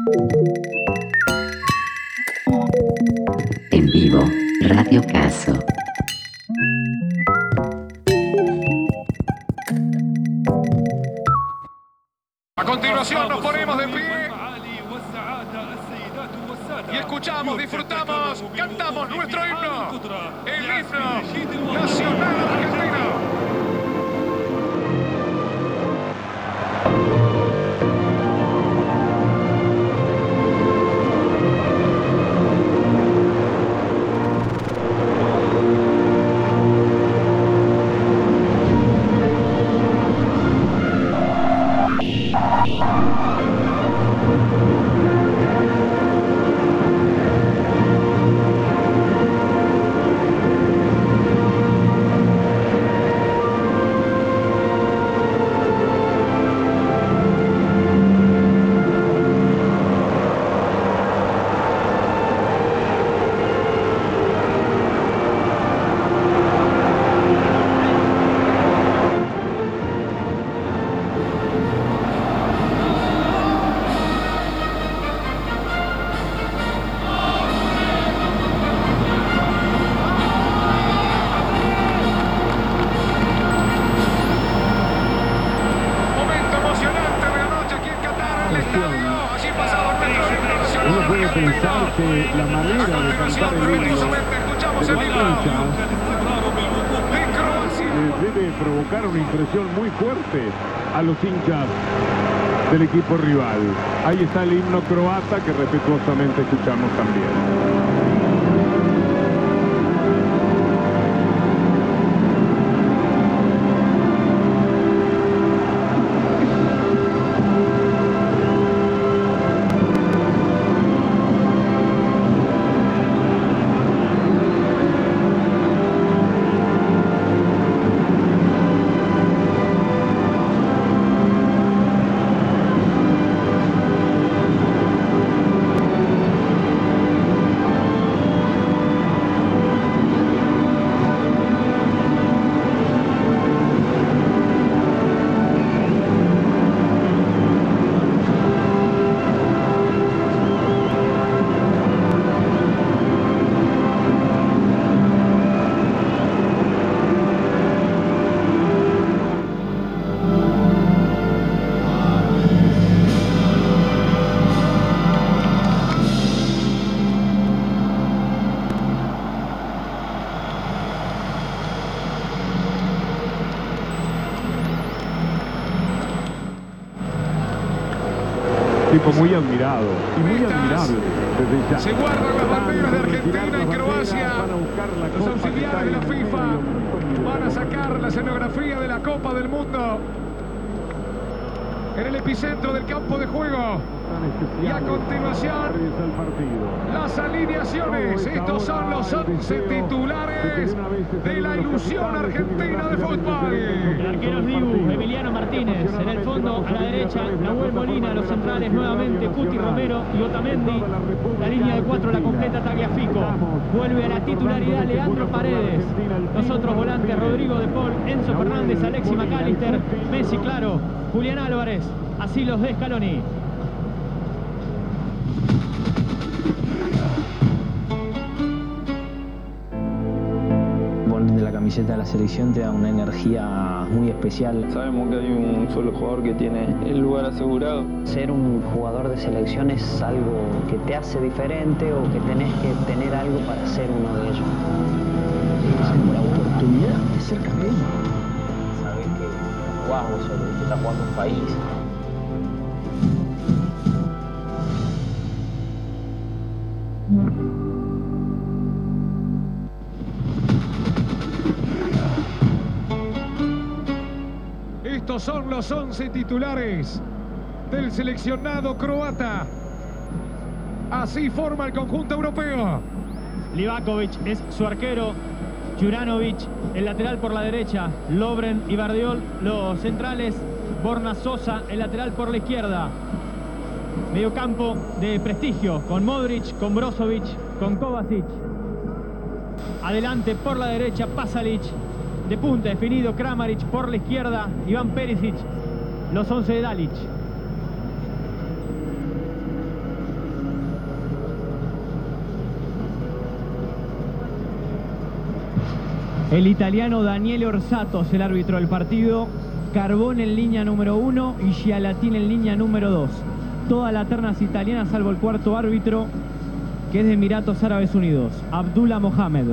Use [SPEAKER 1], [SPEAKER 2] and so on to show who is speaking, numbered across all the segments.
[SPEAKER 1] En vivo, Radio Caso.
[SPEAKER 2] A continuación nos ponemos de pie y escuchamos, disfrutamos, cantamos nuestro himno, el himno nacional argentino.
[SPEAKER 3] Pensar que la manera de cantar el himno de los hinchas debe provocar una impresión muy fuerte a los hinchas del equipo rival. Ahí está el himno croata que respetuosamente escuchamos también. Tipo muy admirado y muy admirable desde ya.
[SPEAKER 2] Se guardan las banderas de Argentina y Croacia. Los auxiliares de la FIFA van a sacar la escenografía de la Copa del Mundo en el epicentro del campo de juego. Y a continuación, las alineaciones. Estos son los 11 titulares de la ilusión argentina de fútbol.
[SPEAKER 4] El arquero es Dibu, Emiliano Martínez. En el fondo, a la derecha, Nahuel Molina. Los centrales nuevamente, Cuti Romero y Otamendi. La línea de 4 la completa Tagliafico. Vuelve a la titularidad Leandro Paredes. Los otros volantes, Rodrigo de Paul, Enzo Fernández, Alexis McAllister, Messi, claro, Julián Álvarez. Así los de Scaloni.
[SPEAKER 5] De la camiseta de la selección te da una energía muy especial.
[SPEAKER 6] Sabemos que hay un solo jugador que tiene el lugar asegurado.
[SPEAKER 7] Ser un jugador de selección es algo que te hace diferente o que tenés que tener algo para ser uno de ellos.
[SPEAKER 5] La oportunidad de ser campeón.
[SPEAKER 7] Sabés que jugás vos solo, que estás jugando un país.
[SPEAKER 2] Estos son los 11 titulares del seleccionado croata. Así forma el conjunto europeo.
[SPEAKER 4] Livakovic es su arquero. Juranovic, el lateral por la derecha. Lovren y Bardiol, los centrales. Borna Sosa, el lateral por la izquierda. Mediocampo de prestigio, con Modric, con Brozovic, con Kovacic. Adelante por la derecha, Pasalic. De punta definido, Kramaric por la izquierda, Iván Perisic. Los 11 de Dalic. El italiano Daniele Orsato es el árbitro del partido. Carbone en línea número 1 y Gialatin en línea número 2. Toda la terna es italiana salvo el cuarto árbitro, que es de Emiratos Árabes Unidos, Abdullah Mohamed.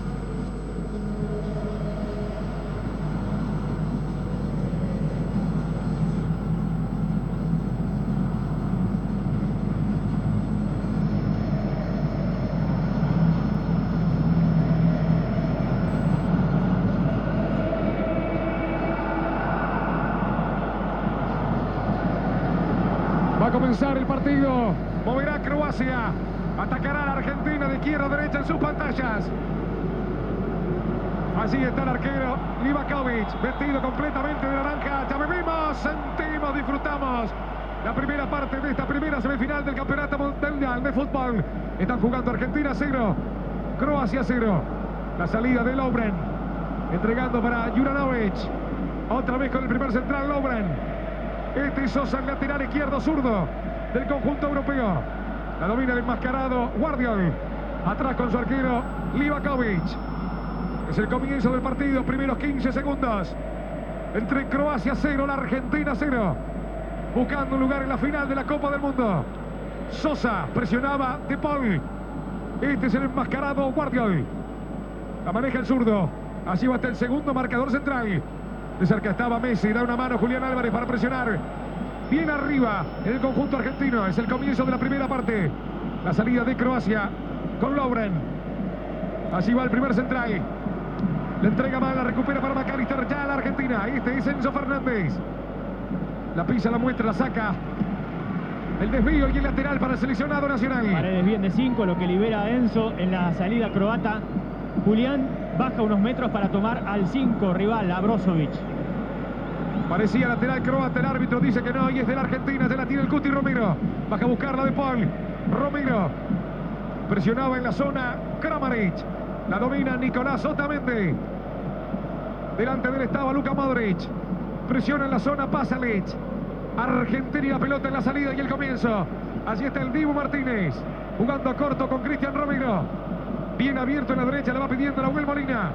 [SPEAKER 2] Va a comenzar el partido. Moverá Croacia. Atacará a la Argentina de izquierda a derecha en sus pantallas. Allí está el arquero Livakovic, vestido completamente de naranja. Ya vivimos, sentimos, disfrutamos la primera parte de esta primera semifinal del Campeonato Mundial de Fútbol. Están jugando Argentina 0, Croacia 0. La salida de Lovren, entregando para Juranovic. Otra vez con el primer central Lovren. Este es Sosa, el lateral izquierdo zurdo del conjunto europeo. La domina el enmascarado Guardiol. Atrás con su arquero Livakovic. Es el comienzo del partido, primeros 15 segundos. Entre Croacia 0, la Argentina 0. Buscando un lugar en la final de la Copa del Mundo. Sosa presionaba De Paul. Este es el enmascarado Guardiol. La maneja el zurdo. Allí va hasta el segundo marcador central. De cerca estaba Messi, da una mano Julián Álvarez para presionar. Bien arriba en el conjunto argentino. Es el comienzo de la primera parte. La salida de Croacia con Lovren. Allí va el primer central. La entrega mal, la recupera para McAllister. Ya la Argentina. Este es Enzo Fernández. La pisa, la muestra, la saca. El desvío y el lateral para el seleccionado nacional.
[SPEAKER 4] Paredes bien de 5, lo que libera a Enzo en la salida croata. Julián baja unos metros para tomar al 5 rival, a Brozovic.
[SPEAKER 2] Parecía lateral croata, el árbitro dice que no, y es de la Argentina, ya la tiene el Cuti Romero. Baja a buscarla De Paul. Romero presionaba en la zona Kramaric. La domina Nicolás Otamendi. Delante de él estaba Luka Modric. Presiona en la zona Pasalic. Argentina y la pelota en la salida y el comienzo. Allí está el Dibu Martínez. Jugando corto con Cristian Romero. Bien abierto en la derecha, le va pidiendo Nahuel Molina.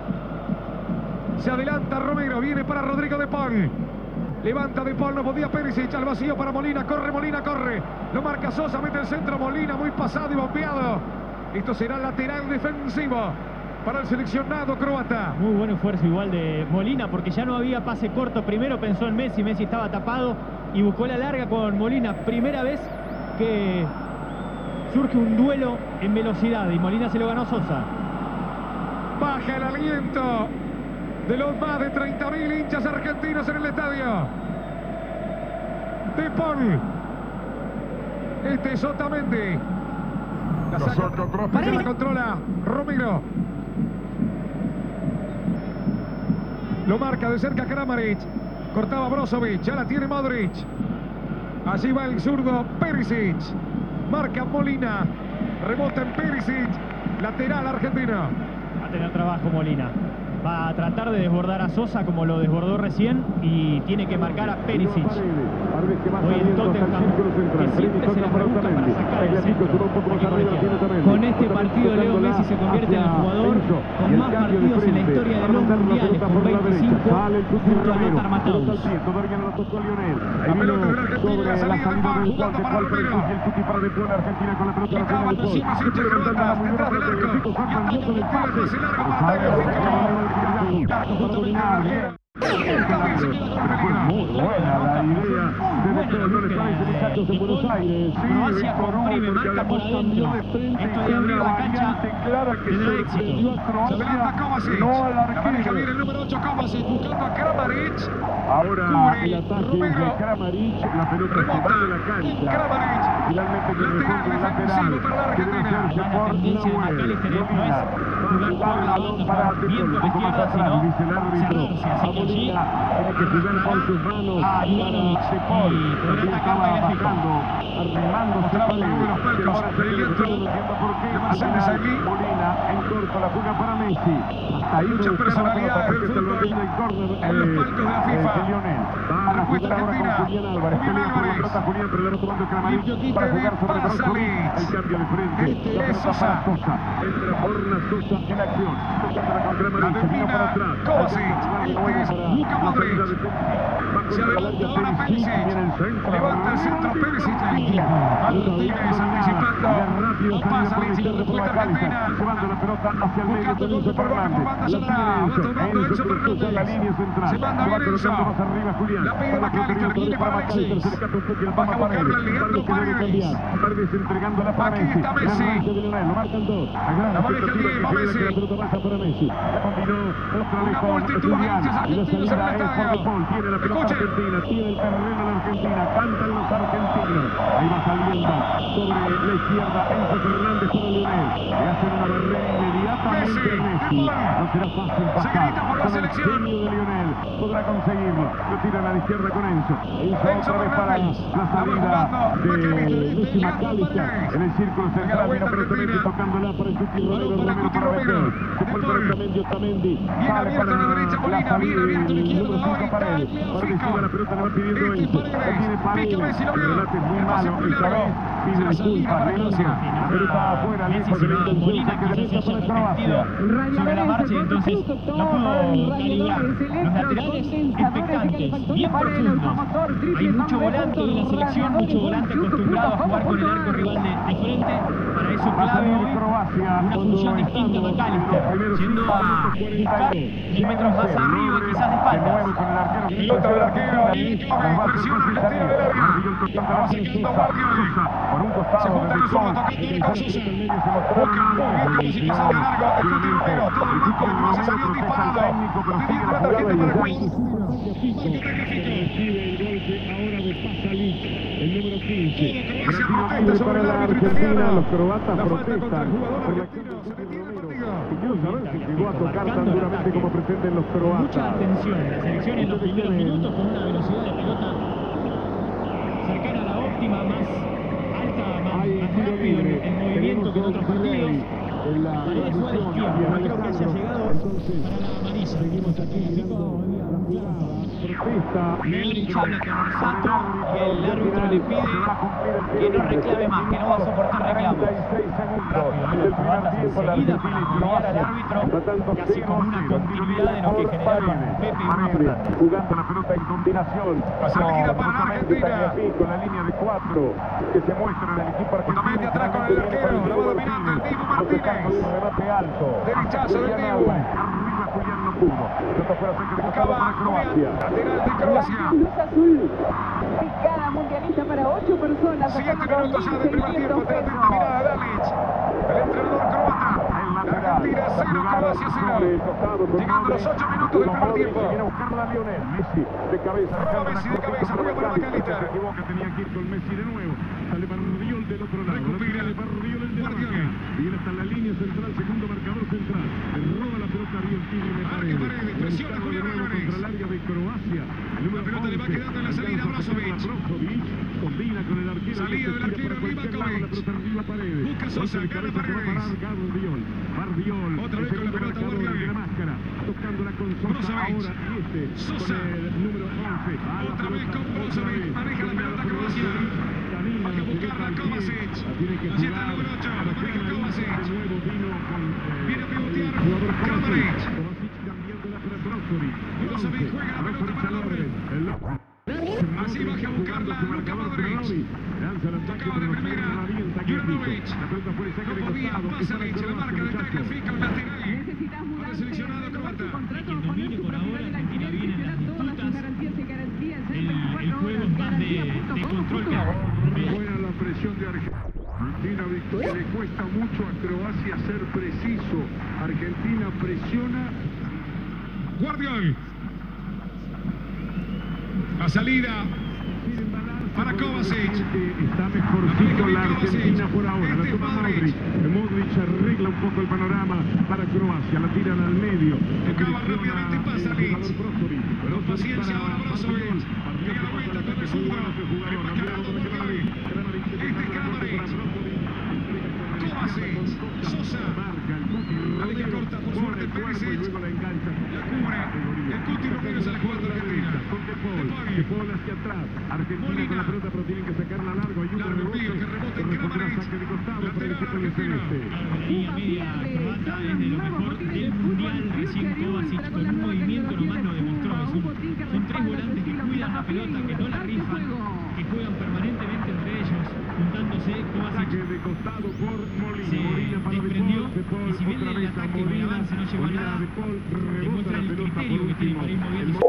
[SPEAKER 2] Se adelanta Romero, viene para Rodrigo De Paul. Levanta De Paul, no podía Perisic, al vacío para Molina, corre. Lo marca Sosa, mete el centro Molina, muy pasado y bombeado. Esto será lateral defensivo para el seleccionado croata.
[SPEAKER 4] Muy buen esfuerzo igual de Molina, porque ya no había pase corto. Primero pensó en Messi, Messi estaba tapado y buscó la larga con Molina. Primera vez que surge un duelo en velocidad y Molina se lo ganó Sosa.
[SPEAKER 2] Baja el aliento de los más de 30.000 hinchas argentinos en el estadio. De Paul. Este es Otamendi. La saca, la controla Romero. Lo marca de cerca Kramaric. Cortaba Brozovic, ya la tiene Modric. Allí va el zurdo Perisic. Marca Molina. Rebota en Perisic. Lateral argentino.
[SPEAKER 4] Va a tener trabajo Molina. Va a tratar de desbordar a Sosa como lo desbordó recién y tiene que marcar a Perisic. Hoy el Tottenham, que siempre se la pregunta para sacar el centro. Con este partido Leo Messi se convierte en el jugador con más partidos en la historia de los mundiales, con 25, junto a Lothar Matthaus.
[SPEAKER 2] La pelota de la Argentina, la salida de Paul, jugando para Romero. Quitaba posibles hinchas croatas detrás del arco. Y ataca el tiro, pase largo para Tagliafico.
[SPEAKER 3] Muy buena la idea de los Estados en Buenos Aires.
[SPEAKER 4] Croacia comprime, marca por adentro. Esto de abrir la cancha tendrá éxito.
[SPEAKER 2] Se adelanta Kovacic. La maneja bien el número 8 Kovacic, buscando a Kramaric.
[SPEAKER 3] Ahora el ataque de Kramaric, la pelota se va de la cancha.
[SPEAKER 2] Kramaric.
[SPEAKER 3] Finalmente que responde el lateral.
[SPEAKER 2] Para la Argentina.
[SPEAKER 4] La tendencia de McAllister no es jugar por la banda, bien por la izquierda, sino cerrarse. Así que allí
[SPEAKER 3] tiene que jugar con sus manos.
[SPEAKER 4] Ivanovic y podrá atacar Tagliafico.
[SPEAKER 3] arrimándose
[SPEAKER 2] Mostraba
[SPEAKER 3] Paredes.
[SPEAKER 2] uno de los palcos brillantes
[SPEAKER 3] No entiendo por qué.
[SPEAKER 2] de Mercedes Ailí.
[SPEAKER 3] Molina en corto, la juega para Messi. Hasta ahí
[SPEAKER 2] Muchas personalidades del fútbol
[SPEAKER 3] en
[SPEAKER 2] los palcos de la FIFA.
[SPEAKER 3] Lionel. Va a jugar ahora con Julián Álvarez. Pelea por la pelota Julián, pero le va tomando Camarín para jugar sobre Brozovic. El cambio de frente.
[SPEAKER 2] Este es Sosa.
[SPEAKER 3] Entra Borna Sosa en acción.
[SPEAKER 2] La domina Kovacic. Este es Luka Modric. Se adelanta ahora Perisic. Levanta el centro Perisic. Martínez anticipando. Opasalic y la respuesta argentina.
[SPEAKER 3] Llevando la pelota hacia el medio.
[SPEAKER 2] Buscando el golpe por banda, por banda sonará. Va tomando Enzo Fernández.
[SPEAKER 3] La línea central.
[SPEAKER 2] Se manda bien Enzo. La pide McAllister. Viene para Alexis. Baja a buscarla ligando Paredes.
[SPEAKER 3] Paredes entregando la para
[SPEAKER 2] Aquí
[SPEAKER 3] Messi.
[SPEAKER 2] está Messi.
[SPEAKER 3] Lo marcan dos.
[SPEAKER 2] La maneja Diego Messi.
[SPEAKER 3] La pelota baja para Messi. La combinó otra vez
[SPEAKER 2] Una
[SPEAKER 3] con
[SPEAKER 2] multitud de
[SPEAKER 3] Julián.
[SPEAKER 2] hinchas argentinos en el estadio.
[SPEAKER 3] Tiene la pelota
[SPEAKER 2] Escuchen.
[SPEAKER 3] argentina. Tiene el terreno de Argentina. Cantan los argentinos. Ahí va saliendo sobre la izquierda Enzo Fernández para Lionel. Le hacen una barrera inmediatamente
[SPEAKER 2] Messi,
[SPEAKER 3] Messi. No será fácil
[SPEAKER 2] Se
[SPEAKER 3] pasar.
[SPEAKER 2] grita por la
[SPEAKER 3] Con el
[SPEAKER 2] selección.
[SPEAKER 3] genio de Lionel. Podrá conseguirlo. Lo tiran a la izquierda con Enzo.
[SPEAKER 2] Enzo
[SPEAKER 3] Otra vez para
[SPEAKER 2] Fernández.
[SPEAKER 3] la salida
[SPEAKER 2] jugando
[SPEAKER 3] de
[SPEAKER 2] McAllister.
[SPEAKER 3] Messi
[SPEAKER 2] Llegando
[SPEAKER 3] McAllister.
[SPEAKER 2] Paredes.
[SPEAKER 3] En el círculo
[SPEAKER 2] Llega la
[SPEAKER 3] central.
[SPEAKER 2] vuelta
[SPEAKER 3] Viene Otamendi
[SPEAKER 2] argentina.
[SPEAKER 3] tocándola para el Cuti Romero.
[SPEAKER 2] Balón para
[SPEAKER 3] Romero
[SPEAKER 2] Cuti
[SPEAKER 3] para
[SPEAKER 2] Romero.
[SPEAKER 3] Betel. Se fue para Otamendi.
[SPEAKER 2] Bien
[SPEAKER 3] Sale
[SPEAKER 2] abierto
[SPEAKER 3] para
[SPEAKER 2] a la derecha
[SPEAKER 3] la
[SPEAKER 2] Molina.
[SPEAKER 3] salida
[SPEAKER 2] Bien abierto a la
[SPEAKER 3] del
[SPEAKER 2] izquierda.
[SPEAKER 3] número
[SPEAKER 2] Ahora
[SPEAKER 3] 5
[SPEAKER 2] está
[SPEAKER 3] Paredes. Paredes lleva la pelota, la va pidiendo
[SPEAKER 2] Este es
[SPEAKER 3] Enzo.
[SPEAKER 2] Paredes.
[SPEAKER 3] La tiene
[SPEAKER 2] Pica
[SPEAKER 3] Paredes.
[SPEAKER 2] Messi, lo vio.
[SPEAKER 3] El remate es muy
[SPEAKER 2] El pase
[SPEAKER 3] malo.
[SPEAKER 2] muy
[SPEAKER 3] Esta
[SPEAKER 2] largo.
[SPEAKER 3] vez pide
[SPEAKER 2] Se la salida
[SPEAKER 3] disculpas.
[SPEAKER 2] para Croacia.
[SPEAKER 3] La pelota afuera.
[SPEAKER 4] Messi
[SPEAKER 3] Lejos de la
[SPEAKER 4] se va,
[SPEAKER 3] intención.
[SPEAKER 4] Molina
[SPEAKER 3] Saque de
[SPEAKER 4] quizás se
[SPEAKER 3] meta
[SPEAKER 4] haya
[SPEAKER 3] para
[SPEAKER 4] arrepentido
[SPEAKER 3] Croacia.
[SPEAKER 4] sobre la marcha y entonces no pudo calibrar. Los laterales expectantes, bien profundos. Hay mucho volante en la selección, mucho volante acostumbrado a jugar con el arco rival de frente. Para eso clave hoy una función distinta a McAllister, yendo a buscar milímetros más arriba, quizás de espaldas.
[SPEAKER 2] Pelota del arquero. Presiona Argentina de larga. Va sacando Guardiola. Se junta los zurdos tocando con Sosa. Busca muy bien como si pasara de largo. El Cuti Romero. Todo el banco de Croacia salió disparado. Pidiendo la tarjeta para Juan. Croacia protesta sobre el árbitro italiano.
[SPEAKER 3] Los croatas
[SPEAKER 2] La falta contra el
[SPEAKER 3] protestan.
[SPEAKER 2] jugador argentino. Se detiene el partido.
[SPEAKER 3] Y quiero saber si llegó a tocar tan duramente como pretenden los croatas.
[SPEAKER 4] Mucha atención en la selección en los primeros minutos con una velocidad de pelota cercana a la óptima, más alta, más rápido en movimiento que en otros partidos. Paredes fue de izquierda, no creo que haya llegado para la amarilla.
[SPEAKER 3] Seguimos aquí mirando la jugada. Protesta.
[SPEAKER 4] Modric habla con Orsato y el árbitro le pide que no reclame más, que no va a soportar reclamos.
[SPEAKER 3] 36 segundos
[SPEAKER 4] Rápido,
[SPEAKER 3] del
[SPEAKER 4] las
[SPEAKER 3] primer
[SPEAKER 4] croatas
[SPEAKER 3] tiempo. La
[SPEAKER 4] enseguida
[SPEAKER 3] Argentina y
[SPEAKER 4] para enviar al
[SPEAKER 3] Croacia.
[SPEAKER 4] árbitro,
[SPEAKER 3] Tratando
[SPEAKER 4] casi como una continuidad de lo que generaba Pepe y Bruno Fernández.
[SPEAKER 3] Jugando la pelota en combinación.
[SPEAKER 2] Salida para la Argentina.
[SPEAKER 3] Con la línea de 4 que se muestra en el equipo argentino.
[SPEAKER 2] Otamendi atrás con el arquero. La va dominando el Dibu Martínez.
[SPEAKER 3] Un remate alto.
[SPEAKER 2] Derechazo del
[SPEAKER 3] Julián
[SPEAKER 2] Dibu.
[SPEAKER 3] Álvarez. Arriba Julián no pudo. Esto fue la saque de costado
[SPEAKER 2] Buscaba
[SPEAKER 3] para Croacia.
[SPEAKER 2] lateral de Croacia.
[SPEAKER 8] Luz azul. Picada mundialista para 8 personas.
[SPEAKER 2] 7 minutos ya del primer tiempo. Trata intimidada Dalic. El entrenador croata. Argentina 0, Croacia 0. Llegando a los 8 minutos del primer tiempo.
[SPEAKER 3] Viene a buscarla a Lionel. Messi de cabeza.
[SPEAKER 2] Roba Messi de cabeza. Juega para McAllister.
[SPEAKER 3] Se equivoca, tenía que ir con Messi de nuevo. Sale Barriol del otro lado.
[SPEAKER 2] Recupera
[SPEAKER 3] Barriol el de la
[SPEAKER 2] Guardiola.
[SPEAKER 3] marca. Viene hasta la línea central, segundo marcador central. Le roba la pelota a Ariel Tigre de
[SPEAKER 2] Paredes, presiona
[SPEAKER 3] Buscando
[SPEAKER 2] Julián
[SPEAKER 3] de nuevo
[SPEAKER 2] Álvarez.
[SPEAKER 3] contra el área de Croacia.
[SPEAKER 2] La pelota le va quedando en la salida a Brozovic.
[SPEAKER 3] Combina con el arquero.
[SPEAKER 2] Salida del arquero Rivakovic.
[SPEAKER 3] La pelota arriba Paredes.
[SPEAKER 2] Busca Sosa, gana Paredes.
[SPEAKER 3] Barriol.
[SPEAKER 2] Otra vez con la pelota Guardiola.
[SPEAKER 3] De la máscara. Tocándola con Sosa
[SPEAKER 2] Brozovic.
[SPEAKER 3] ahora. Y este
[SPEAKER 2] Sosa.
[SPEAKER 3] con el número 11.
[SPEAKER 2] Otra vez con Brozovic. Maneja la pelota Croacia. Hay que buscarla a Kovacic. La sienta el número 8. La maneja Kovacic. Viene a pivotear Kramaric. Brozovic juega la pelota para Lovren. Así baja a buscarla Luka Modric. Tocaba de primera Juranovic. No podía Pasalic. La marca de Tagliafico, el lateral. Para el seleccionado croata.
[SPEAKER 4] Quien domine por ahora, Argentina viene en las disputas. El juego es más de control que ahora.
[SPEAKER 3] Buena la presión de Argentina, victoria. Le cuesta mucho a Croacia ser preciso. Argentina presiona.
[SPEAKER 2] Guardiol. La salida para Kovacic.
[SPEAKER 3] Está mejorcito la Argentina por ahora. La toma Modric. Modric arregla un poco el panorama para Croacia. La tiran al medio.
[SPEAKER 2] Tocaba rápidamente Pasalic. Con paciencia ahora Brozovic. Llega la vuelta con el zurdo. Ahí va Kramaric. Sosa.
[SPEAKER 3] Marca el Cuti
[SPEAKER 2] La línea
[SPEAKER 3] Romero,
[SPEAKER 2] corta por
[SPEAKER 3] pone
[SPEAKER 2] suerte
[SPEAKER 3] el cuerpo y
[SPEAKER 2] Perisic.
[SPEAKER 3] luego la engancha.
[SPEAKER 2] La cubre. El Cuti Romero es el jugador de Argentina.
[SPEAKER 3] Con De Paul hacia atrás. Argentina
[SPEAKER 2] Molina.
[SPEAKER 3] con la pelota, pero tienen que sacarla largo. Hay un
[SPEAKER 2] Largo
[SPEAKER 3] rebote.
[SPEAKER 2] envío que rebota en
[SPEAKER 3] Corresponderá
[SPEAKER 2] Kramaric.
[SPEAKER 3] saque de costado para el
[SPEAKER 2] Lateral
[SPEAKER 3] equipo de
[SPEAKER 2] argentino.
[SPEAKER 3] Celeste.
[SPEAKER 4] La línea media croata es de lo mejor del mundial. Recién Kovacic con un movimiento nomás lo demostró. Son tres volantes que cuidan la pelota, que no la rifan, que juegan permanentemente entre ellos, juntándose. Kovacic
[SPEAKER 3] Saque de costado por Molina.
[SPEAKER 4] se
[SPEAKER 3] Molina para De
[SPEAKER 4] desprendió,
[SPEAKER 3] Paul. De Paul
[SPEAKER 4] y si bien
[SPEAKER 3] otra
[SPEAKER 4] el
[SPEAKER 3] vez a
[SPEAKER 4] ataque o el
[SPEAKER 3] Molina.
[SPEAKER 4] avance no lleva
[SPEAKER 3] Molina,
[SPEAKER 4] nada,
[SPEAKER 3] De Paul rebota
[SPEAKER 4] demuestra
[SPEAKER 3] la
[SPEAKER 4] el
[SPEAKER 3] pelota por
[SPEAKER 4] criterio que tiene
[SPEAKER 3] último.
[SPEAKER 4] para ir moviendo.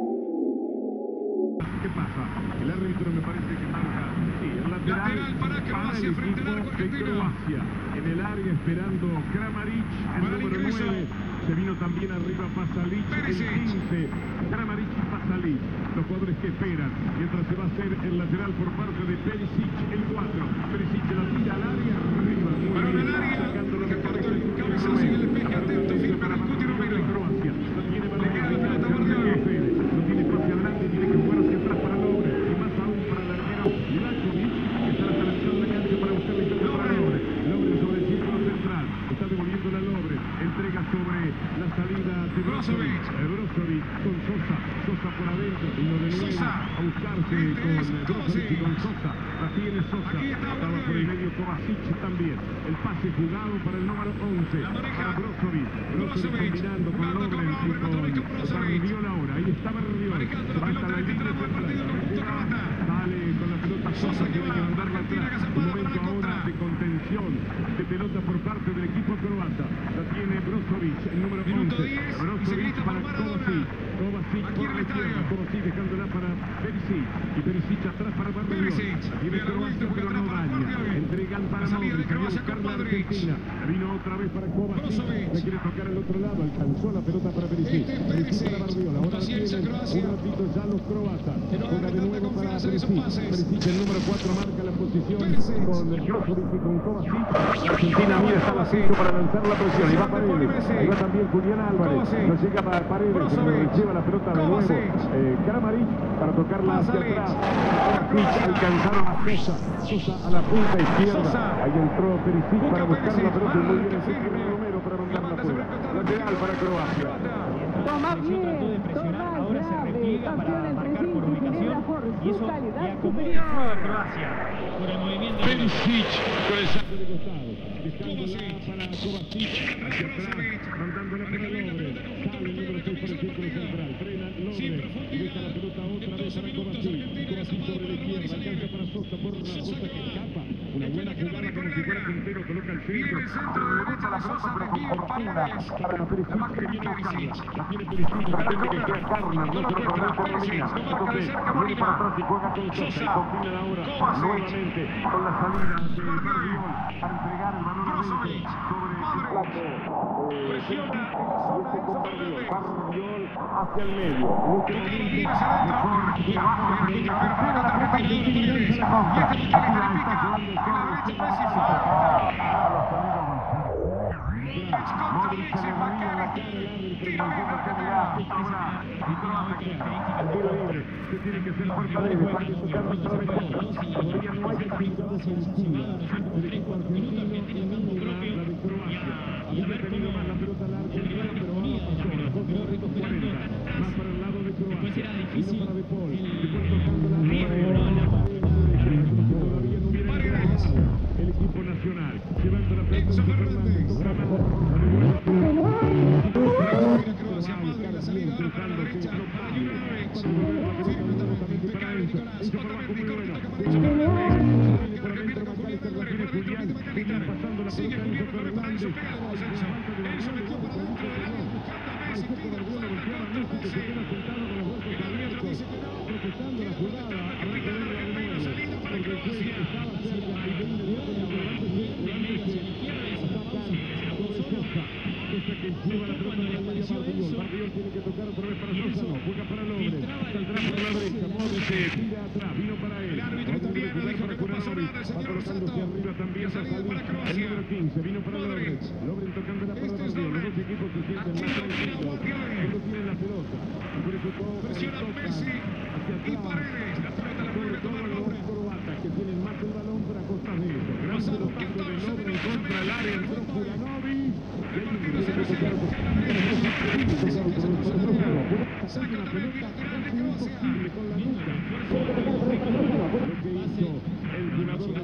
[SPEAKER 3] ¿Qué pasa? El árbitro me parece que marca, sí, el lateral
[SPEAKER 2] Lateral para Croacia
[SPEAKER 3] el
[SPEAKER 2] frente al
[SPEAKER 3] equipo
[SPEAKER 2] arco
[SPEAKER 3] de
[SPEAKER 2] argentino.
[SPEAKER 3] Croacia. En el área esperando Kramaric, el
[SPEAKER 2] Para el
[SPEAKER 3] número
[SPEAKER 2] ingreso.
[SPEAKER 3] 9. Se vino también arriba Pasalic, el
[SPEAKER 2] Perisic.
[SPEAKER 3] 15. Kramaric y Pasalic, los jugadores que esperan. Mientras se va a hacer el lateral por parte de Perisic, el 4. Perisic la tira al área, arriba, muy
[SPEAKER 2] Balón
[SPEAKER 3] bien,
[SPEAKER 2] al área,
[SPEAKER 3] sacando la
[SPEAKER 2] que
[SPEAKER 3] pelota
[SPEAKER 2] corta el
[SPEAKER 3] de
[SPEAKER 2] cabezazo y el despeje atento, firme
[SPEAKER 3] para
[SPEAKER 2] del Cuti Romero.
[SPEAKER 3] Croacia. No tiene
[SPEAKER 2] Le queda la pelota a
[SPEAKER 3] balón,
[SPEAKER 2] Bardiol.
[SPEAKER 3] no tiene pase adelante, tiene que jugar hacia atrás para Lobre, y más aún para el arquero Milakovic, que está hasta la mitad de la cancha para buscar la entrada para Lobre. Lobre sobre el círculo central, está devolviendo la Lobre, entrega sobre la salida de Brozovic. Brozovic con Sosa, Sosa por adentro, y lo de nuevo
[SPEAKER 2] Sosa.
[SPEAKER 3] a buscarse
[SPEAKER 2] Este
[SPEAKER 3] con
[SPEAKER 2] es
[SPEAKER 3] Brozovic y con
[SPEAKER 2] Kovacic.
[SPEAKER 3] Sosa. La tiene Sosa,
[SPEAKER 2] Aquí está
[SPEAKER 3] estaba por el medio Kovacic también. El pase jugado para el número 11,
[SPEAKER 2] La maneja
[SPEAKER 3] para Brozovic. Brozovic combinando con
[SPEAKER 2] jugando con
[SPEAKER 3] Lobre y
[SPEAKER 2] Lobre, otra vez con
[SPEAKER 3] con
[SPEAKER 2] Brozovic.
[SPEAKER 3] Bardiol ahora. Ahí está Bardiol.
[SPEAKER 2] Manejando la
[SPEAKER 3] Va hasta
[SPEAKER 2] pelota en este
[SPEAKER 3] línea
[SPEAKER 2] tramo del partido,
[SPEAKER 3] central.
[SPEAKER 2] conjunto croata.
[SPEAKER 3] Sale con la pelota
[SPEAKER 2] Sosa
[SPEAKER 3] Sosa,
[SPEAKER 2] que
[SPEAKER 3] tiene
[SPEAKER 2] va,
[SPEAKER 3] que mandarla
[SPEAKER 2] Argentina
[SPEAKER 3] atrás.
[SPEAKER 2] que se
[SPEAKER 3] Un
[SPEAKER 2] para
[SPEAKER 3] momento
[SPEAKER 2] la contra.
[SPEAKER 3] ahora de contención de pelota por parte del equipo croata. La tiene Brozovic, el número
[SPEAKER 2] Minuto
[SPEAKER 3] 11.
[SPEAKER 2] 10, y se
[SPEAKER 3] Brozovic
[SPEAKER 2] grita
[SPEAKER 3] para
[SPEAKER 2] por Maradona.
[SPEAKER 3] Kovacic. Kovacic
[SPEAKER 2] Aquí
[SPEAKER 3] por
[SPEAKER 2] en el
[SPEAKER 3] la izquierda.
[SPEAKER 2] estadio.
[SPEAKER 3] Kovacic dejándola para Perisic. Y Perisic atrás para Bardiol.
[SPEAKER 2] Perisic,
[SPEAKER 3] Tiene
[SPEAKER 2] de la vuelta,
[SPEAKER 3] Croacia,
[SPEAKER 2] juega
[SPEAKER 3] pero
[SPEAKER 2] atrás
[SPEAKER 3] no
[SPEAKER 2] para
[SPEAKER 3] daña.
[SPEAKER 2] Bardiol.
[SPEAKER 3] Entregan para
[SPEAKER 2] La salida de
[SPEAKER 3] Modric.
[SPEAKER 2] Croacia
[SPEAKER 3] Buscar
[SPEAKER 2] con
[SPEAKER 3] la
[SPEAKER 2] Modric.
[SPEAKER 3] Argentina. Vino otra vez para Kovacic.
[SPEAKER 2] Brozovic.
[SPEAKER 3] Le quiere tocar al otro lado. Alcanzó la pelota para Perisic.
[SPEAKER 2] Este es
[SPEAKER 3] Perisic para
[SPEAKER 2] Perisic.
[SPEAKER 3] Bardiol. Ahora
[SPEAKER 2] Paciencia,
[SPEAKER 3] tienen
[SPEAKER 2] Croacia.
[SPEAKER 3] un ratito ya los croatas.
[SPEAKER 2] Que no
[SPEAKER 3] Juega
[SPEAKER 2] agarre
[SPEAKER 3] de
[SPEAKER 2] tanta
[SPEAKER 3] nuevo para
[SPEAKER 2] confianza en esos
[SPEAKER 3] Perisic.
[SPEAKER 2] pases.
[SPEAKER 3] Perisic, el número 4, marca la posición
[SPEAKER 2] Perisic.
[SPEAKER 3] con Brozovic y con Kovacic. Argentina mira, está la 5 para lanzar la presión. Y va Paredes. Ahí va también Julián Álvarez.
[SPEAKER 2] Kovacic.
[SPEAKER 3] No llega para Paredes.
[SPEAKER 2] Brozovic.
[SPEAKER 3] Lleva la pelota de nuevo.
[SPEAKER 2] Kovacic.
[SPEAKER 3] Kramaric para tocarla hacia
[SPEAKER 2] Pasalic.
[SPEAKER 3] atrás.
[SPEAKER 2] Croacia.
[SPEAKER 3] Alcanzaron a Sosa. Sosa a la punta izquierda.
[SPEAKER 2] Sosa.
[SPEAKER 3] Ahí entró Perisic
[SPEAKER 2] Busca
[SPEAKER 3] para buscar
[SPEAKER 2] Perisic.
[SPEAKER 3] la pelota. Y muy bien
[SPEAKER 2] Marca
[SPEAKER 3] el
[SPEAKER 2] firme.
[SPEAKER 3] Romero para mandarla
[SPEAKER 2] Levanta
[SPEAKER 3] fuera.
[SPEAKER 2] sobre el costado
[SPEAKER 3] Lateral para Croacia.
[SPEAKER 8] Toma
[SPEAKER 4] Pareció trató de
[SPEAKER 8] bien,
[SPEAKER 4] presionar,
[SPEAKER 8] toma
[SPEAKER 4] ahora se
[SPEAKER 8] grave,
[SPEAKER 4] repliega para
[SPEAKER 8] campeón del
[SPEAKER 4] marcar por
[SPEAKER 8] presente,
[SPEAKER 4] ubicación
[SPEAKER 8] celebra por
[SPEAKER 4] y
[SPEAKER 8] su
[SPEAKER 4] eso
[SPEAKER 8] calidad
[SPEAKER 4] le acomoda
[SPEAKER 8] superior.
[SPEAKER 4] a Croacia por el movimiento de pelota.
[SPEAKER 3] Perisic con el saque de costado. Dejándola
[SPEAKER 2] Kovacic.
[SPEAKER 3] para Kovacic. Hacia atrás. Mandándola para Lobre. Sale el número 6 para el círculo central. Frena Lobre. Y deja la pelota otra vez para Kovacic. Kovacic sobre la izquierda. Alcanza para Sosa. Por una Sosa que escapa. Una buena jugada como si fuera puntero. Coloca el centro.
[SPEAKER 2] Viene el centro de derecha de Sosa de aquí en Paredes. La marca de Perisic.
[SPEAKER 3] La tiene Perisic. Pretende que sea Carner. No se lo conoce Molina.
[SPEAKER 2] No marca de cerca
[SPEAKER 3] Viene para atrás y juega con Sosa. Y combinan ahora nuevamente con la salida de Bardiol para entregar el balón
[SPEAKER 2] Brozovic.
[SPEAKER 3] sobre el plato.
[SPEAKER 2] Presiona en la zona Enzo Fernández.
[SPEAKER 3] Bardiol hacia el medio.
[SPEAKER 2] Que todo viene hacia adentro. Y vamos a ver aquí, pero para la contra Argentina, Paredes. Y este McAllister le pica. En la derecha Messi contra Messi, McAllister. Tiro libre Argentina.
[SPEAKER 3] Que tiene que ser fuerte para tocar otra vez. Todavía no hay actividad ofensiva. El equipo argentino domina la de Croacia. Había tenido más la pelota larga, pero ahora pasó. Pero recuperando más para el lado de Croacia.
[SPEAKER 4] Difícil
[SPEAKER 3] Para De Paul. De Paul tocando la
[SPEAKER 4] riesgo, ¿no?
[SPEAKER 3] todavía no hubiera llegado el equipo nacional. Llevando la pelota
[SPEAKER 2] Enzo
[SPEAKER 3] Enzo
[SPEAKER 2] Fernández. Croacia, Madre, la salida ahora para la derecha. Para Juranovic. Firme también, impecable Nicolás. Otamendi corta, toca para Enzo Fernández. La Argentina con Julián Álvarez. Por el repite McAllister. Sigue Julián otra vez para Enzo. Pega la voz Enzo. Enzo metió para dentro del área. Buscando a Messi. Pide la bola. Corta Messi. El árbitro dice que no.
[SPEAKER 3] protestando la jugada.
[SPEAKER 2] Que pita la Argentina. Salida para Croacia.
[SPEAKER 3] Estaba cerca y de inmediato el Sosa que lleva la pelota de la media Bardiol. Bardiol tiene que tocar otra vez para Sosa, no, juega para Lobre. Saldrá por la derecha, Modric tira atrás, vino para él.
[SPEAKER 2] El árbitro italiano dijo que no pasó nada, el señor
[SPEAKER 3] colocándose
[SPEAKER 2] Rosato.
[SPEAKER 3] arriba también
[SPEAKER 2] La salida para
[SPEAKER 3] el
[SPEAKER 2] Croacia.
[SPEAKER 3] número 15, vino para Lobre.
[SPEAKER 2] Modric.
[SPEAKER 3] Lobre tocándola para
[SPEAKER 2] Este es
[SPEAKER 3] Bardiol. Los
[SPEAKER 2] Lobre.
[SPEAKER 3] dos equipos se sienten
[SPEAKER 2] Aquí
[SPEAKER 3] más
[SPEAKER 2] domina
[SPEAKER 3] tranquilos.
[SPEAKER 2] Bardiol.
[SPEAKER 3] Solo tienen la pelota. Y por eso todo
[SPEAKER 2] Presiona Messi y Paredes. La pelota la vuelve a tomar
[SPEAKER 3] los
[SPEAKER 2] Lobre.
[SPEAKER 3] croatas que tienen más el balón, pero a costa de eso.
[SPEAKER 2] pasado 14 minutos
[SPEAKER 3] contra el área.
[SPEAKER 2] Saca Otamendi, lateral de Croacia.
[SPEAKER 3] El jugador de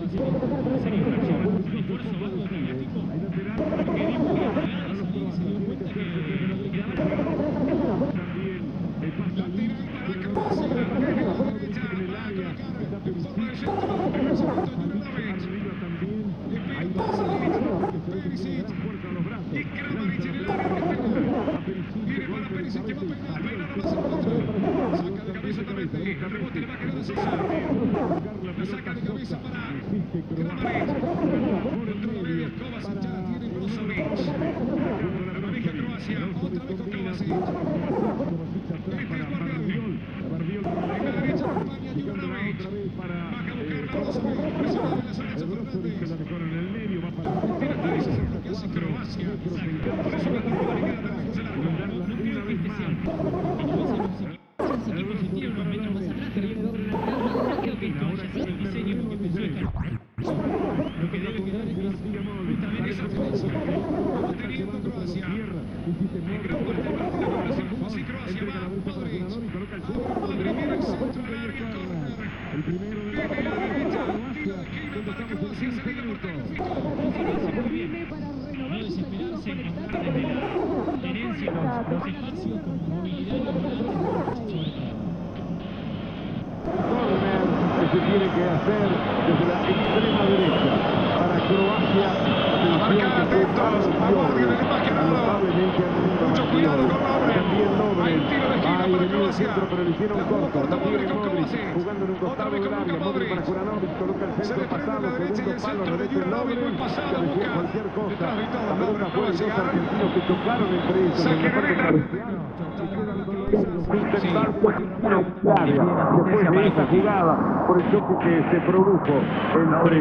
[SPEAKER 2] la saca de cabeza para Kramaric. Dentro del medio, Kovacic ya tiene Brozovic. La maneja Croacia, otra vez con Kovacic. Este es Barbiol. En la derecha acompaña Juranovic. Baja a buscar a Brozovic. Presionado en las áreas de Fernández. Tira Clarice, es lo que hace Croacia. Por eso la Copa Americana también se largó.
[SPEAKER 4] No creo que este sea los equipos se tiran unos metros más atrás, pero viene doble lateral. No creo que esto haya sido el diseño lo que pensó esta. Lo que debe quedar es justamente
[SPEAKER 2] esa defensa. Va teniendo Croacia. En gran parte del partido no parece como así Croacia va. Modric. Modric viene el centro al área, córner. Viene la derecha. Tiro de esquina para Croacia. Salida por Tagliafico.
[SPEAKER 4] no desesperarse, encontrar desde la tenencia los espacios con movilidad y los
[SPEAKER 3] Corner que se tiene que hacer desde la extrema derecha para Croacia.
[SPEAKER 2] A marcar atentos al guardia del Mascherano. Mucho cuidado con Nobre. Hay tiro de esquina para Croacia.
[SPEAKER 3] Pero le hicieron corto.
[SPEAKER 2] También con Kovacic.
[SPEAKER 3] Jugando en un costado del área. Modric para Juranovic. Coloca el centro pasado. Segundo palo. Regresa el Nobre. Cualquier cosa. La pelota fue de dos argentinos que chocaron entre ellos.
[SPEAKER 2] Se genera.
[SPEAKER 3] Después de esa jugada, por el choque que se produjo entre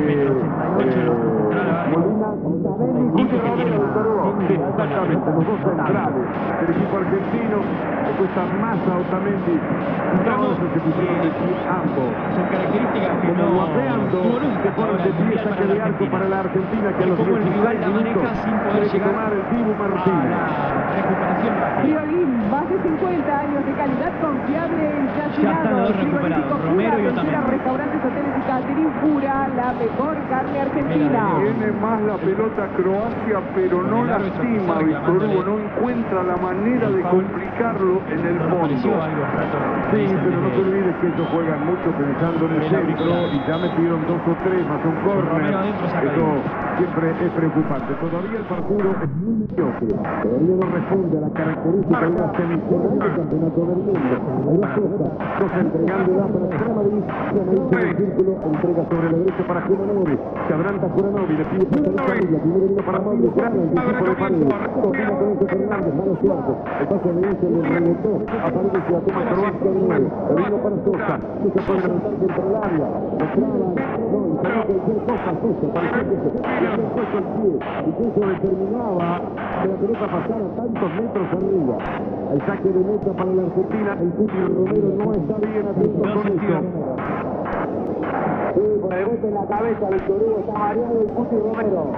[SPEAKER 3] Molina y Romero de Perú, exactamente, los dos centrales del equipo argentino, le cuesta más a Otamendi, todos se pusieron de pie ambos.
[SPEAKER 4] Son características que
[SPEAKER 3] Como guapeando, se ponen de pie, saque de arco para la Argentina, que a los 16 minutos tiene que tomar el Dibu Martínez.
[SPEAKER 8] Friolín, más de 50 años de calidad confiable en
[SPEAKER 4] Ya están los dos recuperados, Romero y Otamendi.
[SPEAKER 8] Restaurantes, hoteles y catering pura, la mejor carne argentina.
[SPEAKER 3] Tiene más la pelota Croacia, pero no lastima a Víctor Hugo, no encuentra la manera de complicarlo en el fondo. Sí, pero no te olvides que ellos juegan mucho pensando en el centro y ya metieron 2 o 3 más un córner. Eso siempre es preocupante. Todavía el partido es muy mediocre. Todavía no responde a la característica de una semifinal del campeonato del mundo. Cosa entregando ya para extrema división, ahí en el círculo, entrega sobre la derecha para Juranovic, se adelanta Juranovic, le pide pasar a Padilla, primero viene para Modric, grande el equipo de Paredes, domina con este Fernández, mano suerte, el pase de ese le rebotó, a Paredes se la toma Croacia de nuevo, el vino para Sosa, que se puede levantar contra el área, lo traba, no, y salió cualquier cosa, Sosa, parecía que se había puesto el pie, y que eso determinaba que la pelota pasara tantos metros arriba. El saque de meta para la Argentina, el Cuti Romero no está bien atento con eso. Rebote en la cabeza del Hugo, está mareado el Cuti Romero.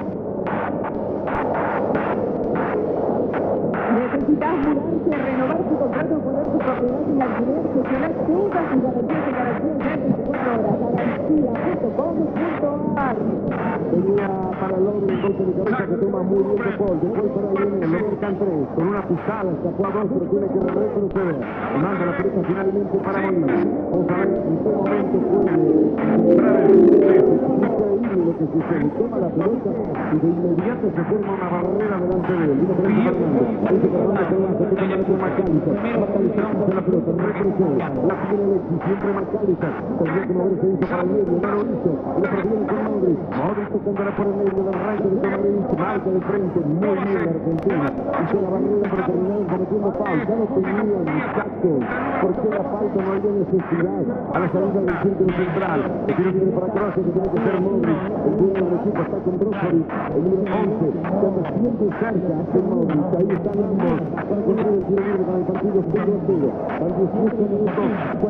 [SPEAKER 8] Necesitas mudarse, renovar su contrato, poner su propiedad en alquiler, gestionar todas sus garantías y garantías de 24 horas. Garantía.com.ar.
[SPEAKER 3] Venía para Lobre el golpe de cabeza que toma muy bien de Paul. Después para Lionel, Lobre Cantrés, con una pisada, sacó a 2, pero tiene que retroceder. Manda la pelota finalmente para Molina. Vamos a ver en qué momento puede entrar el inglés. Es increíble lo que sucede. Toma la pelota y de inmediato se forma una barrera delante de él. Vino por eso Fernández. Ahí se perdona que va, se toca la pelota Macalister. Macalister hace la pelota, retrocede. La tiene Alexis, siempre Macalister. Tendría que moverse hizo para el medio, no lo hizo. Le perdieron con Modric. Modric tocándola por el medio del arranque de Modric. Mal marca de frente, muy bien la Argentina. Hizo la barrera, pero terminaron cometiendo falta. Ya lo tenían, muchachos. ¿Por qué la falta? No había necesidad. A la salida del círculo central. El tiro libre para Croacia, que tiene que ser Modric. El jugador del equipo está con Brozovic, el número 11. Se anda siempre cerca de Modric. Ahí están ambos para correr el tiro libre para el partido 0-0. Van 18 minutos,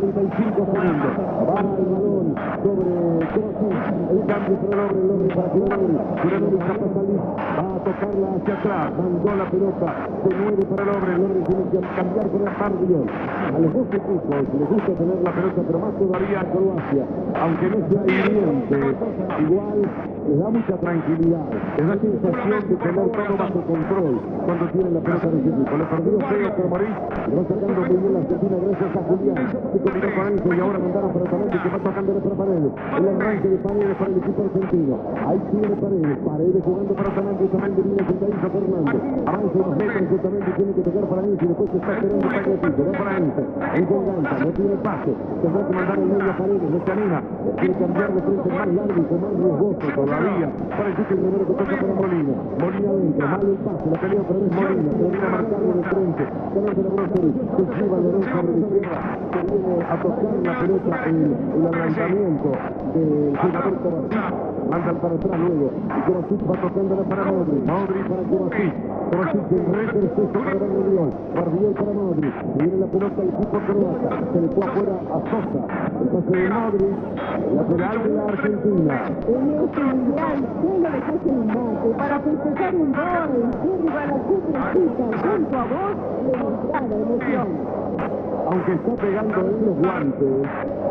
[SPEAKER 3] 45 segundos. Va el balón sobre Kroos. El cambio para Lobre para Curanori. Curanori está para salir. Va a tocarla hacia atrás. Mandó la pelota de 9 para Lobre. Lobre tiene que cambiar por el Mardion. A los dos equipos les gusta tener la pelota, pero más todavía a Croacia. Aunque no sea hiriente, igual les da mucha tranquilidad. Les da sensación de tener todo bajo control cuando tienen la pelota de ese equipo. Le perdió feo por Morín. Le va sacando muy bien la Argentina gracias a Julián. Que combinó con Enzo y ahora mandaron para Otamendi, que va tocando para Paredes. El arranque de Paredes para el equipo argentino. Ahí tiene Paredes. Paredes jugando para Otamendi. Otamendi viene con Daísa Fernández. Avanza unos metros. Otamendi tiene que tocar para Enzo y después se está esperando para Gatito. Va para Enzo. Enzo engancha. No tiene pase. Tendrá que mandar el medio a Paredes. No se anima. Quiere cambiar de frente más largo y más riesgoso todavía. Parece que el primero que toca para Molina. Molina adentro. Mal el pase. La pelea otra vez Molina. Termina marcando de frente. Calor de la Brozovic. Se lleva Lorenzo por la izquierda. Que viene a tocar la pelota el adelantamiento del jugador Kovacic. Mandan para atrás luego. Y Kovacic va tocándola para Modric. Modric para Kovacic. Kovacic en retroceso para Guardiol. Guardiol para Modric. Viene la pelota al equipo croata. Se le fue afuera a Sosa. El pase de Modric. Lateral de la Argentina.
[SPEAKER 8] En este mundial solo dejaste un bote para festejar un gol. Qué rival a tu precisa, junto a vos, demostrada emoción.
[SPEAKER 3] Aunque está pegando en los guantes,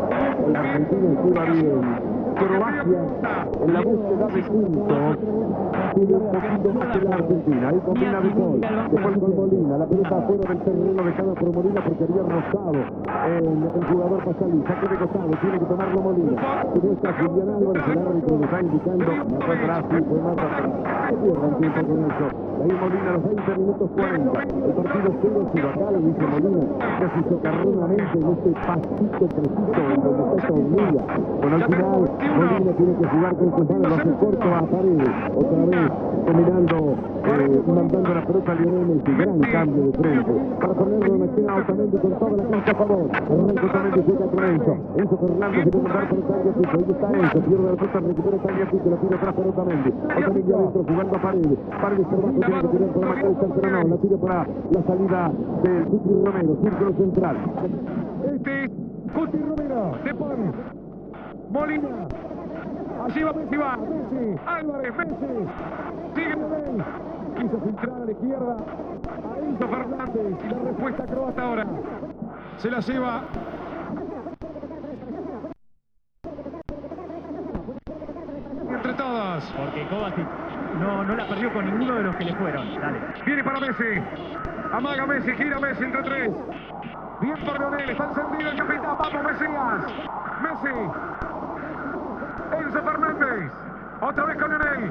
[SPEAKER 3] la Argentina estuvo bien. Croacia, en la búsqueda de puntos, tiene un poquito más que la Argentina. Ahí combina Vitol, después con Molina. La pelota afuera del terreno dejada por Molina porque había rozado el jugador Pasalí. Saque de costado, tiene que tomarlo Molina. Se muestra Julián Álvarez, el árbitro le está indicando más atrás, sí, fue más atrás. Se pierdan tiempo con eso. Ahí Molina a los 20 minutos 40. El partido 0-0. Acá lo dice Molina, casi socarronamente en este pasito preciso en donde está esta hormiga. Bueno, al final Molina tiene que jugar con sus manos, lo hace corto a Paredes. Otra vez combinando, mandando la pelota a Lionel Messi. Gran cambio de frente para ponerlo en la esquina Otamendi con toda la cancha a favor. Arranca Otamendi, llega con Enzo. Enzo Fernández se puede mandar por Tagliafico. Ahí está Enzo, pierde la pelota, recupera Tagliafico, la tira atrás para Otamendi. Otamendi adentro jugando a Paredes. Paredes por abajo tiene que tirar por la marca de Santerano. La tira para la salida de Cuti Romero, círculo central.
[SPEAKER 2] Este es Cuti Romero. Se pone Molina. Allí va Messi, Álvarez, Messi. Sigue Medel. Quiso filtrar a la izquierda a Enzo Fernández. La respuesta croata ahora. Se la lleva. Entre todos.
[SPEAKER 4] Porque Kovacic no la perdió con ninguno de los que le fueron. Dale.
[SPEAKER 2] Viene para Messi. Amaga Messi, gira Messi entre tres. Bien por Lionel, está encendido el capitán. Vamos, Mesías. Messi. Enzo Fernández. Otra vez con Lionel.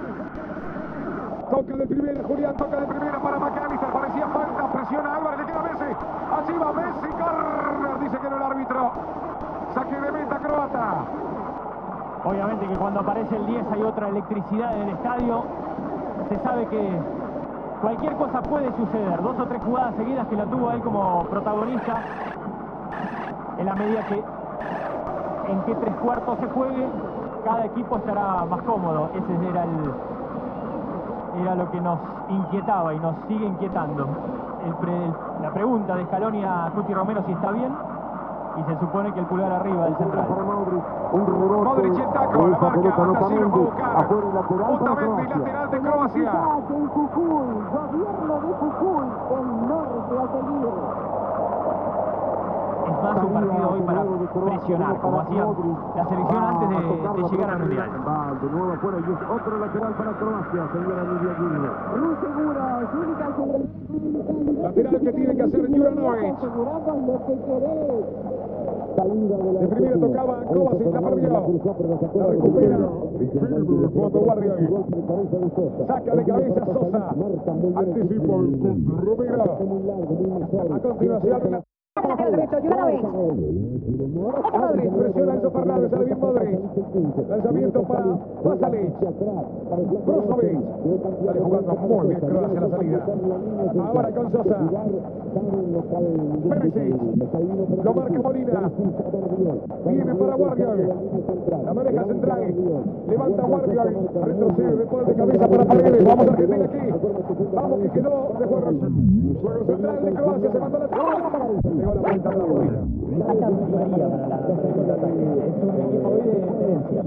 [SPEAKER 2] Toca de primera, Julián toca de primera para McAllister. Parecía falta, presiona Álvarez, le queda Messi. Allí va Messi, corner. Dice que no el árbitro. Saque de meta croata.
[SPEAKER 4] Obviamente que cuando aparece el 10 hay otra electricidad en el estadio. Se sabe que cualquier cosa puede suceder. 2 o 3 jugadas seguidas que la tuvo él como protagonista. En la medida que en qué 3/4 se juegue, cada equipo estará más cómodo. Ese era lo que nos inquietaba y nos sigue inquietando. La pregunta de Scaloni a Cuti Romero si está bien, y se supone que el pulgar arriba del central.
[SPEAKER 3] Un rebote.
[SPEAKER 2] Modric y el taco, la marca,
[SPEAKER 3] Otamendi, afuera el lateral para
[SPEAKER 2] Otamendi, lateral de Croacia.
[SPEAKER 8] En Jujuy, gobierno de Jujuy, el norte a seguir.
[SPEAKER 4] Es más un partido hoy para presionar, como hacía la selección antes de llegar al Mundial.
[SPEAKER 3] Va de nuevo afuera y es otro lateral para Croacia, señora Lidia Aguirre.
[SPEAKER 8] Muy seguro, única seguridad.
[SPEAKER 2] Lateral que tiene que hacer Juranovic.
[SPEAKER 8] Aseguramos lo que querés.
[SPEAKER 3] Salida de la
[SPEAKER 2] De primera tocaba Kovacic, la perdió. La recupera. Fondo Guardiol. Saca de cabeza Sosa. Anticipo el Romero. A continuación, Modric presiona a Enzo Fernández, sale bien Modric. Lanzamiento para Pasalic. Brozovic. Sale jugando muy bien Croacia la salida. Ahora con Sosa. Perisic. Lo marca Molina. Viene para Guardiol. La maneja central. Levanta Guardiol. Retrocede después de cabeza para Paredes. Vamos a Argentina aquí. Vamos que quedó de juego. Juego central de Croacia. Se mandó la llegó la vuelta de la Molina.
[SPEAKER 4] Falta mucho María para la contraataque. Es un equipo hoy de diferencia.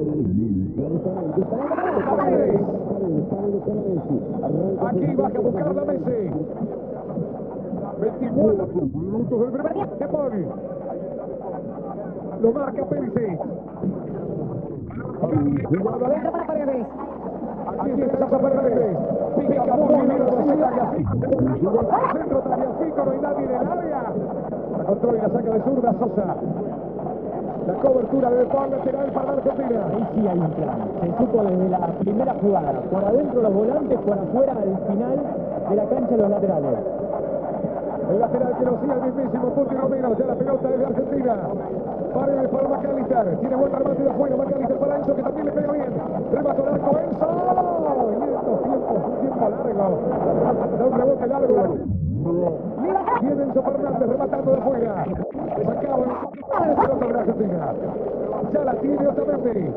[SPEAKER 2] Aquí baja a buscar la Messi. 24 minutos del primer tiempo. Lo marca Perisic.
[SPEAKER 8] Adentro para Paredes.
[SPEAKER 2] Aquí está Paredes. Pica muy bien Tagliafico. Centro Tagliafico, no hay nadie en el área. La controla y la saca de zurda Sosa. La cobertura de Paul lateral para la Argentina.
[SPEAKER 4] Ahí sí hay un plan. Se supo desde la primera jugada. Por adentro los volantes, por afuera al final de la cancha los laterales.
[SPEAKER 2] El lateral que lo sigue el mismísimo Cuti Romero. Ya la pelota es de Argentina. Paredes para McAllister. Tiene buen remate de afuera. McAllister para Enzo, que también le pega bien. Remate al arco Enzo. Y en estos tiempos, un tiempo largo. Da un rebote largo. Viene Enzo Fernández rematando de afuera. Le sacaba el pelota de la Argentina. Ya la tiene Otamendi.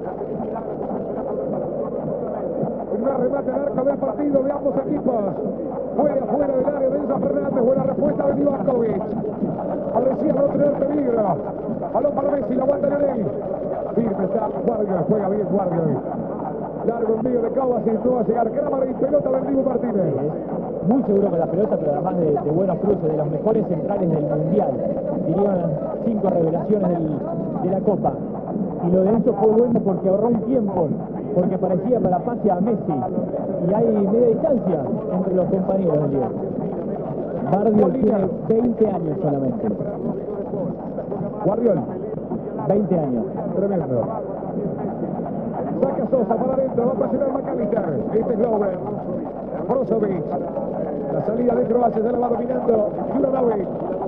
[SPEAKER 2] Primer remate al arco del partido de ambos equipos. Fue afuera del área de Enzo Fernández. Buena respuesta de Livakovic. Parecía no tener peligro. Balón para Messi, la aguanta Lionel. Firme está Guardiol, juega bien Guardiol. Largo envío de Kovacic, no va a llegar Kramaric, pelota del Dibu Martínez.
[SPEAKER 4] Muy seguro con la pelota, pero además de buenos cruces, de los mejores centrales del Mundial. Dirían 5 revelaciones de la Copa. Y lo de Enzo fue bueno porque ahorró un tiempo, porque parecía para pase a Messi. Y hay media distancia entre los compañeros del día. Guardiol tiene 20 años solamente.
[SPEAKER 2] Guardiol.
[SPEAKER 4] 20 años.
[SPEAKER 2] Tremendo. Saca Sosa para adentro, va a presionar McAllister. Este es Lovren. Brozovic. La salida de Croacia ya la va dominando Juranovic.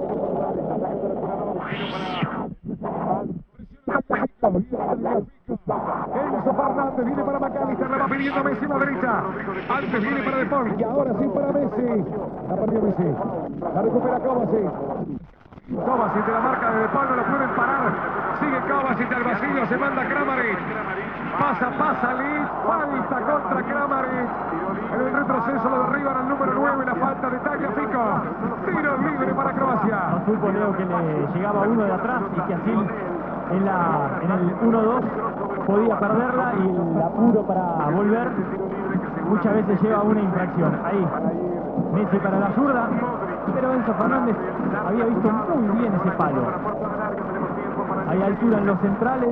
[SPEAKER 2] Enzo Fernández viene para McAllister, le va pidiendo Messi a la derecha. Antes viene para De Paul y ahora sí para Messi. La perdió Messi. La recupera Kovacic. Kovacic de la marca de Paul, no lo pueden parar. Sigue Kovacic al vacío, se manda Kramaric. Pasa Lee, falta contra Kramaric. En el retroceso lo derriban al número 9, la falta de Tagliafico. Tiro libre para Croacia.
[SPEAKER 4] No supo Leo que le llegaba uno de atrás y que así en el 1-2 podía perderla y el apuro para volver muchas veces lleva una infracción. Ahí, Messi para la zurda, pero Enzo Fernández había visto muy bien ese palo. Hay altura en los centrales,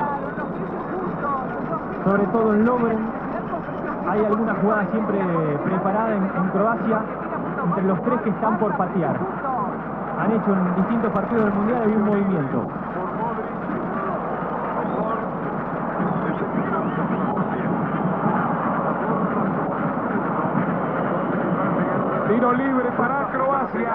[SPEAKER 4] sobre todo en Lovren. Hay alguna jugada siempre preparada en Croacia entre los tres que están por patear. Han hecho en distintos partidos del Mundial hay un movimiento.
[SPEAKER 2] Tiro libre para Croacia.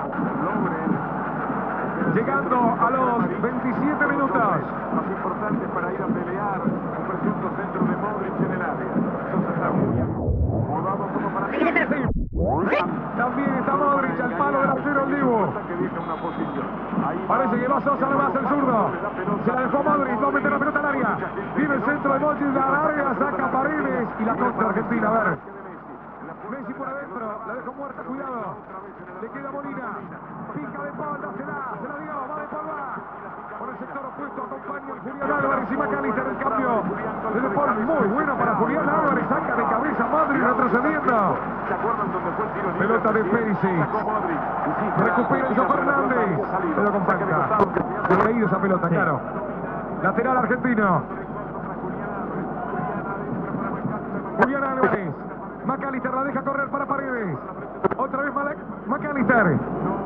[SPEAKER 2] Llegando a los 27 minutos.
[SPEAKER 3] Más importante para ir a pelear. Un presunto centro de Modric en el área. Sosa está muy bien. Volvamos como para...
[SPEAKER 2] También está Modric al palo del arquero el Dibu. Parece que va Sosa nomás el zurdo. Se la dejó Modric, va a meter la pelota al área. Viene el centro de Modric, la larga, saca Paredes y la contra Argentina. A ver. Messi por adentro, la dejó muerta, cuidado. Le queda Molina. Pica de Paul, se la dio, va de Paul, va. Por el sector opuesto acompaña a Julián Álvarez y McAllister. El cambio de De Paul muy bueno para Julián Álvarez. Saca de cabeza Modric retrocediendo. Pelota de Perisic. Recupera Enzo Fernández. Pero con falta. Se ha caído esa pelota, claro. Lateral argentino. Julián Álvarez. McAllister la deja correr para Paredes. Otra vez McAllister.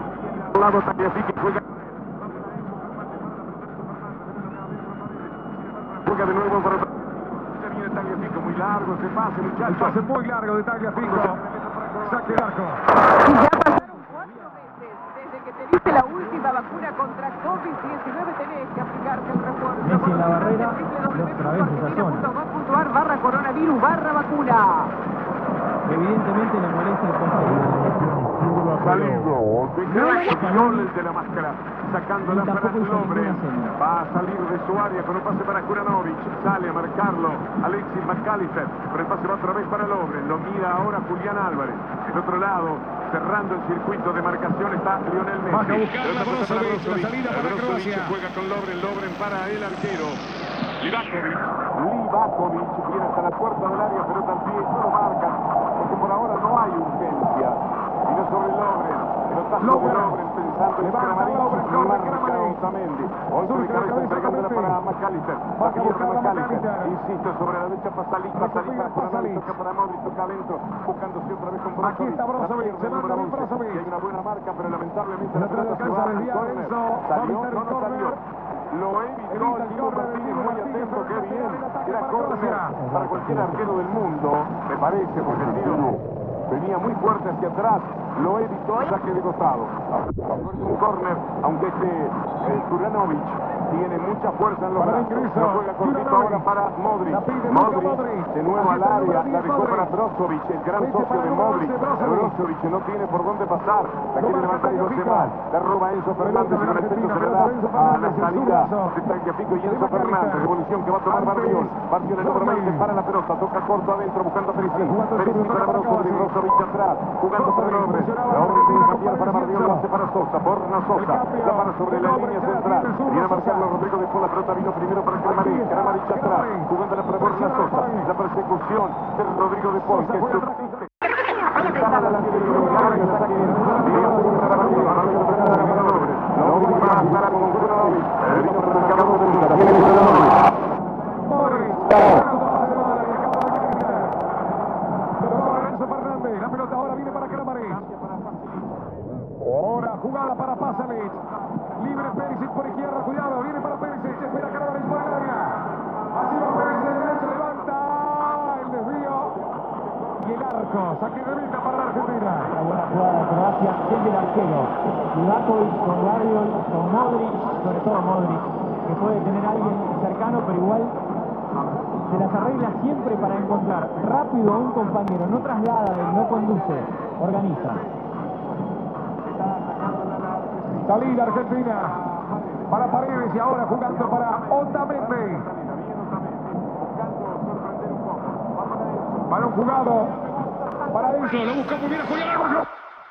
[SPEAKER 3] Juega de nuevo para... Se viene Tagliafico, muy largo, se pase, muchachos.
[SPEAKER 2] El pase muy largo de Tagliafico. Saque el arco.
[SPEAKER 8] Y ya pasaron 4 meses desde que que te diste la última vacuna contra COVID-19 tenés que aplicarte el refuerzo.
[SPEAKER 4] Messi en la barrera, otra vez esa zona.
[SPEAKER 8] /vacuna.
[SPEAKER 4] Evidentemente le molesta el compañero.
[SPEAKER 3] Salido, el de la máscara, sacándola para su nombre, va a salir de su área con un pase para Kuranovic, sale a marcarlo Alexis McAllister, pero el pase va otra vez para Lovren, lo mira ahora Julián Álvarez, del otro lado, cerrando el circuito de marcación está Lionel Messi.
[SPEAKER 2] Baja a buscarla Brozovic, la salida para Croacia.
[SPEAKER 3] Juega con Lovren para el arquero. Livakovic viene hasta la puerta del área, pelota al pie, no lo marca, porque por ahora no hay urgencia. Y no sobre Lovren, pelotazo de Lovren pensando en Kramaric, marca Otamendi. Otro de cabeza entregándola para McAllister. Va a buscar McAllister. Insiste sobre la derecha para salir para Kuranovic, toca para Modric, toca adentro, buscándose otra vez con Brozovic.
[SPEAKER 2] Aquí está Brozovic, se manda bien Brozovic.
[SPEAKER 3] Hay una buena marca, pero lamentablemente la pelota se va al córner. Salió, no salió. Lo evitó el Dibu Martínez, muy atento, qué bien. Era córner para cualquier arquero del mundo, me parece, porque el tiro venía muy fuerte hacia atrás. Lo evitó, saque de costado. Un córner, aunque Kuranovic tiene mucha fuerza en los brazos. Lo juega cortito ahora para Modric. Modric de nuevo al área, la dejó para Brozovic, el gran socio de Modric. Brozovic no tiene por dónde pasar. La quiere levantar y lo hace mal. La roba Enzo Fernández y con el pecho se le da a la salida de Tagliafico y Enzo Fernández. Revolución que va a tomar Barriol. Barriol enormemente para la pelota. Toca corto adentro buscando a Perisic. Perisic para Brozovic. Brozovic atrás. Jugando para Lovren. Lovren tiene que cambiar para Barriol. Lo hace para Sosa. Borna Sosa. La para sobre la línea central. Viene a marcarlo Rodrigo de Paul. La pelota vino primero para Kramaric. Kramaric atrás. Jugando la para Borna Sosa. La persecución de Rodrigo de Paul que subsiste.
[SPEAKER 2] La pelota ahora viene para Kramaric. Ahora jugada para Pasalic. Libre Perisic por izquierda, cuidado, viene para Perisic, espera Kramaric por el área. Así va Perisic de derecha, levanta el desvío y el arco. Saque de vista para la Argentina.
[SPEAKER 4] La buena jugada de Croacia desde el arquero. Livakovic con Barriol, con Modric, sobre todo Modric, que puede tener a alguien cercano, pero igual se las arregla siempre para encontrar rápido a un compañero, no traslada, no conduce, organiza.
[SPEAKER 2] Salida Argentina para Paredes y ahora jugando para Otamendi. Balón jugado para Enzo, lo busca muy bien Julián Álvarez.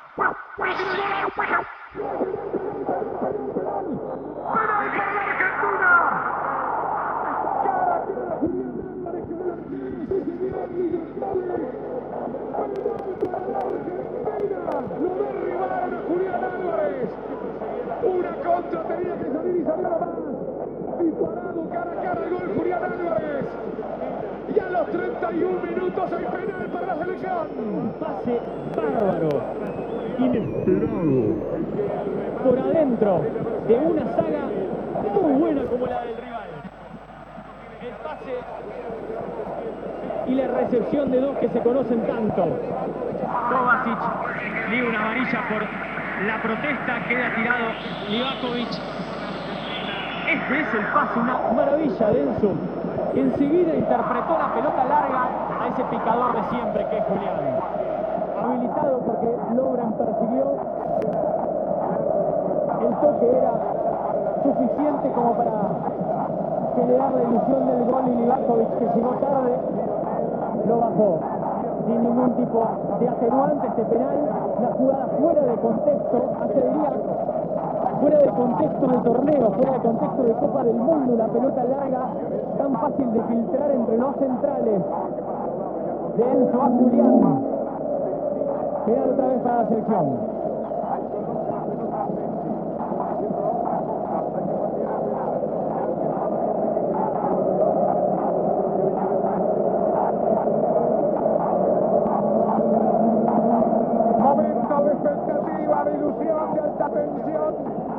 [SPEAKER 2] Lo derribaron a Julián Álvarez. Una contra tenía que salir y salió más. Disparado cara a cara el gol Julián Álvarez. Y a los 31 minutos hay penal para la selección.
[SPEAKER 4] Un pase bárbaro, inesperado, por adentro de una saga muy buena como la del rival. El pase y la recepción de dos que se conocen tanto. Kovacic liga una amarilla por la protesta, queda tirado Livakovic. Este es el pase, una maravilla de Enzo. Enseguida interpretó la pelota larga a ese picador de siempre que es Julián. Habilitado porque Lovren persiguió. El toque era suficiente como para generar la ilusión del gol y Livakovic, que llegó tarde, lo bajó. Sin ningún tipo de atenuante este penal, una jugada fuera de contexto, hasta diría fuera de contexto del torneo, fuera de contexto de Copa del Mundo, una pelota larga tan fácil de filtrar entre los centrales de Enzo a Julián. Penal otra vez para la selección.
[SPEAKER 2] Momento de expectativa, de ilusión, de alta tensión.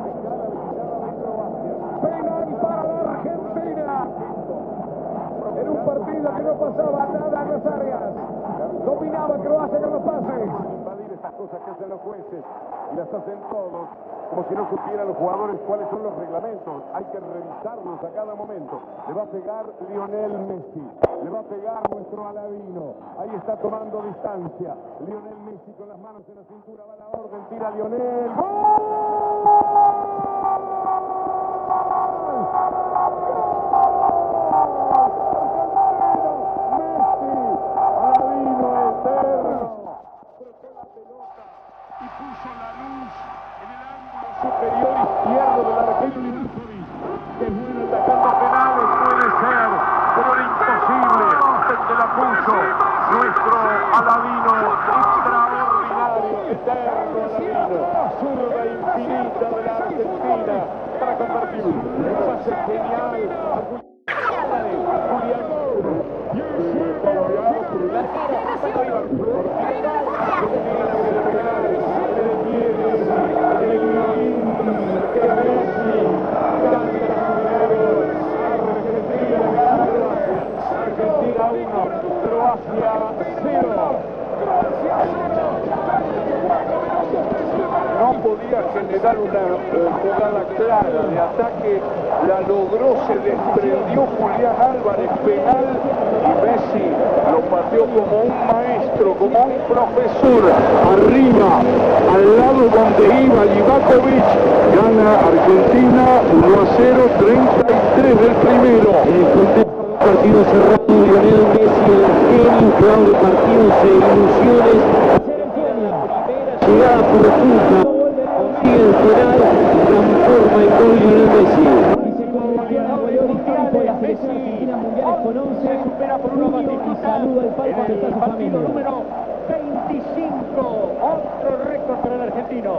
[SPEAKER 2] Penal para la Argentina. En un partido que no pasaba nada en las áreas. Dominaba Croacia con los pases.
[SPEAKER 3] las cosas que hacen los jueces y las hacen todos, como si no supieran los jugadores cuáles son los reglamentos. Hay que revisarlos a cada momento. Le va a pegar Lionel Messi, le va a pegar nuestro Aladino. Ahí está tomando distancia. Lionel Messi con las manos en la cintura, va la orden, tira Lionel. Superior izquierdo del arquero Livakovic, que es bueno atacando penales, puede ser, pero era imposible. Se la puso nuestro Aladino, extraordinario, eterno Aladino, zurda infinita de la Argentina para convertir un pase genial a Julián. Argentina 1, Croacia 0. No podía generar una jugada clara de ataque, la logró, se desprendió Julián Álvarez, penal, y Messi lo pateó como un maestro, como un profesor, arriba, al lado donde iba Livakovic. Gana Argentina 1-0, 33 del primero.
[SPEAKER 9] Partido cerrado, Lionel Messi, el genio, Claudio partidos e ilusiones. Llegada profunda, consigue el penal, transforma en gol Lionel Messi.
[SPEAKER 4] Se supera por una batistuta en el partido número 25. Otro récord para el argentino.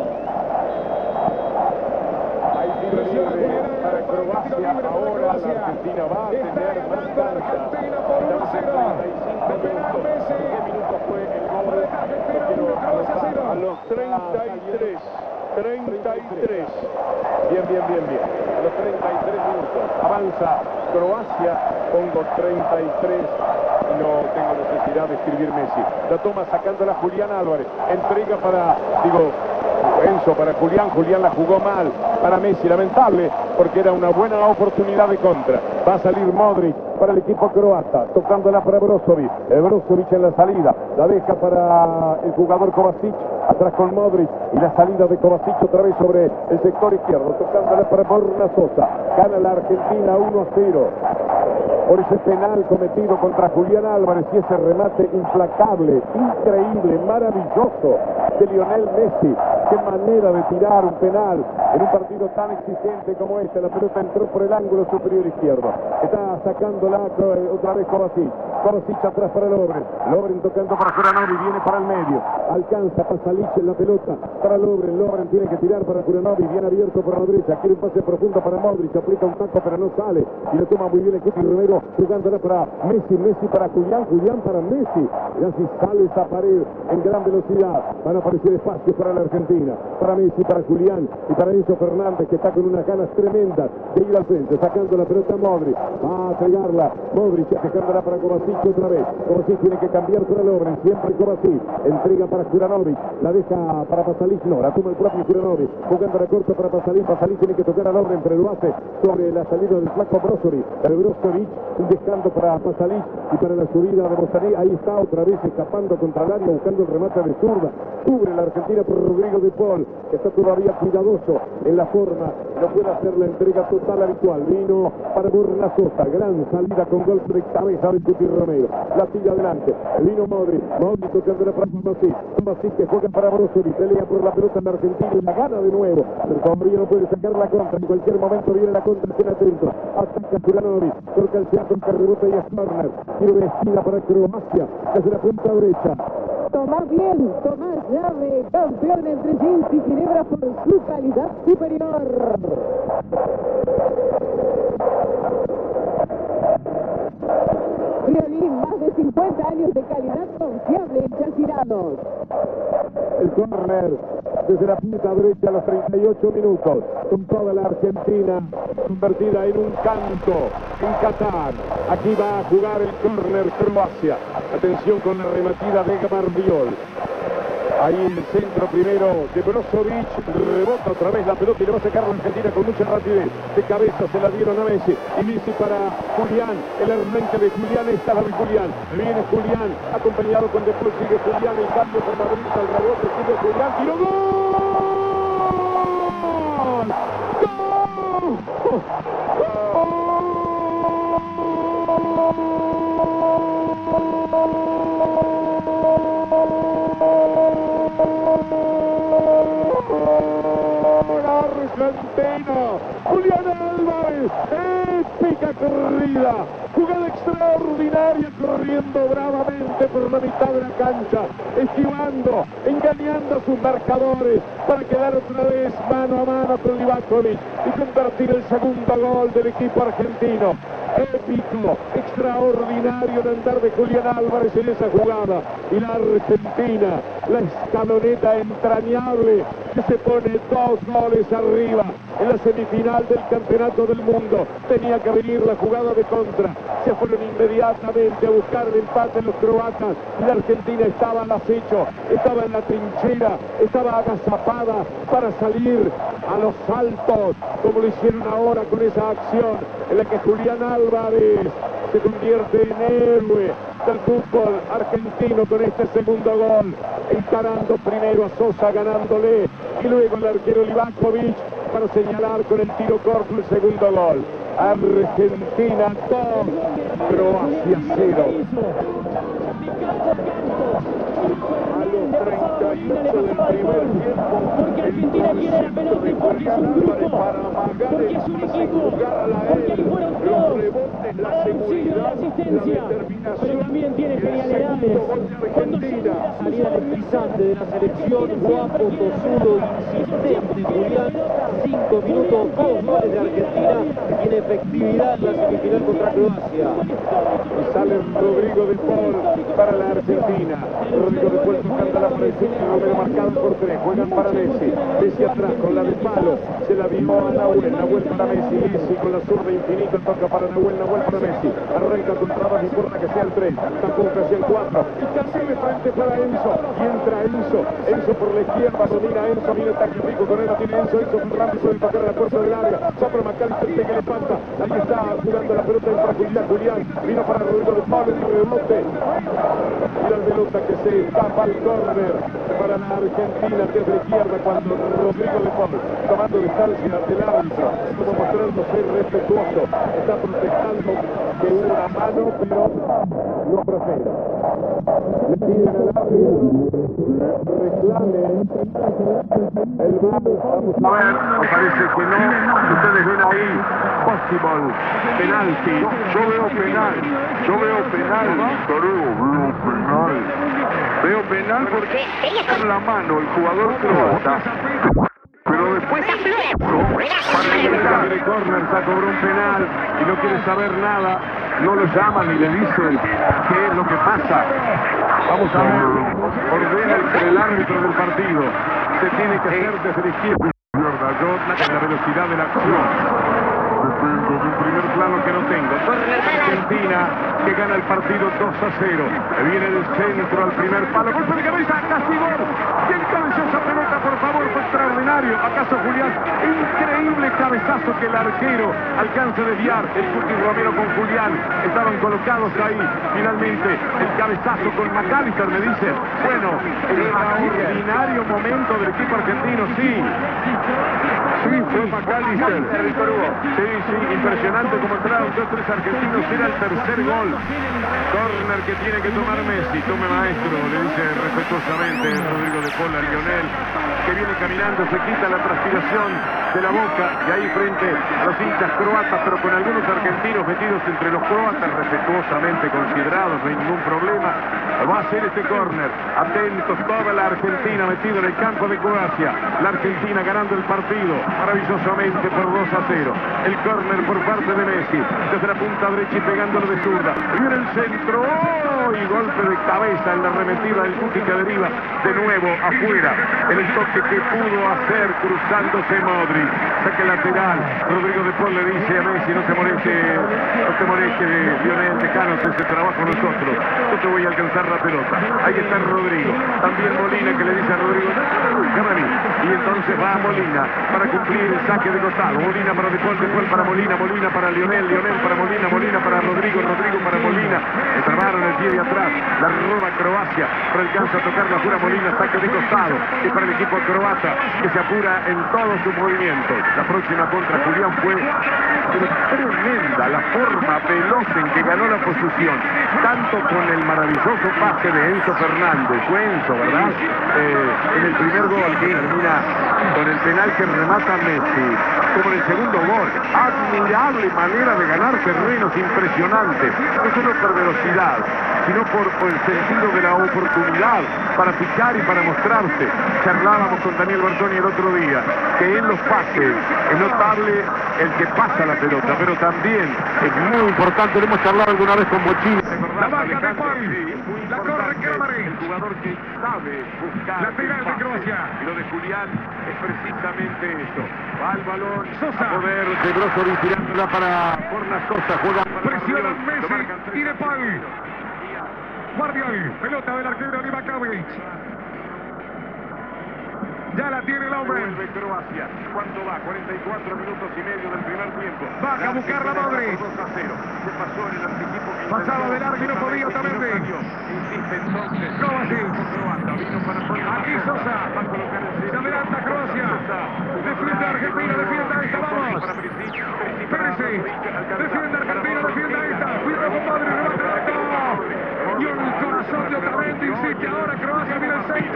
[SPEAKER 3] Hay tiro libre para Croacia. Ahora la Argentina va a tener más cancha.
[SPEAKER 2] Argentina por 1-0.
[SPEAKER 3] ¿Qué minutos fue el gol? A los 33. 33. Bien. A los 33 minutos. Avanza Croacia. Pongo 33. Y no tengo necesidad de escribir Messi. La toma sacándola Julián Álvarez. Entrega para, Enzo, para Julián. Julián la jugó mal para Messi. Lamentable, porque era una buena oportunidad de contra. Va a salir Modric para el equipo croata, tocándola para Brozovic. Brozovic en la salida, la deja para el jugador Kovacic, atrás con Modric, y la salida de Kovacic otra vez sobre el sector izquierdo, tocándola para Borna Sosa. Gana la Argentina 1-0 por ese penal cometido contra Julián Álvarez y ese remate implacable, increíble, maravilloso de Lionel Messi. Qué manera de tirar un penal en un partido tan exigente como este. La pelota entró por el ángulo superior izquierdo. Está sacándola otra vez Kovacic. Kovacic atrás para Lovren. Lovren tocando para Juranovic, viene para el medio. Alcanza Pasalic en la pelota para Lovren. Lovren tiene que tirar para Juranovic, bien abierto por la derecha. Quiere un pase profundo para Modric, aplica un taco pero no sale. Y lo toma muy bien el Cuti Romero, jugándola para Messi. Messi para Julián, Julián para Messi. Y así sale esa pared en gran velocidad. Van a aparecer espacios para la Argentina. Para Messi, para Julián y para Enzo Fernández, que está con unas ganas tremendas de ir al frente, sacando la pelota a Modric. Va a pegarla Modric, dejándola para Kovacic otra vez. Kovacic tiene que cambiar para Lovren, siempre Kovacic. Entrega para Juranovic, la deja para Pasalic, no, la toma el propio Juranovic. Jugando la corta para Pasalic, Pasalic tiene que tocar a Lovren, pero lo hace sobre la salida del flaco Brozovic. El Brozovic dejando para Pasalic y para la subida de Bozaní. Ahí está otra vez escapando contra el área, buscando el remate de zurda. Cubre la Argentina por Rodrigo de Paul, que está todavía cuidadoso en la forma, no puede hacer la entrega total habitual. Vino para Borna Sosa, gran salida con golpe de cabeza de Cuti Romero, la tira adelante, vino Modric tocando para Kovacic, que juega para Brozovic, pelea por la pelota en la Argentina y la gana de nuevo, pero todavía no puede sacar la contra, en cualquier momento viene la contra, estén atentos, ataca Juranovic, toca el teatro que rebota y es corner, tiro de esquina para Croacia, desde la punta derecha.
[SPEAKER 8] Tomás bien, Tomás Llave, campeón entre Jeans y Ginebra por su calidad superior. Violín, más de 50 años de calidad confiable en Chasiranos.
[SPEAKER 3] El córner desde la punta derecha a los 38 minutos, con toda la Argentina convertida en un canto en Qatar. Aquí va a jugar el córner Croacia. Atención con la rematida de Gamarbiol. Ahí el centro primero de Brozovic, rebota otra vez la pelota y le va a sacar a Argentina con mucha rapidez. De cabeza se la dieron a Messi. Y Messi para Julián, el arranque de Julián, está la de Julián. Viene Julián, acompañado con después sigue Julián, el cambio por la derecha, el rebote, sigue Julián, tiro, ¡gol! Argentina, Julián Álvarez, épica corrida, jugada extraordinaria, corriendo bravamente por la mitad de la cancha, esquivando, engañando a sus marcadores para quedar otra vez mano a mano con Livakovic y convertir el segundo gol del equipo argentino. Épico, extraordinario el andar de Julián Álvarez en esa jugada. Y la Argentina, la escaloneta entrañable, que se pone 2 goles arriba en la semifinal del Campeonato del Mundo. Tenía que venir la jugada de contra. Se fueron inmediatamente a buscar el empate los croatas. Y la Argentina estaba al acecho, estaba en la trinchera, estaba agazapada para salir a los saltos, como lo hicieron ahora con esa acción en la que Julián Álvarez se convierte en héroe del fútbol argentino con este segundo gol, encarando primero a Sosa, ganándole, y luego el arquero Livakovic para señalar con el tiro corto el segundo gol. Argentina 2, Croacia 0. A los 38 del primer tiempo,
[SPEAKER 4] porque Argentina quiere la pelota y porque es un grupo, porque es un equipo, porque ahí fueron todos al auxilio de la asistencia, pero también tiene genialidades.
[SPEAKER 9] Argentina, salida electrizante de la selección, guapo, tosudo, insistente, Julián, 5 minutos, 2 goles de Argentina, que tiene efectividad en la semifinal contra Croacia.
[SPEAKER 3] Y sale Rodrigo de Paul para la Argentina. Rodrigo de Paul tocando la presión y Romero marcado por 3. Juegan para Messi. Messi atrás con la de palo. Se la vio a Nahuel. Nahuel para Messi. Messi con la zurda infinita. Toca para Nahuel. Nahuel para Messi. Arranca con trabas. Importa que sea el 3. Tampoco hacia el 4. Y cambio de frente para Enzo. Y entra Enzo. Enzo por la izquierda. Domina Enzo. Viene el taque rico. Con él la tiene Enzo. Enzo con rápido puede tocar la puerta del área. Va para McAllister que le falta. Ahí está jugando la pelota para Julián. Julián vino para Rodrigo de Pablo. El rebote. Y la pelota que se escapa al córner para la Argentina desde la izquierda cuando Rodrigo de Pablo, tomando distancia del árbitro, como mostrándose respetuoso, está protestando que hubo una mano, pero no procede. Le piden al árbitro, reclame el VAR. Vamos a ver, me parece que no. Ustedes ven ahí, possible, penalti. Yo veo penal, veo penal porque con la mano el jugador croata, pero después para el córner se cobró un penal y no quiere saber nada, no lo llaman y le dicen qué es lo que pasa. Vamos a ver, ordena el árbitro del partido, se tiene que hacer desde la izquierda, con la velocidad de la acción. Dependo de un primer plano que no tengo. Argentina que gana el partido 2-0. Viene del centro al primer palo. Golpe de cabeza, casi gol. ¿Quién cabezó esa pelota, por favor? Fue extraordinario. ¿Acaso Julián? Increíble cabezazo que el arquero alcanza a desviar. El Cuti Romero con Julián estaban colocados ahí. Finalmente el cabezazo con McAllister, me dice. Bueno, extraordinario momento del equipo argentino, sí. Sí, fue McAllister. Sí, impresionante como entraron 2-3 argentinos, era el tercer gol. Corner que tiene que tomar Messi. Tome maestro, le dice respetuosamente Rodrigo de Paul a Lionel, que viene caminando, se quita la transpiración de la boca, y ahí frente a los hinchas croatas, pero con algunos argentinos metidos entre los croatas, respetuosamente considerados, no hay ningún problema. Va a ser este córner. Atentos, toda la Argentina metida en el campo de Croacia. La Argentina ganando el partido maravillosamente por 2-0. El córner por parte de Messi, desde la punta derecha y pegándolo de zurda. Viene el centro, ¡oh! Y golpe de cabeza en la arremetida del Cuti que deriva de nuevo afuera. El toque que pudo hacer cruzándose Modric. Saque lateral. Rodrigo de Paul le dice a Messi, no te moleste, Lionel Tecano, ese trabajo nosotros. Yo te voy a alcanzar la pelota. Ahí está Rodrigo. También Molina que le dice a Rodrigo, Camarín. Y entonces va Molina para cumplir el saque de costado. Molina para De Paul para Molina, Molina para Lionel, Lionel para Molina, Molina para Rodrigo, Rodrigo para Molina. Le trabaron el pie de atrás. La roba Croacia, pero alcanza a tocar la pura Molina, saque de costado. Y para el equipo croata que se apura en todos sus movimientos. La próxima contra Julián fue tremenda la forma veloz en que ganó la posición, tanto con el maravilloso pase de Enzo Fernández, fue Enzo, ¿verdad? En el primer gol que termina con el penal que remata Messi, como en el segundo gol, admirable manera de ganar terrenos, impresionante, no solo por velocidad, sino por el sentido de la oportunidad para picar y para mostrarse. Charlábamos con Daniel Bertoni el otro día, que en los pases es notable el que pasa la pelota, pero también es muy importante, lo hemos charlado alguna vez con Bochini.
[SPEAKER 2] La baja de Paul, la corre Camarín.
[SPEAKER 3] El jugador que sabe buscar
[SPEAKER 2] la final de Croacia.
[SPEAKER 3] Y lo de Julián es precisamente eso. Va el balón,
[SPEAKER 2] Sosa.
[SPEAKER 3] A poder de Brozovic tirándola para Borna Sosa, juega para
[SPEAKER 2] presiona
[SPEAKER 3] Guardiol,
[SPEAKER 2] Messi y De Paul. Guardiol, pelota del arquero Livakovic. Ya la tiene el hombre.
[SPEAKER 3] Vuelve Croacia. ¿Cuánto va? 44 minutos y medio del primer tiempo.
[SPEAKER 2] Baja a buscar la Modric.
[SPEAKER 3] 2-0. Se pasó en el anticipo.
[SPEAKER 2] Pasaba de largo y no podía Otamendi.
[SPEAKER 3] Insiste entonces.
[SPEAKER 2] Kovacic.
[SPEAKER 3] Croata. Vino para
[SPEAKER 2] aquí Sosa.
[SPEAKER 3] Va a colocar el
[SPEAKER 2] se adelanta Croacia. Defiende Argentina. Defiende esta. Vamos. Perisic. Defiende Argentina. Defiende esta. Cuidado con Modric. Remate directo. Y el corazón de Otamendi insiste ahora. Croacia viene el centro.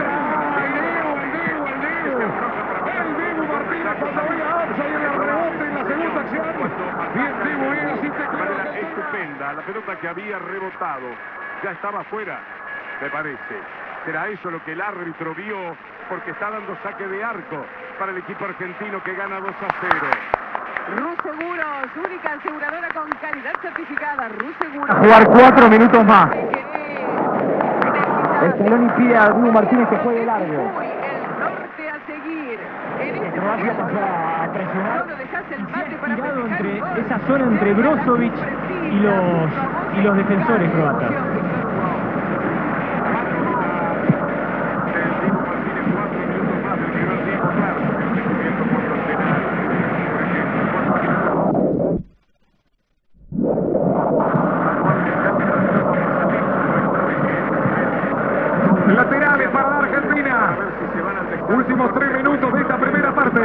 [SPEAKER 2] El Dibu Martínez cuando voy a offside en el rebote en la segunda acción. Bien Dibu, bien así te
[SPEAKER 3] manera estupenda. La pelota que había rebotado ya estaba afuera, me parece. ¿Será eso lo que el árbitro vio? Porque está dando saque de arco para el equipo argentino que gana 2-0.
[SPEAKER 8] Rus Seguros, única aseguradora con calidad certificada. Rus Seguros.
[SPEAKER 10] A jugar 4 minutos más. El Scaloni impide a Dibu Martínez que juegue largo.
[SPEAKER 4] Croacia pasó a presionar estirado entre esa zona entre Brozovic y los defensores croatas.
[SPEAKER 2] Laterales para la Argentina. Últimos 3 minutos de esta primera parte.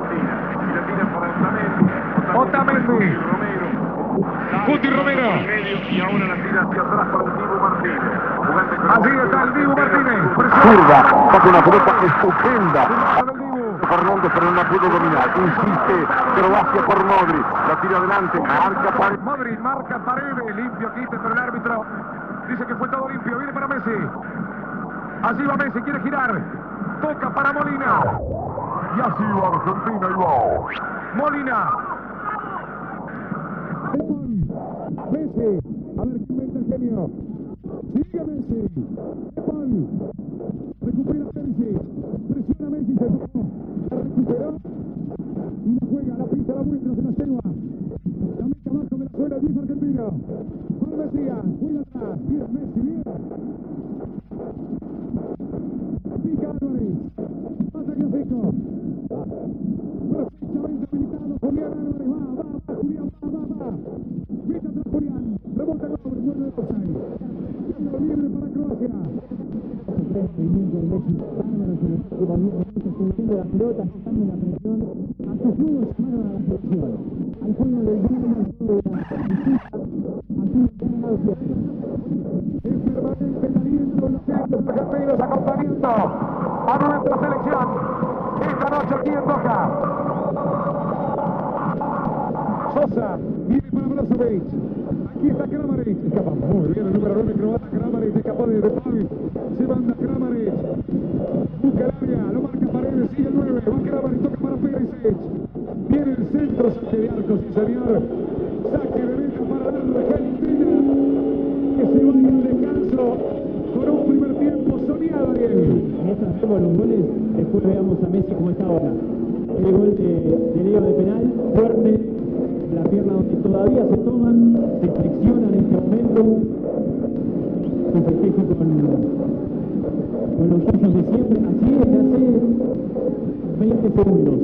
[SPEAKER 2] Otamendi. Cuti Romero.
[SPEAKER 3] Y ahora la tira hacia atrás para el Dibu Martínez.
[SPEAKER 2] Así está el Dibu Martínez.
[SPEAKER 3] Curva, saca una pelota estupenda. Fernández, pero no la pudo dominar. Insiste Croacia por Modric. La tira adelante. Marca Paredes.
[SPEAKER 2] Modric marca Paredes. Limpio quite, pero el árbitro dice que fue todo limpio. Viene para Messi. Así va Messi, quiere girar. Toca para Molina.
[SPEAKER 3] Y así va Argentina y va.
[SPEAKER 2] Molina. Messi. A ver quién mete el genio. Sigue Messi. Paul. Recupera Perisic. Presiona Messi. Se tocó. La recuperó. Y la juega. La pisa, la muestra. Se la selva. La mete abajo de la suela. El 10 argentino. Juan Mesías. Juega atrás. Bien Messi. Bien. Pica Álvarez. Pasa que Fico. Perfectamente habilitado. Julián Álvarez. Va. Julián. Va. Mete atrás Julián. Rebota el hombre. Muerde de offside. Tiro libre para Croacia. Movimiento de Messi. Bárbaro en los últimos 10 minutos. Subiendo la pelota. Sacando la presión. Hasta subo llamaron a la selección. Al fondo del grupo. Al fondo de la visita. Así han ganado siempre. Es permanente el aliento en los centros argentinos acompañando a nuestra selección esta noche aquí en Doha. Sosa viene para Brozovic. Aquí está Kramaric. Escapa muy bien el número 9 croata. Kramaric escapó de Paul. Se manda Kramaric. Busca el área. Lo marca Paredes. Sigue el 9. Va Kramaric. Toca para Perisic. Viene el centro. Saque de arco, sí señor. Saque de meta para la Argentina. Que se vaya al descanso
[SPEAKER 4] Mientras vemos los goles, después veamos a Messi como está ahora. El gol de Leo de penal, fuerte, la pierna donde todavía se toma, se flexiona en este momento. Su festejo con los suyos de siempre, así es, hace 20 segundos.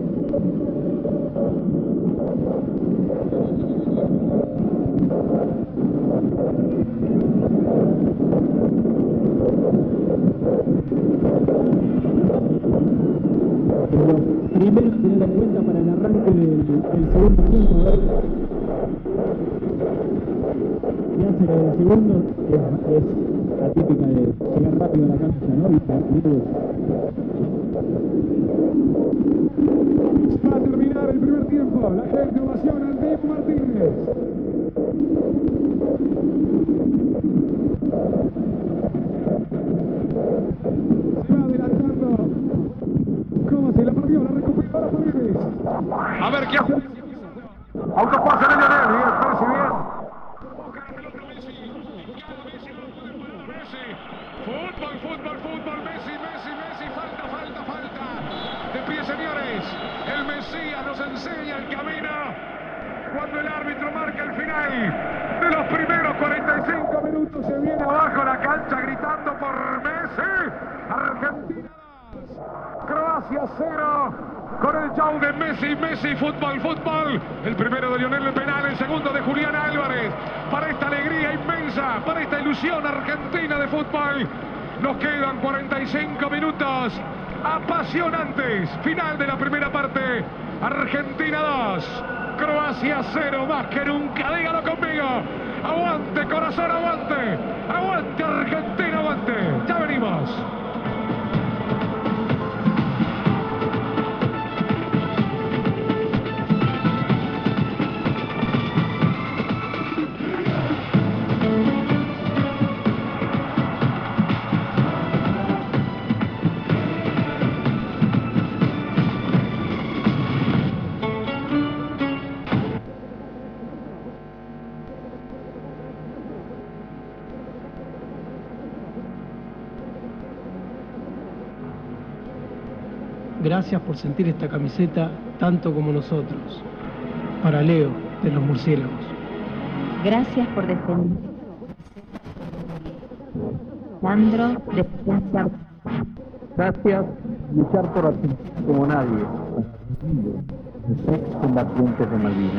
[SPEAKER 4] Primero tener en cuenta para el arranque del segundo tiempo. Ya se el segundo es la típica de llegar rápido a la cancha, ¿no?
[SPEAKER 2] Va a terminar el primer tiempo. La gente ovaciona al Dibu Martínez. Se va adelantando. ¿Cómo se la perdió? La recupera ahora Paredes. A ver qué hace. Autopase de Lionel. Bien, parece bien. Fútbol, Messi, falta. De pie, señores. El Mesías nos enseña el camino. Cuando el árbitro marca el final de los primeros 45 minutos, se viene abajo la cancha gritando por Messi. Argentina 2, Croacia 0. Con el show de Messi, fútbol. El primero de Lionel de penal, el segundo de Julián Álvarez. Para esta alegría inmensa, para esta ilusión argentina de fútbol. Nos quedan 45 minutos apasionantes. Final de la primera parte. Argentina 2, Croacia 0, más que nunca. Dígalo conmigo. Aguante, corazón, aguante. Aguante, Argentina, aguante. Ya venimos.
[SPEAKER 11] Gracias por sentir esta camiseta tanto como nosotros. Para Leo, de los murciélagos.
[SPEAKER 12] Gracias por defender. Sandro, defensa.
[SPEAKER 10] Gracias, luchar por ti como nadie. Excombatientes de Malvinas.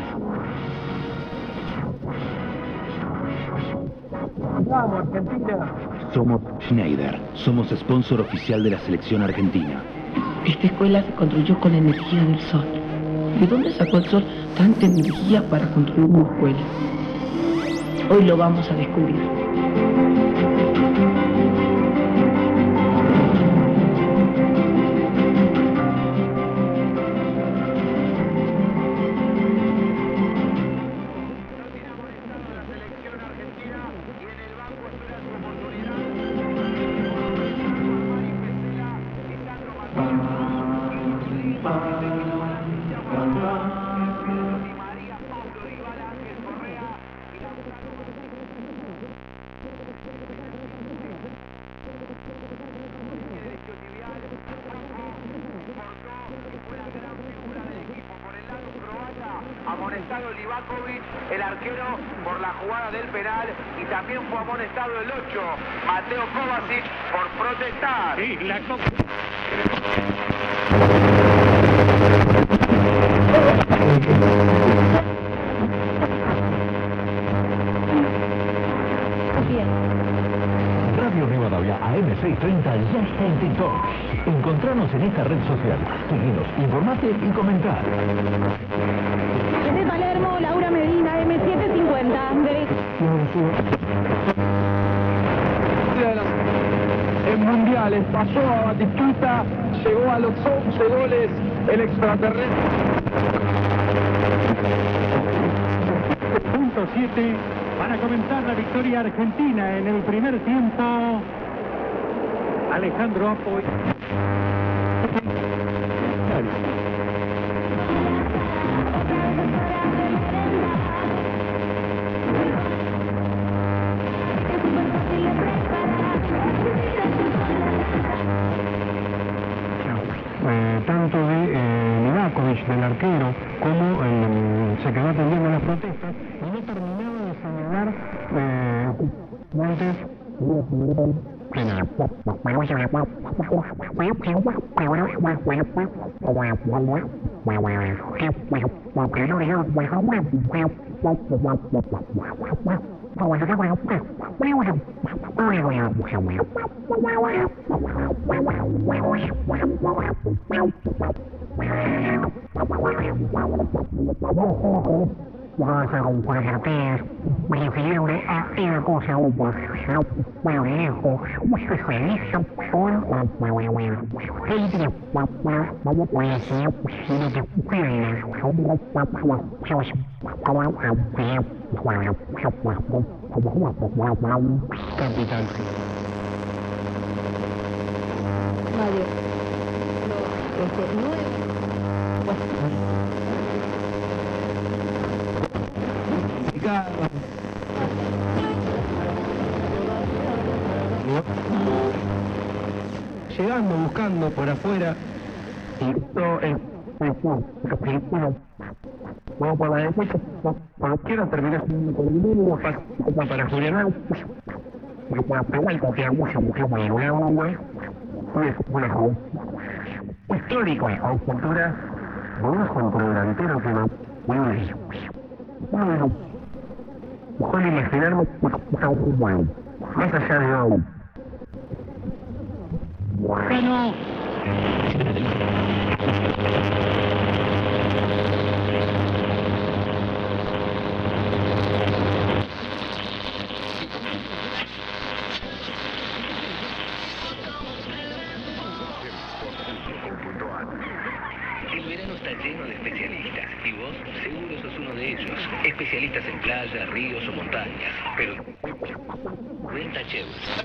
[SPEAKER 13] ¡Vamos, Argentina!
[SPEAKER 14] Somos Schneider. Somos sponsor oficial de la selección argentina.
[SPEAKER 15] Esta escuela se construyó con la energía del sol. ¿De dónde sacó el sol tanta energía para construir una escuela? Hoy lo vamos a descubrir.
[SPEAKER 16] Amonestado Livakovic, el arquero, por la jugada del penal, y también fue amonestado el 8, Mateo Kovacic, por protestar. Sí, la
[SPEAKER 17] Radio Rivadavia AM630 ya está en TikTok. Encontranos en esta red social. Seguinos, informate y comentá.
[SPEAKER 8] Desde Palermo, Laura Medina, M750.
[SPEAKER 9] En mundiales pasó a Batistuta, llegó a los 11 goles el extraterrestre.
[SPEAKER 18] Punto 7 para comenzar la victoria argentina en el primer tiempo. Alejandro Apoy.
[SPEAKER 10] del arquero, como se quedó atendiendo las protestas y no terminaba de señalar antes llegando, buscando por afuera, y todo vamos por la derecha, quiero terminar con el mínimo para Julián. Histórico, cultura, vamos contra el delantero que no puedo imaginarme más allá de hoy.
[SPEAKER 4] Bueno.
[SPEAKER 19] El verano está lleno de especialistas y vos seguro sos uno de ellos. Especialistas en playa, ríos o montañas, pero Renta Chevrolet.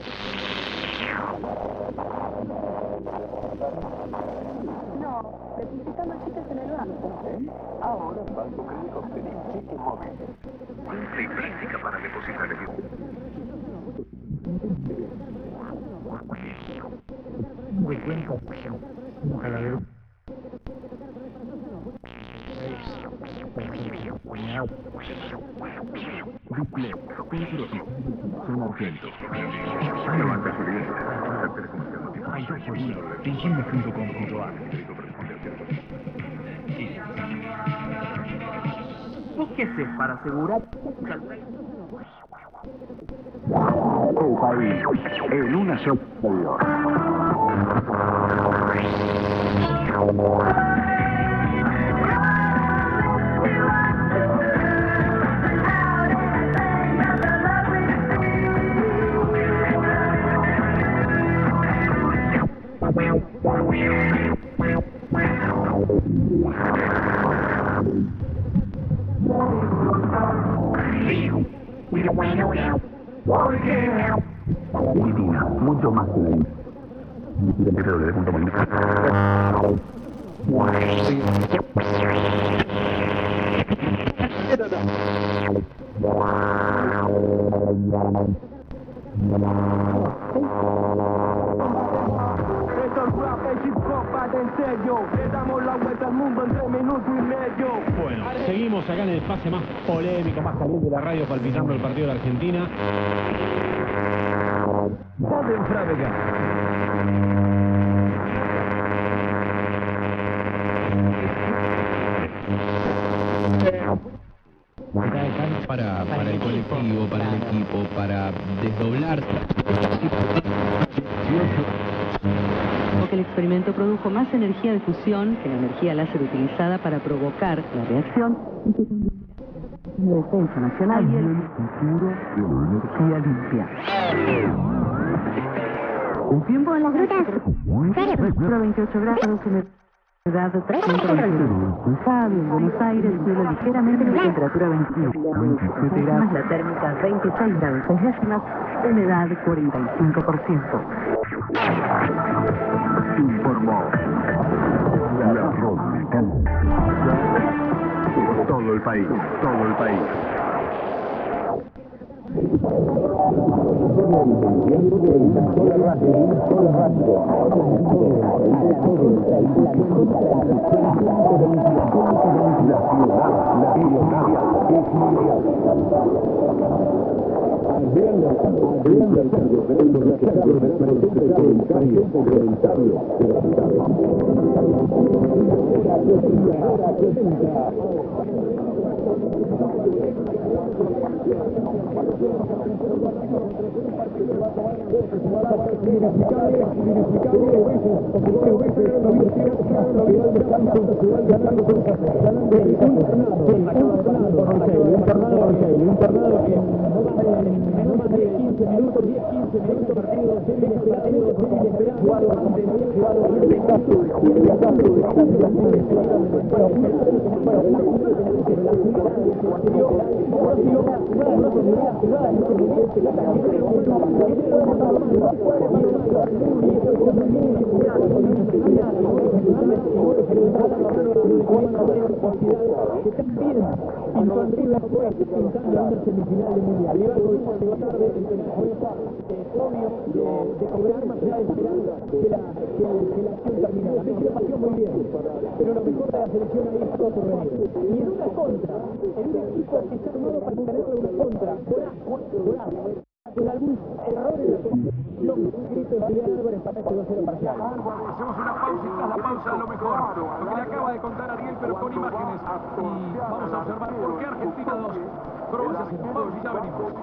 [SPEAKER 8] No, depositando cheques en el banco.
[SPEAKER 3] Ahora el Banco Crédito tiene cheque móvil. Simple y práctica para depositar el Levanta su
[SPEAKER 13] Búsquese para asegurar
[SPEAKER 3] el país en una sola. Divina, mucho más que la
[SPEAKER 9] le damos la vuelta al mundo en 3 minutos y medio.
[SPEAKER 2] Bueno, seguimos acá en el pase más polémico, más caliente de la radio, palpitando el partido de la Argentina.
[SPEAKER 9] Boden Frábega.
[SPEAKER 20] Para el colectivo, para el equipo, para desdoblar.
[SPEAKER 12] Porque el experimento produjo más energía de fusión que la energía láser utilizada para provocar la reacción de defensa nacional y el futuro de la energía limpia. Un tiempo en las grutas. 28 grados, humedad 3%. En Buenos Aires, cielo ligeramente de temperatura 27 grados. La térmica 26 grados 6 décimas, humedad 45%.
[SPEAKER 3] Informó la Rónica. Todo el país, todo el país.
[SPEAKER 2] Hacemos una pausa y tras la pausa lo mejor. Lo que le acaba de contar Ariel, pero con imágenes. Y vamos a observar por qué Argentina 2, Croacia 0. Vamos y ya venimos.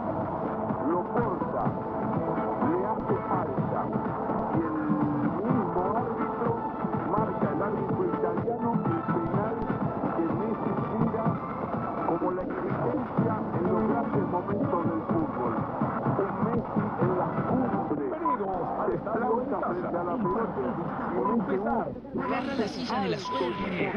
[SPEAKER 3] Lo corta, le hace falta. Y el mismo árbitro marca, el árbitro italiano, el penal que Messi tira como la exigencia en los grandes momentos del fútbol. Un Messi en la cumbre, se planta frente a la pelota y empezar.
[SPEAKER 19] Agarra la silla de la suerte.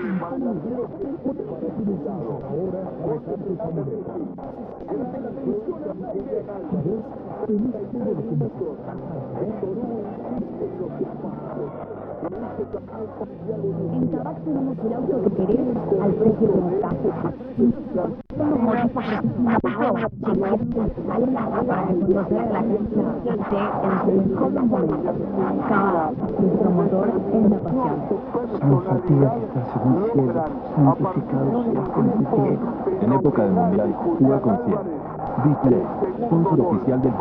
[SPEAKER 8] En Tabac tenemos el auto que querés al precio que buscas. Somos modistas precisos para que cuando se haga la cancha esté en su mejor momento. Cada nuestro motor es la pasión.
[SPEAKER 5] Somos fatigas que están en el cielo, santificados y competitivos.
[SPEAKER 14] En época del Mundial, juega con 100. Display, sponsor oficial del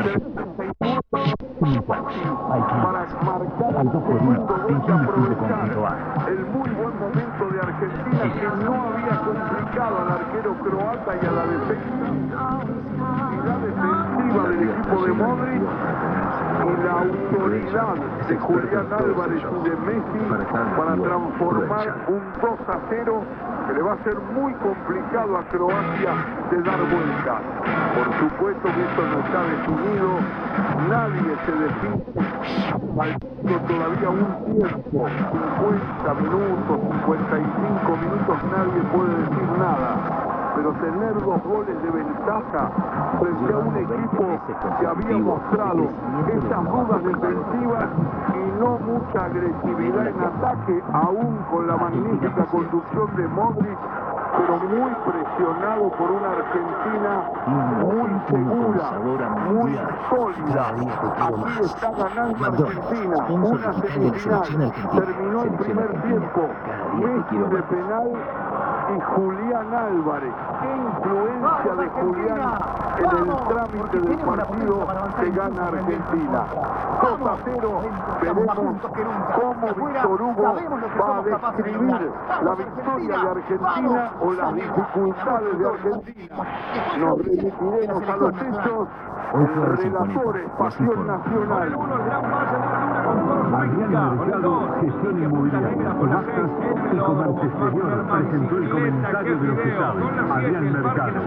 [SPEAKER 3] Hay
[SPEAKER 14] al 2x1, en conjunto A.
[SPEAKER 3] el muy buen momento de Argentina que no había complicado al arquero croata y a la defensa. Y la defensiva del equipo de Modric y la autoridad de Julián Álvarez y de Messi para transformar un 2-0 que le va a ser muy complicado a Croacia de dar vuelta. Por supuesto que esto no está definido, nadie se define, faltando todavía un tiempo, 50 minutos, 55 minutos, nadie puede decir nada. Pero tener 2 goles de ventaja frente a un equipo que había mostrado esas dudas defensivas y no mucha agresividad en ataque, aún con la magnífica conducción de Modric, pero muy presionado por una Argentina muy segura, muy sólida. Aquí está ganando Argentina, una semifinal, terminó el primer tiempo, Messi de penal y Julián Álvarez. ¿Qué influencia de Julián en el trámite del partido que gana Argentina? 2-0, veremos cómo Víctor Hugo va a describir la victoria de Argentina o las dificultades de Argentina. Nos remitiremos a los hechos. El relator es Pasión Nacional. Adrián Mercado, gestión inmobiliaria, subastas y comercio exterior, presentó el comentario de los que saben. Adrián Mercado,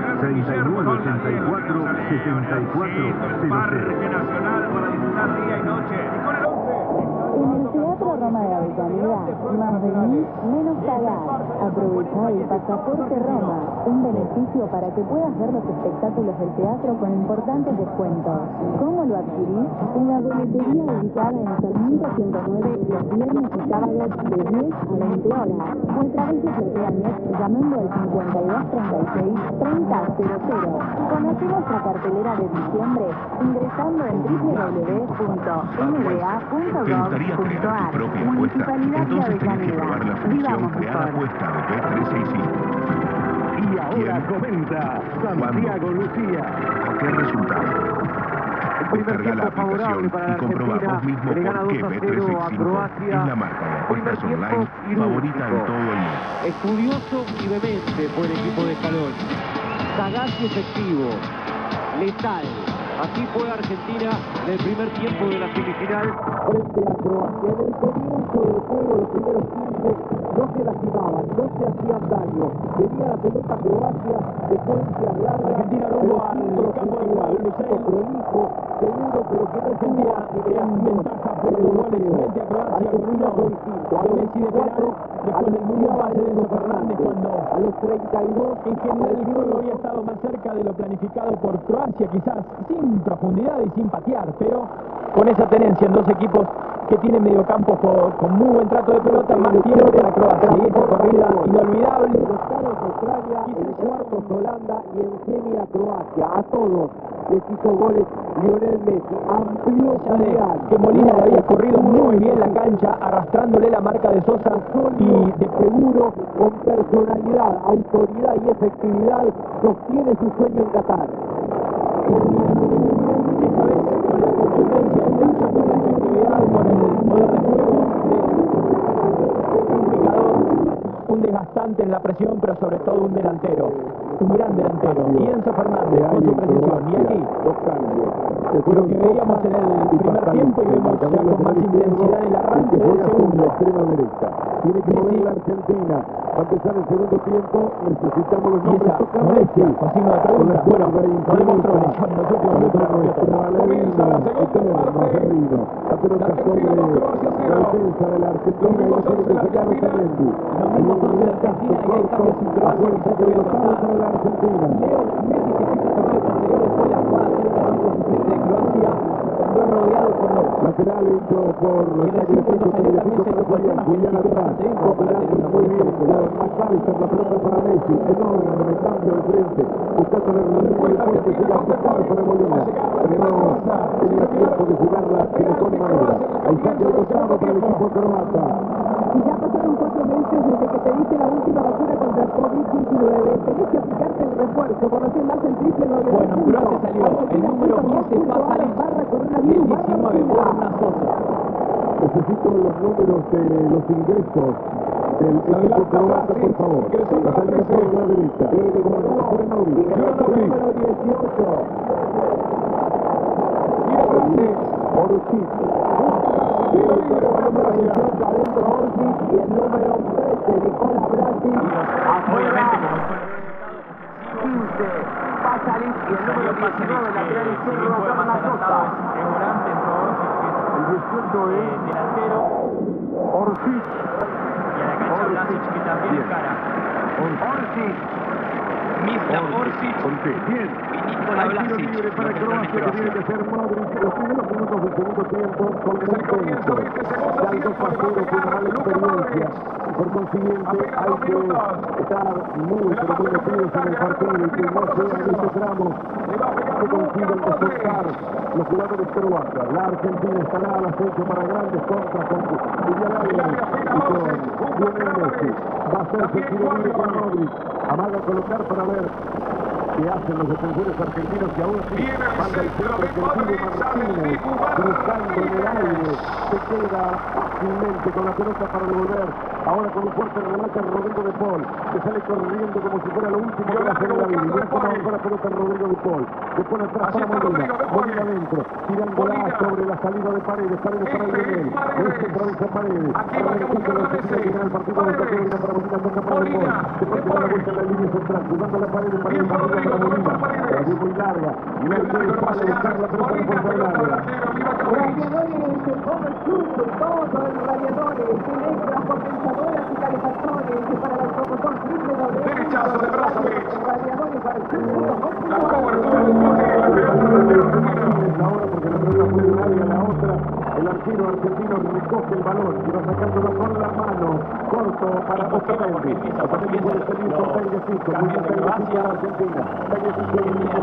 [SPEAKER 3] 3984-7400.
[SPEAKER 2] Parque Nacional para disfrutar día y noche. Y con el 11.
[SPEAKER 12] En el Teatro Roma de Avellaneda, más de 1000 menos Sagar, aprovecha el Pasaporte Roma, un beneficio para que puedas ver los espectáculos del teatro con importantes descuentos. ¿Cómo lo adquirís? En la boletería ubicada en Sarmiento 109 los viernes y sábados de 10 a 20 horas o a través de PlateaNet llamando al 5236 3000. Conoce nuestra cartelera de diciembre ingresando en www.nba.gov.ar. Municipalidad de Avellaneda. Vivamos mejor.
[SPEAKER 3] Y ahora comenta Santiago Lucía.
[SPEAKER 14] ¿A qué resultado? Descarga la aplicación y comprobá vos mismo por qué Bet365 es la marca de apuestas online favorita en todo el mundo.
[SPEAKER 9] Estudioso y vehemente fue el equipo de Scaloni. Sagaz y efectivo. Letal. Así fue Argentina en el primer tiempo de la semifinal frente a Croacia. En el comienzo del juego, los primeros 15 no se lastimaban, no se hacían daño. Venía la pelota Croacia, secuencias largas. Argentina rumbo al campo de juego. Un equipo prolijo, seguro, pero que no Argentina tenía ventaja por el gol frente a Croacia con un ojo distinto. A Messi de penal, después del mundial de Enzo Fernández, cuando a los 32 en general el juego había estado más cerca de lo planificado por Croacia, quizás sin profundidad y sin patear, pero con esa tenencia en dos equipos que tienen mediocampo con muy buen trato de pelota, más tiempo que la Croacia, y esta corrida inolvidable. Los caros Australia, el cuarto Holanda y enseña a Croacia, a todos les hizo goles Lionel Messi, amplió Julián, que Molina le había corrido muy bien la cancha, arrastrándole la marca de Sosa y de seguro, con personalidad, autoridad y efectividad, sostiene su sueño en Qatar. Esta vez con la contundencia del gancho, con la efectividad, con el poder de juego, un picador, un desgastante en la presión, pero sobre todo un delantero, un gran delantero, y Enzo Fernández con su precisión. Y aquí, lo que veíamos en el primer tiempo y vemos ya con más intensidad el arranque del segundo.
[SPEAKER 3] Extrema derecha. Tiene que mover la Argentina. Va a empezar el segundo tiempo. Necesitamos los nombres.
[SPEAKER 2] Molestia, con signo de pregunta. Bueno, no demostró lesión en los últimos minutos.
[SPEAKER 3] Comienza la segunda parte. La pelota sobre la defensa de la Argentina y lo tiene que sacar Otamendi.
[SPEAKER 2] Los mismos 11 de Argentina y hay cambios sin Croacia que ya te voy a contar. Leo Messi se empieza a tocar el posterior después de la jugada cerca del banco suplente de Croacia, cuando es rodeado por los
[SPEAKER 3] lateral hecho por los Tagliafico Julián atrás. Muy bien, McAllister, la pelota para Messi, enorme cambio de frente, buscando el Rodrigo de Paul que siga buscando para Molina, pero no tenía tiempo de jugarla de mejor manera. Ahí saque de costado para el equipo croata.
[SPEAKER 12] Y ya pasaron 4 meses desde que te diste la última vacuna contra COVID-19. Tenés que aplicarte el refuerzo. Conocer más el triple no.
[SPEAKER 2] Bueno, Croacia salió el número 15 Pasalic y el 19 Borna Sosa.
[SPEAKER 3] Necesito los números de los ingresos del equipo croata, por favor. La salida por la derecha. Número 18. Orsic. Adentro Orsic y el número 13, Nicola Brasic. Afuera. 15. Pasalic y el número 19, lateral izquierdo, Borna Sosa. El 18 es delantero Orsic.
[SPEAKER 4] Y a la cancha Vlasic, que también encara.
[SPEAKER 3] Orsic.
[SPEAKER 4] Mislav Orsic.
[SPEAKER 3] Bien.
[SPEAKER 4] Nikola Vlasic.
[SPEAKER 3] Libre para Croacia, que tiene que ser Modric. Los primeros minutos del segundo tiempo son contentos. Ya el 2-0 fue una mala experiencia. Por consiguiente, hay que estar muy, pero muy metidos en el partido y que no sea en este tramo que consigan descontar los jugadores croatas. La Argentina estará al acecho para grandes contras con Villarreal y con Lionel Messi. Va a ser tiro libre con Modric. Amaga a colocar para ver qué hacen los defensores argentinos, que aún así manda el centro argentino Martínez, cruzando en el aire, se queda fácilmente con la pelota para devolver, ahora con un fuerte remate Rodrigo de Paul, que sale corriendo como si fuera lo último de la segunda línea, mira cómo va la pelota Rodrigo de Paul, se pone atrás para Molina, Molina adentro, tirándola sobre la salida de Paredes para Lionel, el centro de Paredes, ahora el centro de la Argentina, que gana el partido de toque, para Molina, toca para De Paul, después se da la vuelta en la línea central, jugando la Paredes para el partido para Molina, la dio muy larga, y la idea sale a buscar la pelota de Puerto del área.
[SPEAKER 12] Gladiadores, el Club, todo en Gladiadores, electras, compensadoras y calefactores,
[SPEAKER 3] El arquero argentino recoge el balón y va sacándolo con la mano. Corto para Otamendi. Otamendi puede salir con Tagliafico. Muy bien Tagliafico a Argentina. Tagliafico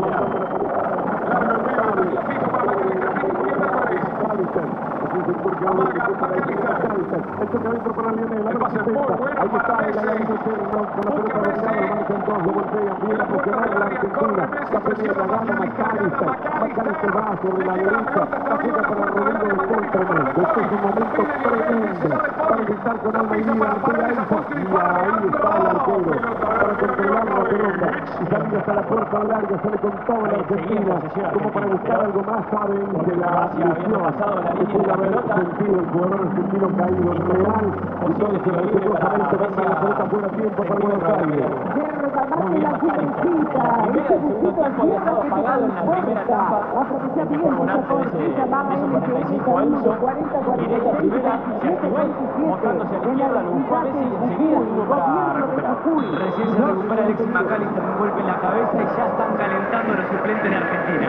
[SPEAKER 3] el tocamiento para Lionel, el pase muy bueno para Messi. Con la pelota dominada, lo marcan dos, lo golpean, viene a presionar la Argentina. La pelea la gana McAllister. McAllister va sobre la derecha, la juega para Rodrigo del gol tremendo. Este es un momento tremendo para gritar con alma y vida ante la Elsa. Y ahí está el arquero para controlar la pelota y salir hasta la puerta larga, sale con toda la Argentina como para buscar algo más. Saben que la lesión que puede haber sentido el jugador argentino caído real y todo se respetuosamente manda la pelota fuera a tiempo para Buenos Aires.
[SPEAKER 4] Muy bien Macalister. Primero el segundo tiempo había estado apagado en la primera etapa. Bonante de esos 45 a Enzo. Directa primera, se activó, mostrándose a la izquierda, lo buscó a Messi y enseguida estuvo para recuperar. Recién se recupera Alexis McAllister, un golpe en la cabeza y ya están calentando los suplentes de Argentina.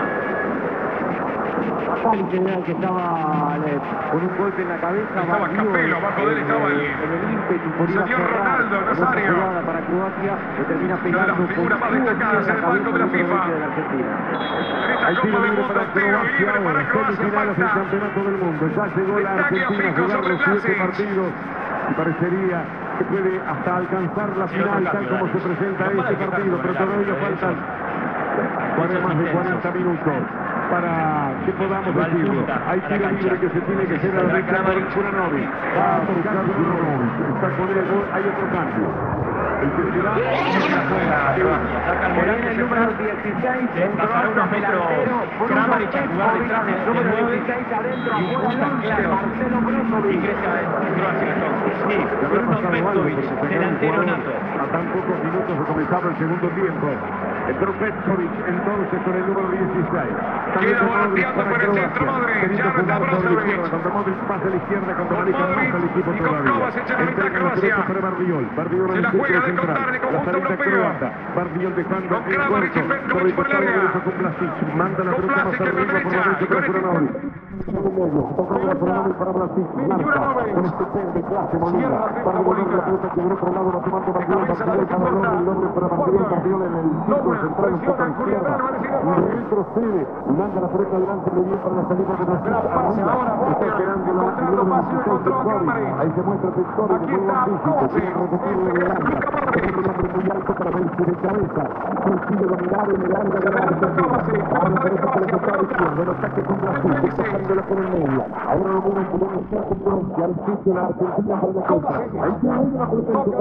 [SPEAKER 3] McAllister que estaba con un golpe en la cabeza.
[SPEAKER 2] Estaba Capello, abajo de él estaba
[SPEAKER 3] el ímpetu por ir a
[SPEAKER 2] señor
[SPEAKER 3] cerrar
[SPEAKER 2] Ronaldo Nazario.
[SPEAKER 3] Para Croacia, que termina
[SPEAKER 2] Una de
[SPEAKER 3] pegando
[SPEAKER 2] las figuras más destacadas en el banco de la FIFA.
[SPEAKER 3] Hay tiro libre para Croacia ahora, semifinales del campeonato del mundo. Ya llegó la Argentina a jugar los 7 partidos y parecería que puede hasta alcanzar la final tal como se presenta este partido, pero todavía faltan más de 40 minutos para que podamos decirlo. Hay tiro libre que se tiene que hacer a la reclama del Kuranovic. Va a tocar Kuranovic. Está con el gol, hay otro cambio. El que se va
[SPEAKER 4] Morán el número 16, pasará unos metros Kramaric a jugar detrás del número 16 adentro, y claro, ingresa en Croacia entonces. Sí, Bruno Petkovic, delantero nato.
[SPEAKER 3] A tan pocos minutos se comenzaba el segundo tiempo. Entró Petkovic entonces con el número 16.
[SPEAKER 2] Queda volanteando por el centro Modric. Ya está Brozovic.
[SPEAKER 3] Cuando Modric pasa a la izquierda, cuando maneja más al equipo todavía.
[SPEAKER 2] Entrega la pelota para
[SPEAKER 3] Barriol. Barriol
[SPEAKER 2] se la juega de contar en el conjunto europeo.
[SPEAKER 3] Barriol dejando
[SPEAKER 2] con Kramaric y Petkovic por el área.
[SPEAKER 3] Con Vlasic. Manda la pelota más arriba por la derecha para Kuranovic. Toca para Vlasic. Con estupendo clase Molina. Para devolver la pelota que del otro lado va tomando Barriol. El doble para Barriol en el círculo central, un poco a la izquierda. Retrocede y manda la pelota adelante muy bien para la salida de Vlasic. Está esperando la número 16 Petkovic. Ahí se muestra Petkovic. Aquí está Kovacic. Es un hombre muy alto para verse de cabeza. Consigue dominar en el área de la Argentina. Ahora pelota por el costado izquierdo. El ataque con Brasil. Despejándola por el medio. Ahora lo mueven como un cerco Croacia. Al sitio la Argentina para la contra. Ahí se mueve la pelota en su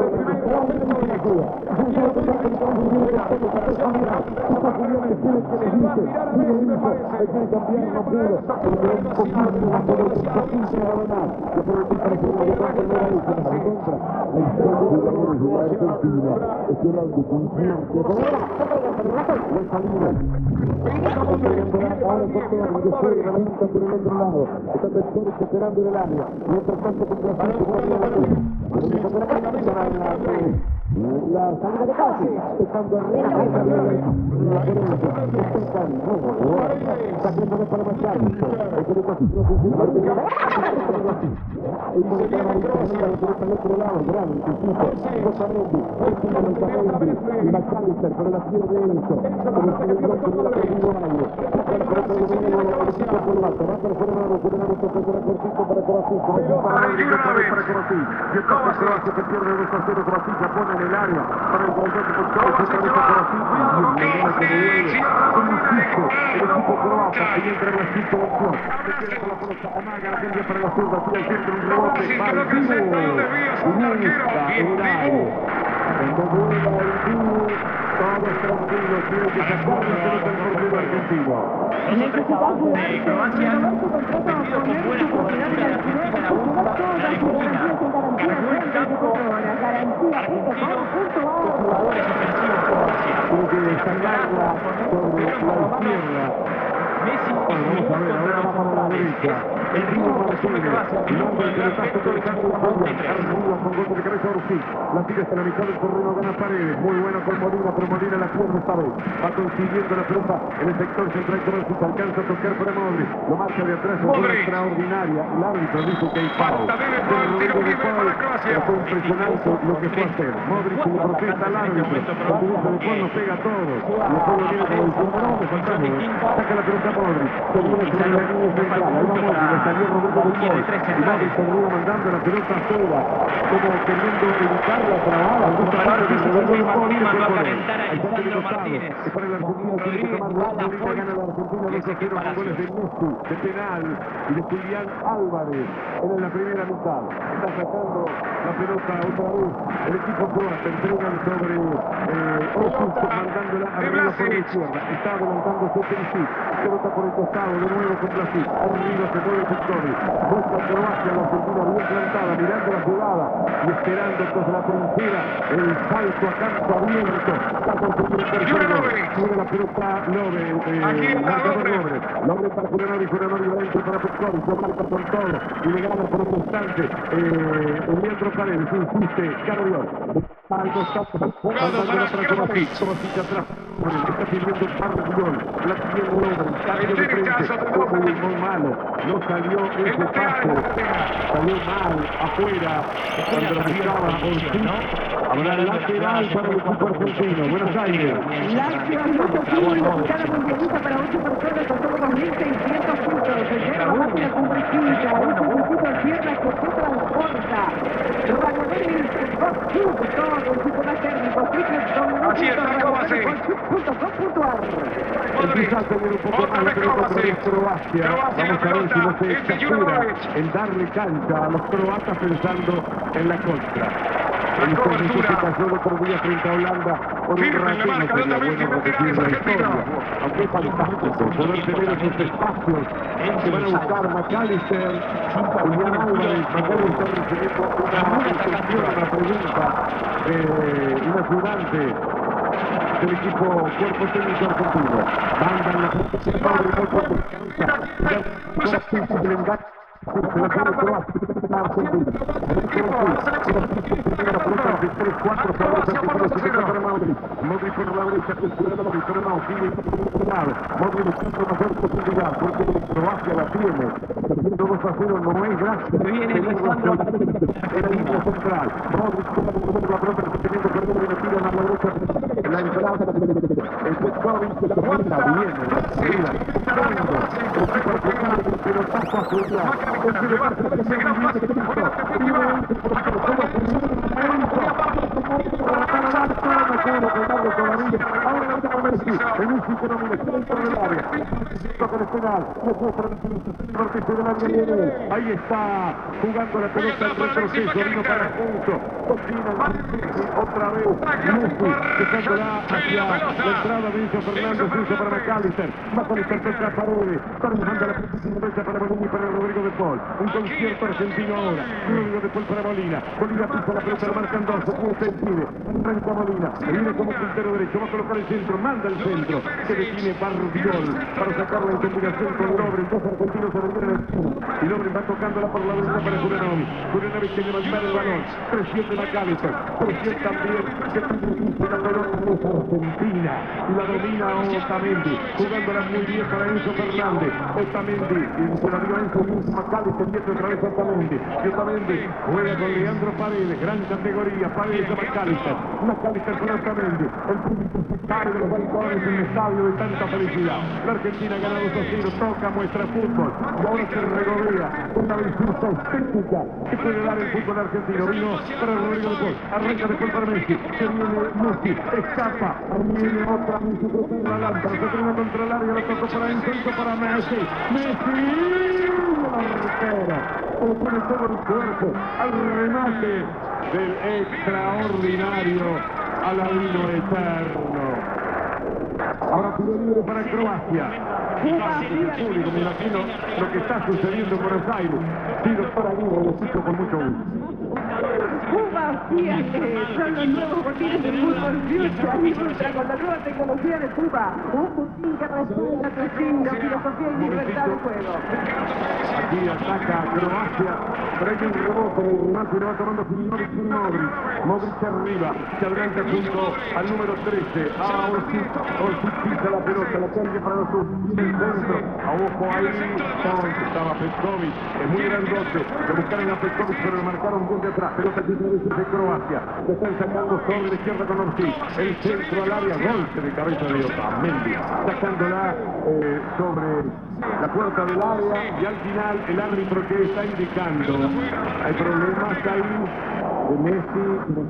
[SPEAKER 3] esperando en el área. Mientras tanto con la salida de pase, estando arriba la sacándole para McAllister. El que le pasó el otro lado, gran anticipo. McAllister con el acción de Enzo. Con el segundo que hubiera perdido algo. Va a perforar cortito para Kovacic. Para Kovacic. Y entonces Croacia que pierde 2-0. Kovacic la pone en el área para el gol de Kovacic. El equipo croata ahí entra la situación. Se queda con la pelota, amaga la gente para la zurda, tira el centro, un rebote. Cuando vuela el Dibu, todos tranquilos, tiene que sacar la pelota del portero argentino.
[SPEAKER 4] Los tres avances de Croacia han defendido con buena cobertura de Argentina en la punta, la Argentina cargó el campo argentino con jugadores ofensivos
[SPEAKER 3] Tiene que destacarla sobre la izquierda.
[SPEAKER 4] Messi
[SPEAKER 3] vamos a ver, ahora vamos a la derecha. El ritmo Martínez. Longo el pelotazo colocando la bola. Arriba con golpe de cabeza Ortiz. La tira hasta la mitad del terreno, gana Paredes. Muy bueno con Molina, pero Molina la pierde esta vez. Va consiguiendo la pelota en el sector central con Ortiz. Alcanza a tocar para Modric. Lo marca de atrás, una bola extraordinaria. El árbitro dice que hay foul. Fue impresionante lo que fue a hacer. Modric le protesta al árbitro. Cuando dice de fondo pega a todos. Y después lo viene como diciendo, no, me faltamos. Saca la pelota Modric. Termina sobre la línea central. Ahí va Modric. Le salió Roberto del Gol. Y Modric termina mandando la pelota afuera. Como queriendo evitar la trabada. Es para el argentino, tiene que tomar la Molina, gana la Argentina 2-0 con goles de Messi, de penal, y de Julián Álvarez en la primera mitad. Está sacando la pelota otra vez el equipo croata, entregan sobre Ortiz, mandándola arriba por la izquierda. Está adelantándose Perisic, pelota por el costado, de nuevo con Vlasic, arriba se mueve Victoria, busca Croacia, la Argentina bien plantada, mirando la jugada y esperando entonces la trinchera, el salto a campo abierto, está consiguiendo el tercero, sube la pelota Lobe, marcador Lobe para Julián va dentro para Petkovic, lo marca con todo y le gana por un instante Leandro Paredes, insiste, Carrión, al costado, mandándola para Kovacic atrás, está pidiendo un par de gol, la tiene Lobe, cambio de frente, muy malo, no salió ese pase, salió mal, afuera, cuando lo buscaba Ortiz, habrá lateral para el equipo argentino, Buenos Aires.
[SPEAKER 12] Lazio anota Chile, cada mundialista para 8 personas con solo 2.600 puntos. Se lleva más de la cumbrecita, un poquito tierra que se transporta. Ragonelli, 2 puntos, todo el equipo más técnico.
[SPEAKER 2] Así está Kovacic.
[SPEAKER 3] Empieza a tener un poco más la pelota otra vez Croacia. Vamos a ver si no se exagera en darle cancha a los croatas pensando en la contra. El técnico se cayó el otro día frente a Holanda por un rato, no sería bueno repetir la historia. Aunque es fantástico poder tener esos espacios que van a buscar McAllister, Julián Álvarez, McAllister recibiendo una intención, una pregunta un ayudante del equipo cuerpo técnico argentino. Mandan la protección de Pablo por se la tiene Croacia, Argentina. La pelota de 3-4 para Modric por la derecha, pero no, sigue Modric el centro mayor posibilidad, porque Croacia la tiene. 2-0 no es gracia. En la línea central. Modric con la pelota teniendo perdido y la tira a la derecha. La entrada el Petkovic que se manda bien. El equipo argentino del pelotazo a jugar. Ahí está jugando la pelota en retroceso, vino para Couto, otra vez Messi, dejándola hacia la entrada de Enzo Fernández, Enzo para McAllister, McAllister contra Paredes, terminando la derecha para Molina y para Rodrigo de Paul, un concierto argentino ahora, Rodrigo de Paul para Molina, Molina pisa la pelota, lo marcan dos, se impide, frente a Molina, viene como puntero derecho, va a colocar el centro, manda el centro, se detiene Barbiol para sacarla en combinación con Lobre, dos argentinos se retiran el centro, y Lobre va tocándola por la derecha para Julianovic, Julianovic que levantar el balón, presión de McAllister, presión también que la pelota es argentina, y la domina Otamendi, jugándola muy bien para Enzo Fernández, Otamendi, y se la dio Enzo McAllister, viene otra vez Otamendi, y Otamendi juega con Leandro Paredes, gran categoría, Paredes a McAllister con Otamendi, el público se cae de los balcones en un estadio de tanta felicidad, la Argentina gana 2-0, toca, muestra fútbol, y ahora se regodea una belleza estética que puede dar el fútbol argentino, vino para Rodrigo de Paul, arranca después para Messi, se viene Messi, escapa, viene otra Messi, protege la lámpara, se frena contra el área, lo tocó para Enzo, para Messi, arquero, como pone todo el cuerpo al remate del extraordinario Aladino Eterno. Ahora tiro libre para Croacia. Público, me imagino lo que está sucediendo en Buenos Aires. Tiro para libre, lo cito con mucho gusto.
[SPEAKER 12] Cuba hacía que son los nuevos botines del fútbol Future con la nueva tecnología de Cuba. Un botín que respalda tu estilo, filosofía y libertad de juego.
[SPEAKER 3] Aquí ataca Croacia, pero hay un rebote en el remate y lo va tomando Filipovic y Modric. Modric arriba, se adelanta junto al número 13, a Orsic. Orsic pisa la pelota, la cambia para los del centro. A ojo ahí, estaba Petkovic, es muy grandote. Le buscaron a Petkovic, pero le marcaron desde atrás. Pelota que de Croacia. Se están sacando sobre la izquierda con Orsic. El centro al área, golpe de cabeza de Otamendi. Sacándola sobre la puerta del área y al final el árbitro que está indicando. Hay problemas ahí de Messi,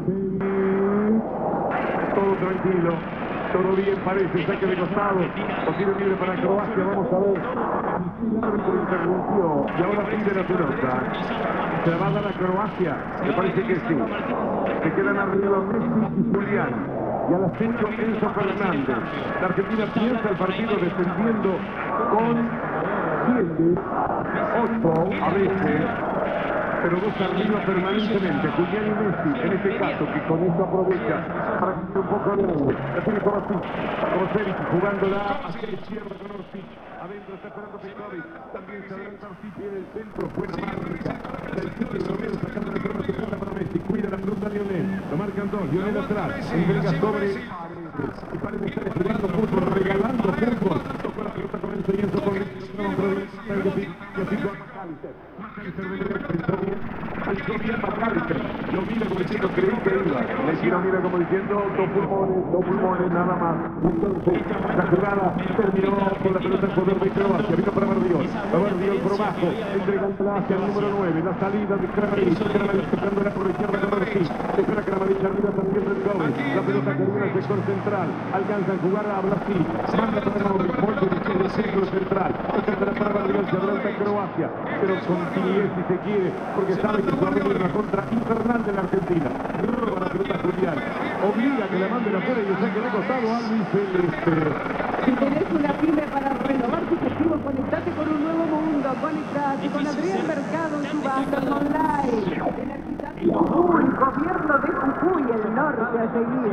[SPEAKER 3] todo tranquilo, todo bien parece, saque de costado, lo tiene libre para Croacia, vamos a ver. El árbitro interrumpió y ahora pide la pelota. ¿Se la va a dar a Croacia? Me parece que sí. Se quedan arriba Messi y Julián. Y al ascenso Enzo Fernández. La Argentina piensa el partido defendiendo con 7, 8 a veces, pero dos arriba permanentemente, Julián y Messi, en este caso, que con esto aprovecha para que un poco de nuevo. La tiene Kovacic, jugándola hacia la izquierda con Orsic. Adentro está esperando Petkovic, también se adelanta Orsic en el centro, buena marca. Del Chico Romero sacando la pelota segunda para Messi, cuida la pelota Lionel, lo marcan dos, Lionel atrás, entrega sobre y parece estar jugando fútbol, regalando fútbol. Tocó la pelota con Enzo y Enzo con y así con McAllister. McAllister de medio pensó bien McAllister. Lo mira como diciendo, creí que iba. Le tiro mira como diciendo, dos pulmones nada más. Entonces, la jugada terminó con la pelota en poder de Croacia. Vino para Bardiol. Bardiol por abajo, entregándola hacia el número 9. La salida de Kramaric. Kramaric tocándola por la izquierda con Orsic. Espera Kramaric arriba también del Gómez. La pelota que viene al sector central. Alcanza a jugar a Brasil. Manda para Modric. Modric en el centro central. Tocándola para Bardiol. Se adelanta Croacia. Pero con timidez si se quiere, porque sabe que su amigo es una contra infernal de la Argentina. Roba la pelota Julián. Obliga a que la manden afuera y le saque de costado a Luis Celeste.
[SPEAKER 12] Si tenés una pyme para renovar tus activos, conectate con un nuevo mundo. Conectate con Adrián Mercado en subastas online. Jujuy, gobierno de Jujuy, el norte a seguir.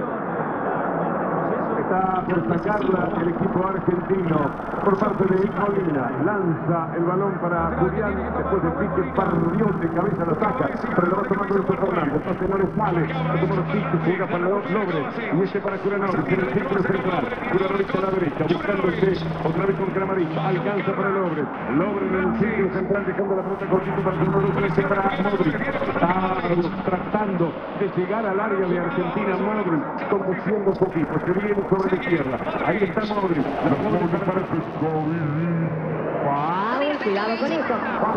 [SPEAKER 3] Está por sacarla el equipo argentino por parte de Molina. Lanza el balón para Julián. Después de pique, Bardiol de cabeza la saca. Pero lo va tomando Enzo Fernández. Entonces no le sale. Lo toma los piques, juega para Lobres. Y este para Kuranovic en el círculo central. Kuranovic a la derecha, buscándose otra vez con Kramaric. Alcanza para Lobres. Lobres en el círculo central, dejando la pelota cortita para el número 13 para Modric. Está tratando de llegar al área de Argentina. Modric conduciendo su equipo. Se viene sobre la izquierda. Ahí está Modric. La Modric para
[SPEAKER 8] Cuidado con eso.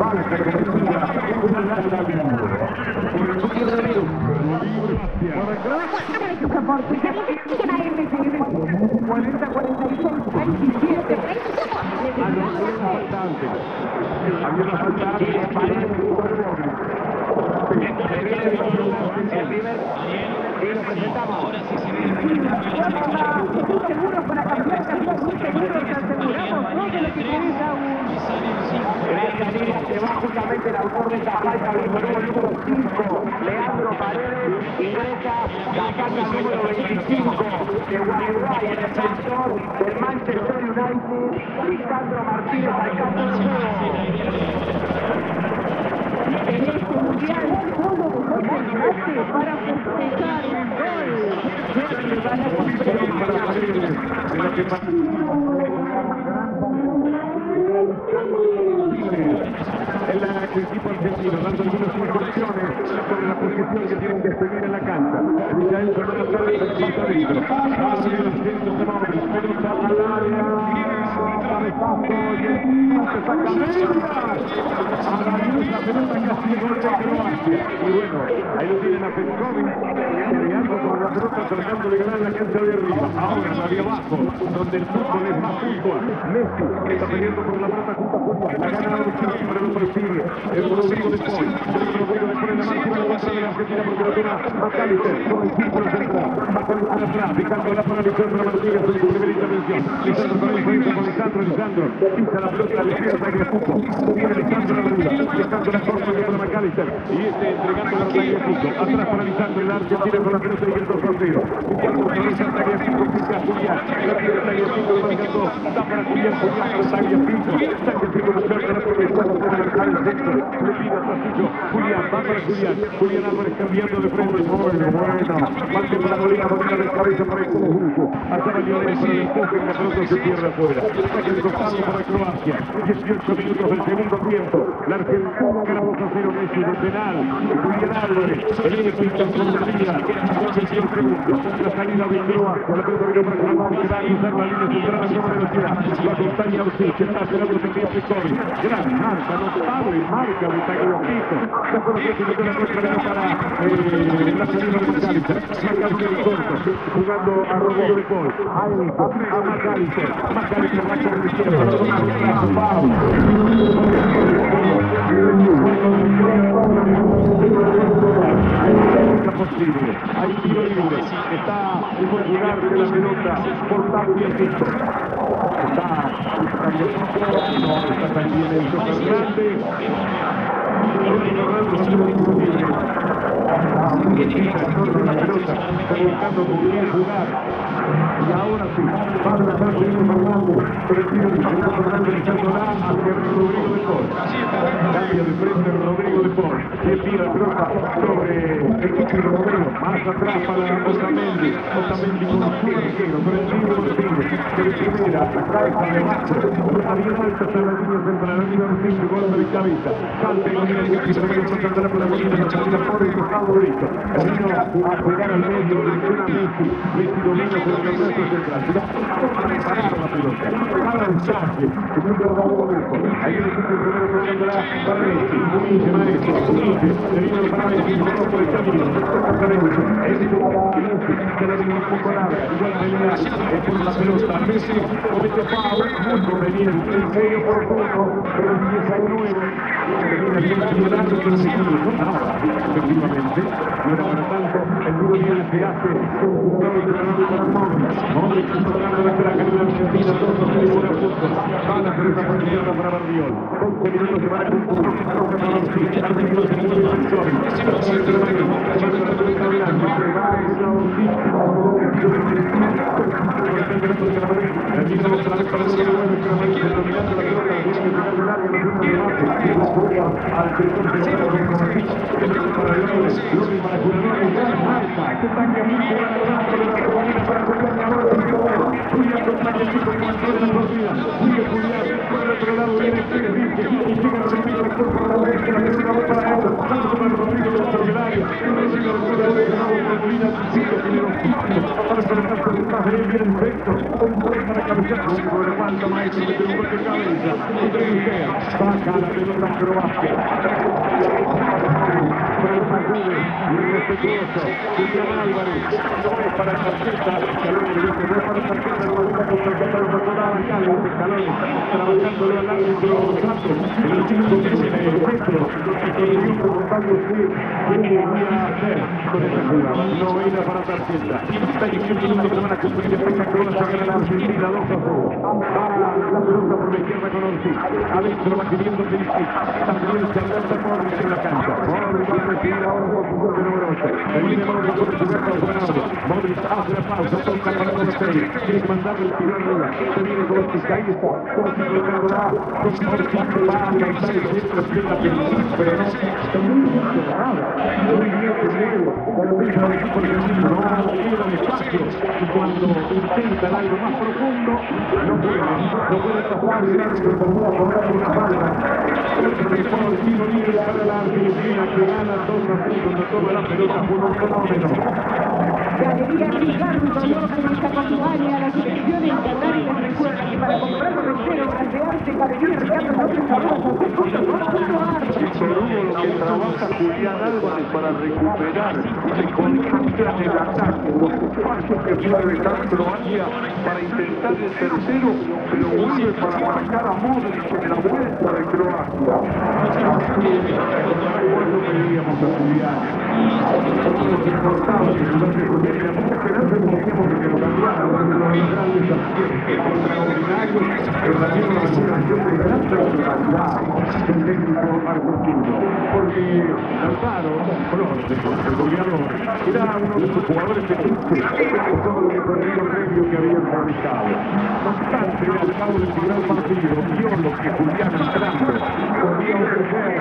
[SPEAKER 12] Seguros para cambiar, muy seguros, aseguramos todo lo que querés aún.
[SPEAKER 16] Gracias, Lidia, que va justamente el autor de esta falta, el número 5, Leandro Paredes, ingresa, sacando el número 25 de Uruguay, el defensor del Manchester United, Lisandro Martínez, alcanza el juego.
[SPEAKER 12] En este mundial solo dejó el empate para festejar un gol. Van a
[SPEAKER 3] el equipo argentino dando algunas instrucciones sobre la posición que tienen que seguir en la cancha. Ya entra la pelota dentro. Abre el centro de Modric, pelota al área, cabezazo y se saca a la pelota casi gol de Croacia. Y bueno, ahí lo tienen a Petkovic, peleando con la pelota, tratando de ganar la cancha de arriba. Ahora la de abajo, donde el fútbol es más fútbol. Messi está peleando por la pelota junto a Julián. La gana Orsic, pero lo persigue. El Rodrigo de Pol. El Rodrigo de Pol en la máxima derecha de la Argentina porque lo toma McAllister con el círculo central. McAllister atrás, picándola para Lisandro Martínez en su primera intervención. Lisandro para el frente con Lisandro. Pisa la pelota, le pide a Tagliafico. Viene Lisandro arriba. Lisandro la corta para McAllister. Y entregando la Tagliafico. Atrás para Lisandro, el Argentina con la pelota y el frontero. Cuando realiza Tagliafico, pica a Julián. La pide Tagliafico, lo marca dos. Da para Julián para Tagliafico. Tagliafico buscando la protesta. centro, le pide atrás suyo, Julián, va para Julián, Julián Álvarez cambiando de frente, bueno, parte para Molina, Molina de cabeza para el conjunto, allá va Lionel para el empuje, la pelota se pierde afuera, saque de costado para Croacia, 18 minutos del segundo tiempo, la Argentina gana 2-0 Messi de penal, Julián Álvarez, el épico con la liga, el segundo, la salida de Croacia, la pelota vino para Croacia, que va a cruzar la línea central a toda velocidad, lo acompaña Ortiz, que está esperando que empiece Corri, gran marca, notable marca de Tagliafico, se fue la presión de la nuestra gana para la salida de Macalister, Macalister corto, jugando a Rodrigo de Paul, a Macalister, Macalister va con el izquierdo, para tomar atrás, Pau. Posible, hay tiro libre, está en buen lugar de la pelota por Tagliafico, está también el Toto Hernández, la pelota, buscando con quién jugar, y ahora sí, va a tratar de Fernando, pero el tiro de Fernando echándola hacia Rodrigo de Paul, cambia de frente Rodrigo de Paul, y tira la pelota sobre el Cuti Romero, más atrás para Otamendi con su arquero, con el tiro Martínez, de primera, la cabeza de abajo, está bien alta hasta la línea central, la línea Martínez, golpe de cabeza, salta y domina el Cuti Romero, tratando la Molina, la salida por el costado derecho, vino a jugar al medio, dirección a Messi, Messi domina por el brazo central, se va a reparar la pelota, para el saque, es un verdadero lujo, ahí el Cuti Romero tocándola para Messi, Unite, maestro, Unite, le vino para Messi, por el camino, se la viene un poco larga, igual pelea por la pelota, Messi comete foul, muy conveniente, medio oportuno, pero empieza de nuevo, termina bien tirando, pero se quiere, efectivamente, no era para tanto, el duro libre se hace con jugadores de Fernando para Modric está tocando la crack de la Argentina, 2-0 por punto, va la pelota por izquierda para Barriol, 11 minutos se van a concluir, toca para Ortiz, Argentina se mueve el Sori, baja la pelota Croacia, irrespetuoso, Julián Álvarez, no es para tarjeta, Scaloni le dice, no es para tarjeta, no está contratado para toda la calle, Scaloni, trabajándolo al árbitro Santos, en el 5 metros, y consiguió preguntando qué debía hacer con esa jugada, no era para tarjeta, 25 minutos se van a cumplir, espectacular, se gana la Argentina 2-0, la pelota por la izquierda con Ortiz, adentro va queriendo Felici, también se adelanta Modric en la cancha, Modric va a recibir ahora por posición de número 8, el viene Modric por jugar con Ronaldo, Modric hace la pausa, toca para Balotelli, tiene que mandarle el tiro arriba, se viene con Ortiz, ahí está, Ortiz colocándola, con Ortiz que va a alcanzar el centro, explica Felici, pero no, está muy bien separada, muy bien que mueve, cuando deja el equipo argentino, no queda el espacio, y cuando intentan algo más profundo, no puede pasar el árbitro, termina cobrando una falta, el tiro libre para la Argentina que gana 2-0 cuando toma la pelota por un fenómeno.
[SPEAKER 12] Galería Ricardo y Dolores que nos acompaña a la selección en Qatar y les recuerda que para comprar un entero reservarse Galería Ricardo López
[SPEAKER 3] lo que trabaja Julián Álvarez para recuperar y concentra en el ataque, los espacios que puede dejar Croacia para intentar el tercero, pero vuelve para marcar a Modric en la vuelta de Croacia. ¿Cuándo pediríamos a Julián? Nos importaba que jugase con él, la mucha esperanza que teníamos de que lo cambiara, uno de los grandes aciertos extraordinarios, pero también una recuperación de gran personalidad del técnico argentino, porque Lautaro Flores, el goleador, era uno de sus jugadores felices, con todo el recorrido previo que habían realizado. No obstante, al cabo del gran partido, vio lo que Julián entrando podía ofrecer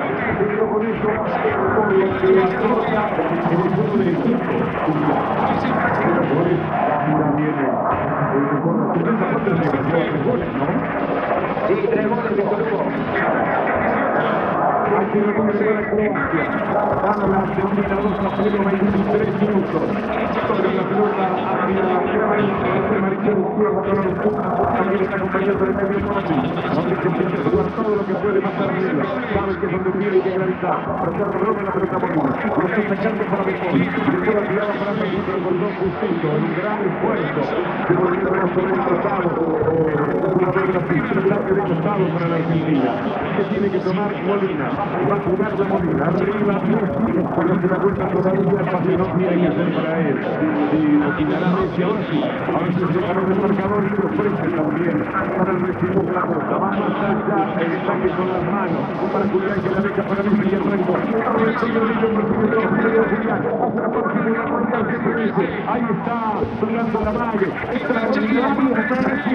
[SPEAKER 3] También está acompañado del medio económico, donde se empieza a jugar todo lo que puede más arriba. Sabe que es donde tiene que gravitar. Ricardo Roca la pelota molina. Lo está sacando para mejor. Después la tirada para México, pero con dos justito. En un gran esfuerzo. Se volvió a sobre el tratado. Una vez así, traslate de costado para la Argentina. Que tiene que tomar Molina. Va a jugar de Molina. Arriba, Messi. Cuando se da vuelta todavía, el pase no tiene que hacer para él. Y lo quitará Messi ahora sí. A veces se ganó el marcador y lo ofrece también para el recibo de la pelota. Va más allá el saque con las manos para Julián, que la deja para Messi y el Rengo. Ahí está, pegando la mague. Extraordinario para Messi.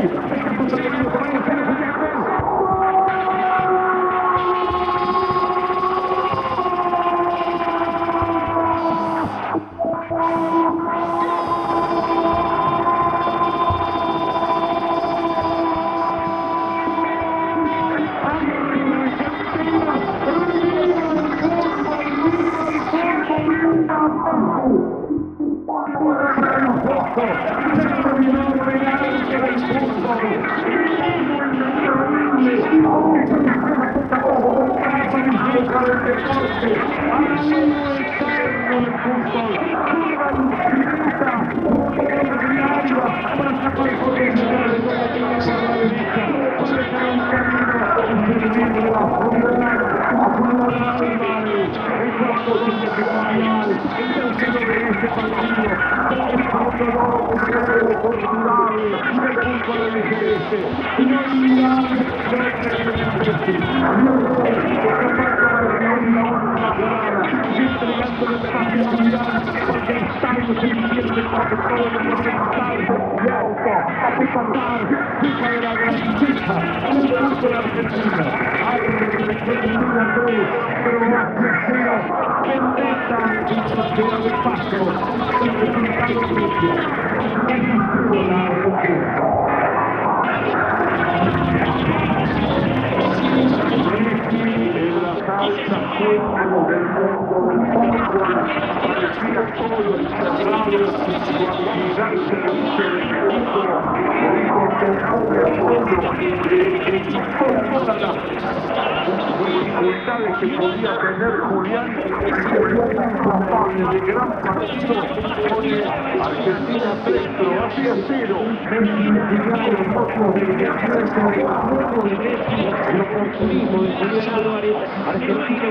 [SPEAKER 3] Dificultades que podía tener Julián, de gran partido, pone Argentina 3, Croacia 0.
[SPEAKER 4] El oportunismo de Julián Álvarez, Argentina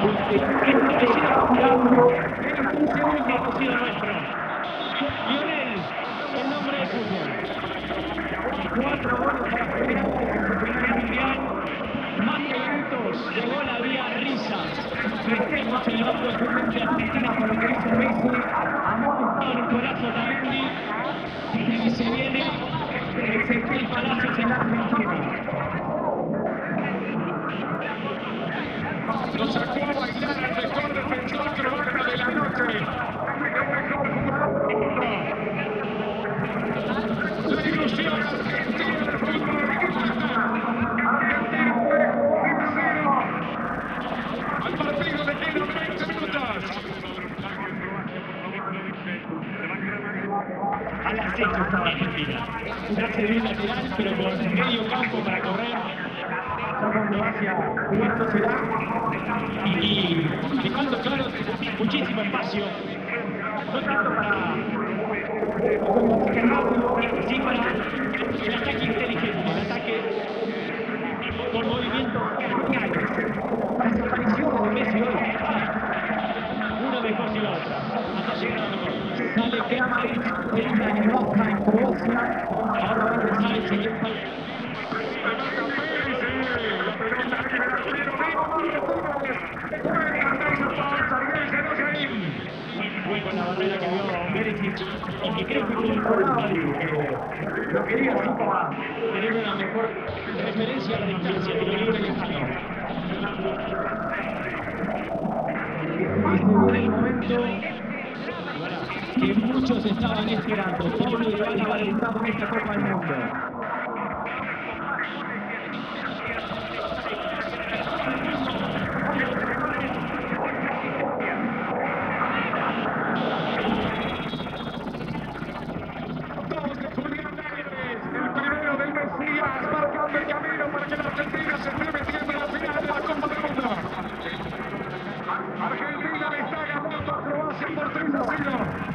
[SPEAKER 4] Lionel, el nombre de fútbol. 4 goles para Argentina en su primer mundial. Más que gritos, llegó la vía risas. Festejos en el banco de suplentes de Argentina por lo que hizo Messi. Amonestado Nicolás Otamendi. Y se viene Ezequiel Palacios en Argentina.
[SPEAKER 2] Lo sacó a bailar al mejor defensor croata de la noche. La ilusión argentina del fútbol al partido le quedan 20 minutos.
[SPEAKER 4] Al acecho estaba Argentina. Ya se dio un lateral, pero con medio campo para correr. Ya Croacia jugando será. Y dejando claro muchísimo espacio. No tanto para sí para el ataque inteligente, el ataque con movimientos geniales. Las apariciones de Messi hoy, una mejor que la otra. Hasta llegar a la mejor. Sale Kramaric, entra en Roca en Croacia. Ahora va a ingresar el siguiente. Fue con la barrera que vio Perisic y que creo que incorporaba lo quería así para tener una mejor referencia a la distancia, que lo libre lejano. muchos estaban esperando. Paulo Dybala va a debutar en esta Copa del Mundo.
[SPEAKER 2] Marcando el camino para que la Argentina se esté metiendo en la final de la Copa del Mundo. Argentina le está ganando a Croacia por 3-0.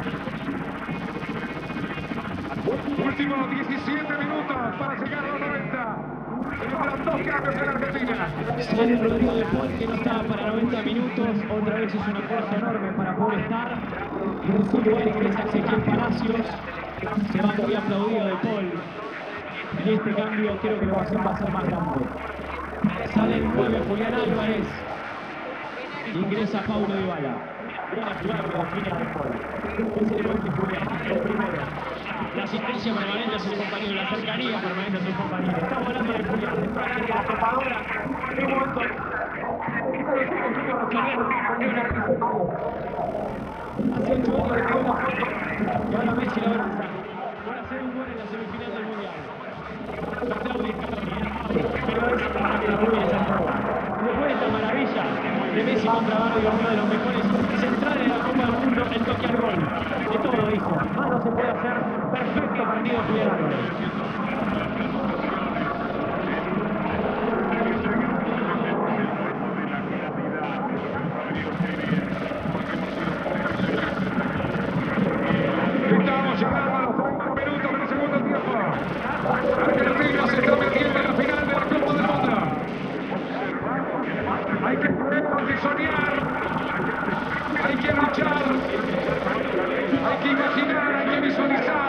[SPEAKER 2] Últimos 17 minutos para llegar a los 90. Entran dos cambios en Argentina.
[SPEAKER 4] Sale Rodrigo de Paul, que no estaba para 90 minutos. Otra vez es una fuerza enorme para poder estar. En su lugar ingresa Ezequiel Palacios. Se va muy aplaudido de Paul. En este cambio creo que la ocasión va a ser más grande. Sale el 9 Julián Álvarez. Ingresa Paulo Dybala. Buena jugada que define de Paul. Es el gol de Julián, el primero. La asistencia permanente a sus compañeros, la cercanía permanente a sus compañeros. Estamos hablando de Julián, de Julián, de la topadora. Qué momento. Hace 8 años le quedó una foto y ahora Messi la abraza. Por hacer un gol en la semifinal del Mundial. Pero es para que la Rubia se enroba. Después de esta maravilla de Messi contra Barrio, uno de los mejores centrales de la Copa del Mundo, el toque al gol. De todo dijo. Más no se puede hacer. Perfecto partido de Julián Álvarez.
[SPEAKER 2] Estamos llegando a los 30 minutos del segundo tiempo. Argentina se está metiendo en la final de la Copa del Mundo. Hay que creer, hay que soñar, hay que luchar, hay que imaginar, hay que visualizar.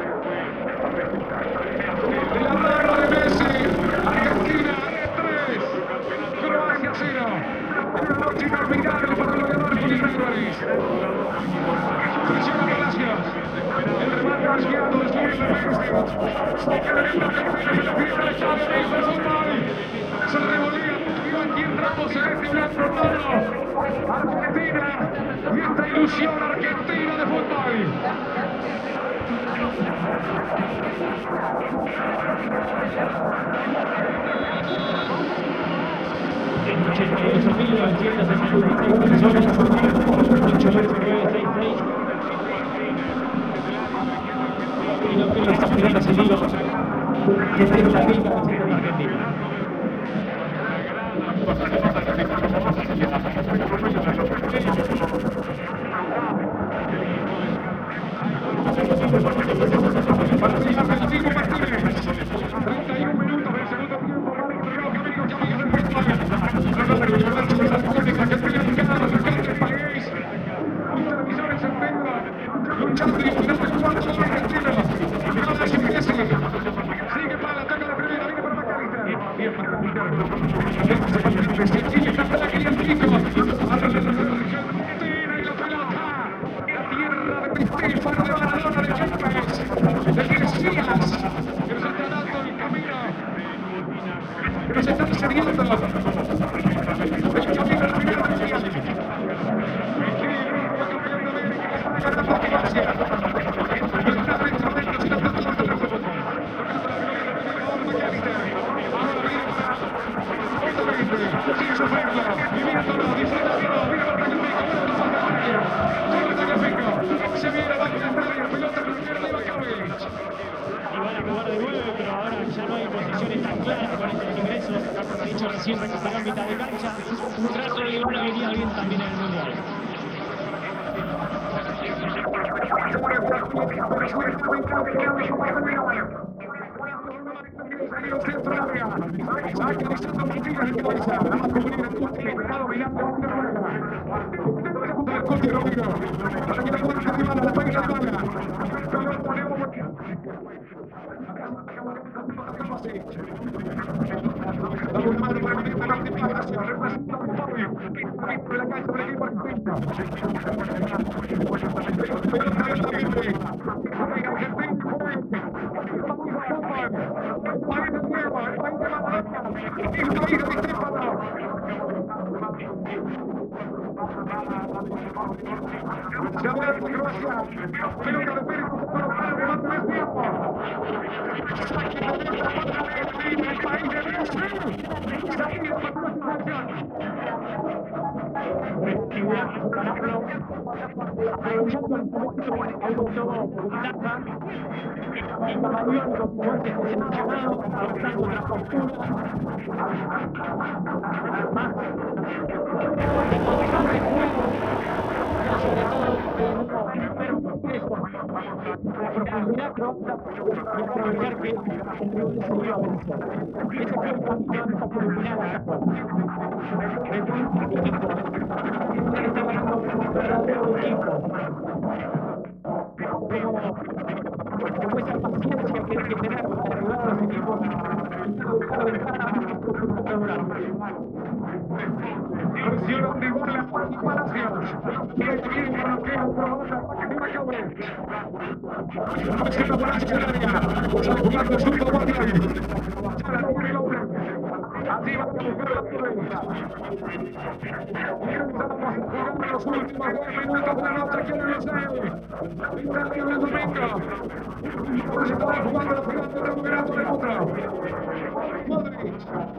[SPEAKER 2] De la mano de Messi, Argentina 3, Croacia 0. Una noche inolvidable para los ganadores Julián Álvarez. Presiona Palacios. El remate rasgueado de Julián Álvarez. Se queda en la Argentina en la fiesta del estadio de fútbol. Se revolía aquí en trapo celeste y blanco hermano. Argentina y esta ilusión argentina de fútbol.
[SPEAKER 4] 88.966 personas, 8.966. Y lo que está esperando es el hilo, 70.000 camisetas de Argentina.
[SPEAKER 2] Partida Argentina Martínez. 31 minutos del segundo tiempo para entregar amigos y amigas del fútbol. El país. Un televisor encendido. Luchando y disfrutando el cuarto de Argentina. Ahora es Messi. Sigue para la ataque de primera. Viene para McAllister. Bien para McAllister. Sencillo está para aquel chico. Argentina y la pelota. La tierra de Cristífano de Maradona de Chávez. De Mesías. Que nos está dando el camino. Que nos está enseñando. El camino al final del mundial.
[SPEAKER 4] Recién recuperó en mitad de cancha. Un rato de Dybala venía bien también en el Mundial.
[SPEAKER 2] Dame una mano para venir para Martín Palacios, representa a Fabio, de la cancha del equipo argentino. Pelota libre, juega Argentina, joven, el país de Nueva, el país de Maradona, el país de Di Stéfano. Se adelanta Croacia. Pelota de Pérez para remate de tiempo. Saque de meta para Argentina, el país de Messi. Salida para la situación.
[SPEAKER 4] Aprovechando el momento autobús por Taza y Camaleón con guantes seleccionados, adoptando otra postura más de juego, sobre todo la profundidad croata y aprovechar que el rival se iba a vencer. Ese fue el camino hasta culminar la jugada. Está ganando un verdadero equipo. Después esa paciencia que hay que tener para derribar a los equipos y buscar ventajas
[SPEAKER 2] Presiona Dybala y Palacios. Y ahí viene el bloqueo croata para que acabe. Presiona Palacios en el área. Sale jugando el surdo Guardián. Ya la tiene López. Allí van a buscar la torre. Y empezamos a jugar los últimos 2 minutos de la noche aquí en el Liceo. Italia del domingo. Por eso estaba jugando la final del campeonato del mundo. Modric.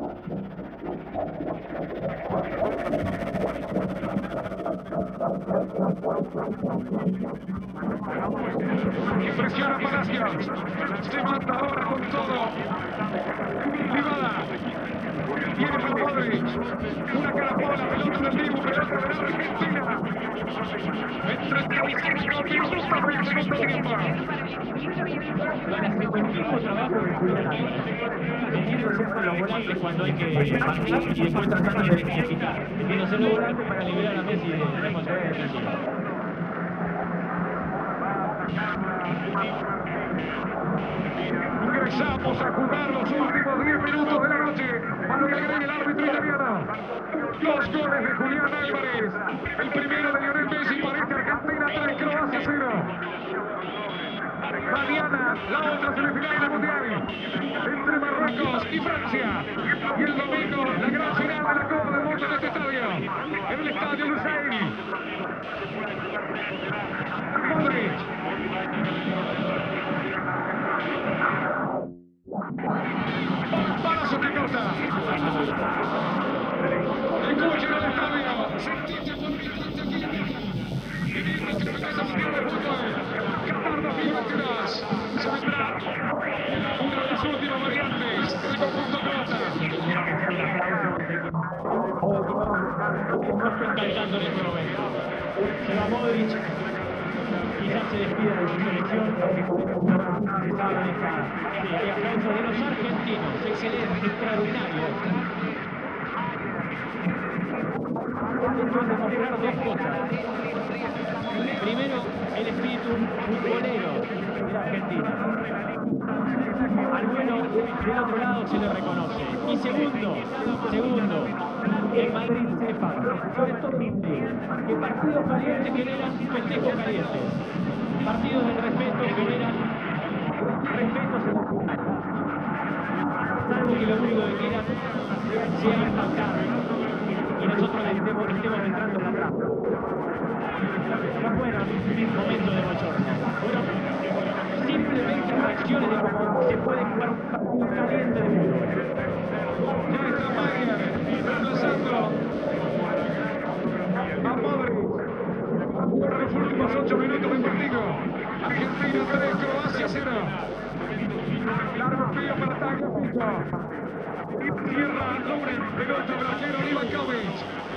[SPEAKER 2] Y presiona Palacios. Se mata ahora con todo. Dybala. Viene para Modric. Una carapola, pelota del Dibu, pelota de la Argentina. Entre 35 minutos para el segundo tiempo.
[SPEAKER 4] Van a hacer un equipo trabajo metiéndose con los volantes cuando hay que partir y después tratando de ejecutar. Metiéndose los volantes para liberar a Messi de responsabilidad defensiva.
[SPEAKER 2] Ingresamos a jugar los últimos 10 minutos de la noche. Para que agregue el árbitro italiano. 2 goles de Julián Álvarez. El primero de Lionel Messi para esta Argentina 3, Croacia 0. Mañana la otra semifinal del Mundial entre Marruecos y Francia. Y el domingo la gran final de la Copa del Mundo en este estadio. En el estadio Lusail. Modric. Para su picota. Escuchen al estadio. Sentite por mi instante aquí en Qatar. Vivimos que empieza mundial de fútbol. Qatar 2022. Se vendrá una de las últimas variantes del conjunto croata.
[SPEAKER 4] Que no estén cantando en este momento. Se va Modric. Quizás se despida de su selección. Y aplausos de los argentinos. Excelente, extraordinario. Esto es demostrar 2 cosas. Primero, el espíritu futbolero de la Argentina. Al bueno del otro lado se le reconoce. Y segundo, el Madrid sepa, sobre todo que partidos calientes generan festejos calientes. Partidos del respeto generan respetos en la final. Salvo que lo único que quieran sea impactar y nosotros estemos entrando en la trampa. No fueron momentos de bochorno, fueron simplemente reacciones de cómo se puede jugar un partido caliente de fútbol.
[SPEAKER 2] Ya está Mayer reemplazando a Modric. Por los últimos 8 minutos del partido. Argentina 3, Croacia 0. Largo frío para Tagliafico. Cierra Lovren, pelota del arquero Livakovic.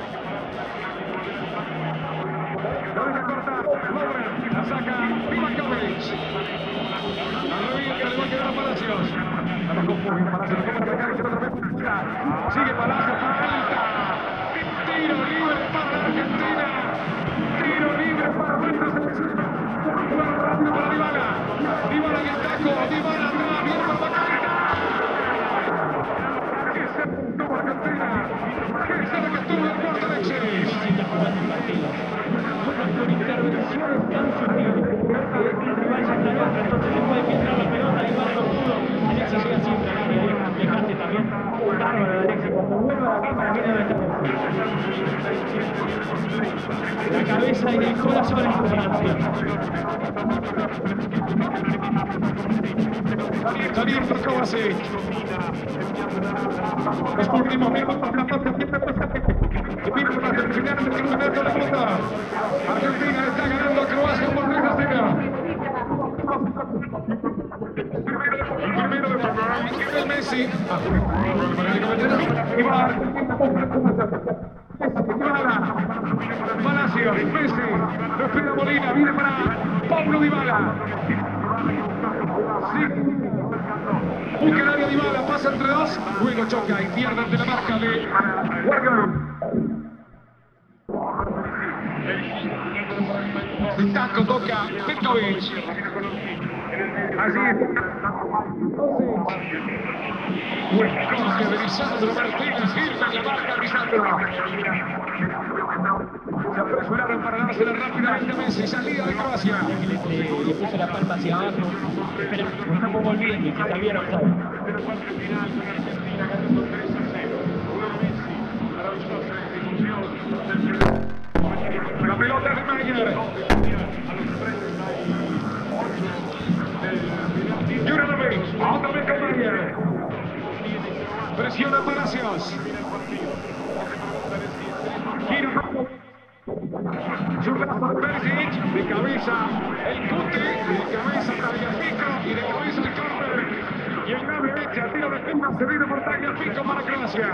[SPEAKER 2] Lo deja cortar, Lovren, la saca Livakovic. Al revés que le va a quedar a Palacios. La bajó muy bien Palacios, lo come la mecánica otra vez. Sigue Palacios, falta. Tiro libre para la Argentina. Tiro libre para nuestra selección. Juega rápido para Dybala. Dybala en el taco, Dybala atrás, viene para Bacaita. ¿Qué se puntó Argentina? ¿Qué se le que estuvo el cuarto de Alexis?
[SPEAKER 4] Necesita jugar el partido. Con intervenciones tan sutiles que el rival ya está loca, entonces le puede filtrar la pelota, Dybala no pudo. Alexis llega siempre al área, dejante también. Bárbaro de Alexis, cuando vuelve Buenos Aires, corazón en Francia.
[SPEAKER 2] Salir por Kovacic. Los últimos minutos de la parte para terminar el campeonato del mundo. Argentina está ganando a Croacia por 3-0. El primero de Messi. Palacios, Messi, lo espera Molina, viene para Pablo Dybala. Sí. Busca el área Dybala, pasa entre dos, luego choca y pierde ante la marca de Wargan. El taco toca Petkovic. Así es. Buen corte de Lisandro Martínez, firme en la marca Lisandro. Se apresuraron para dársela rápidamente a Messi, salida de Croacia.
[SPEAKER 4] Le puso la palma hacia abajo. Espera, no estamos volviendo, se sabía offside.
[SPEAKER 2] La pelota de Mayer. Juranovic, otra vez con Mayer. Presiona Palacios. Gira. Su brazo de Perisic, de cabeza el Cuti, de cabeza Tagliafico y de cabeza el córner. Y el grave derecha, tiro de firma cedido por Tagliafico para Croacia.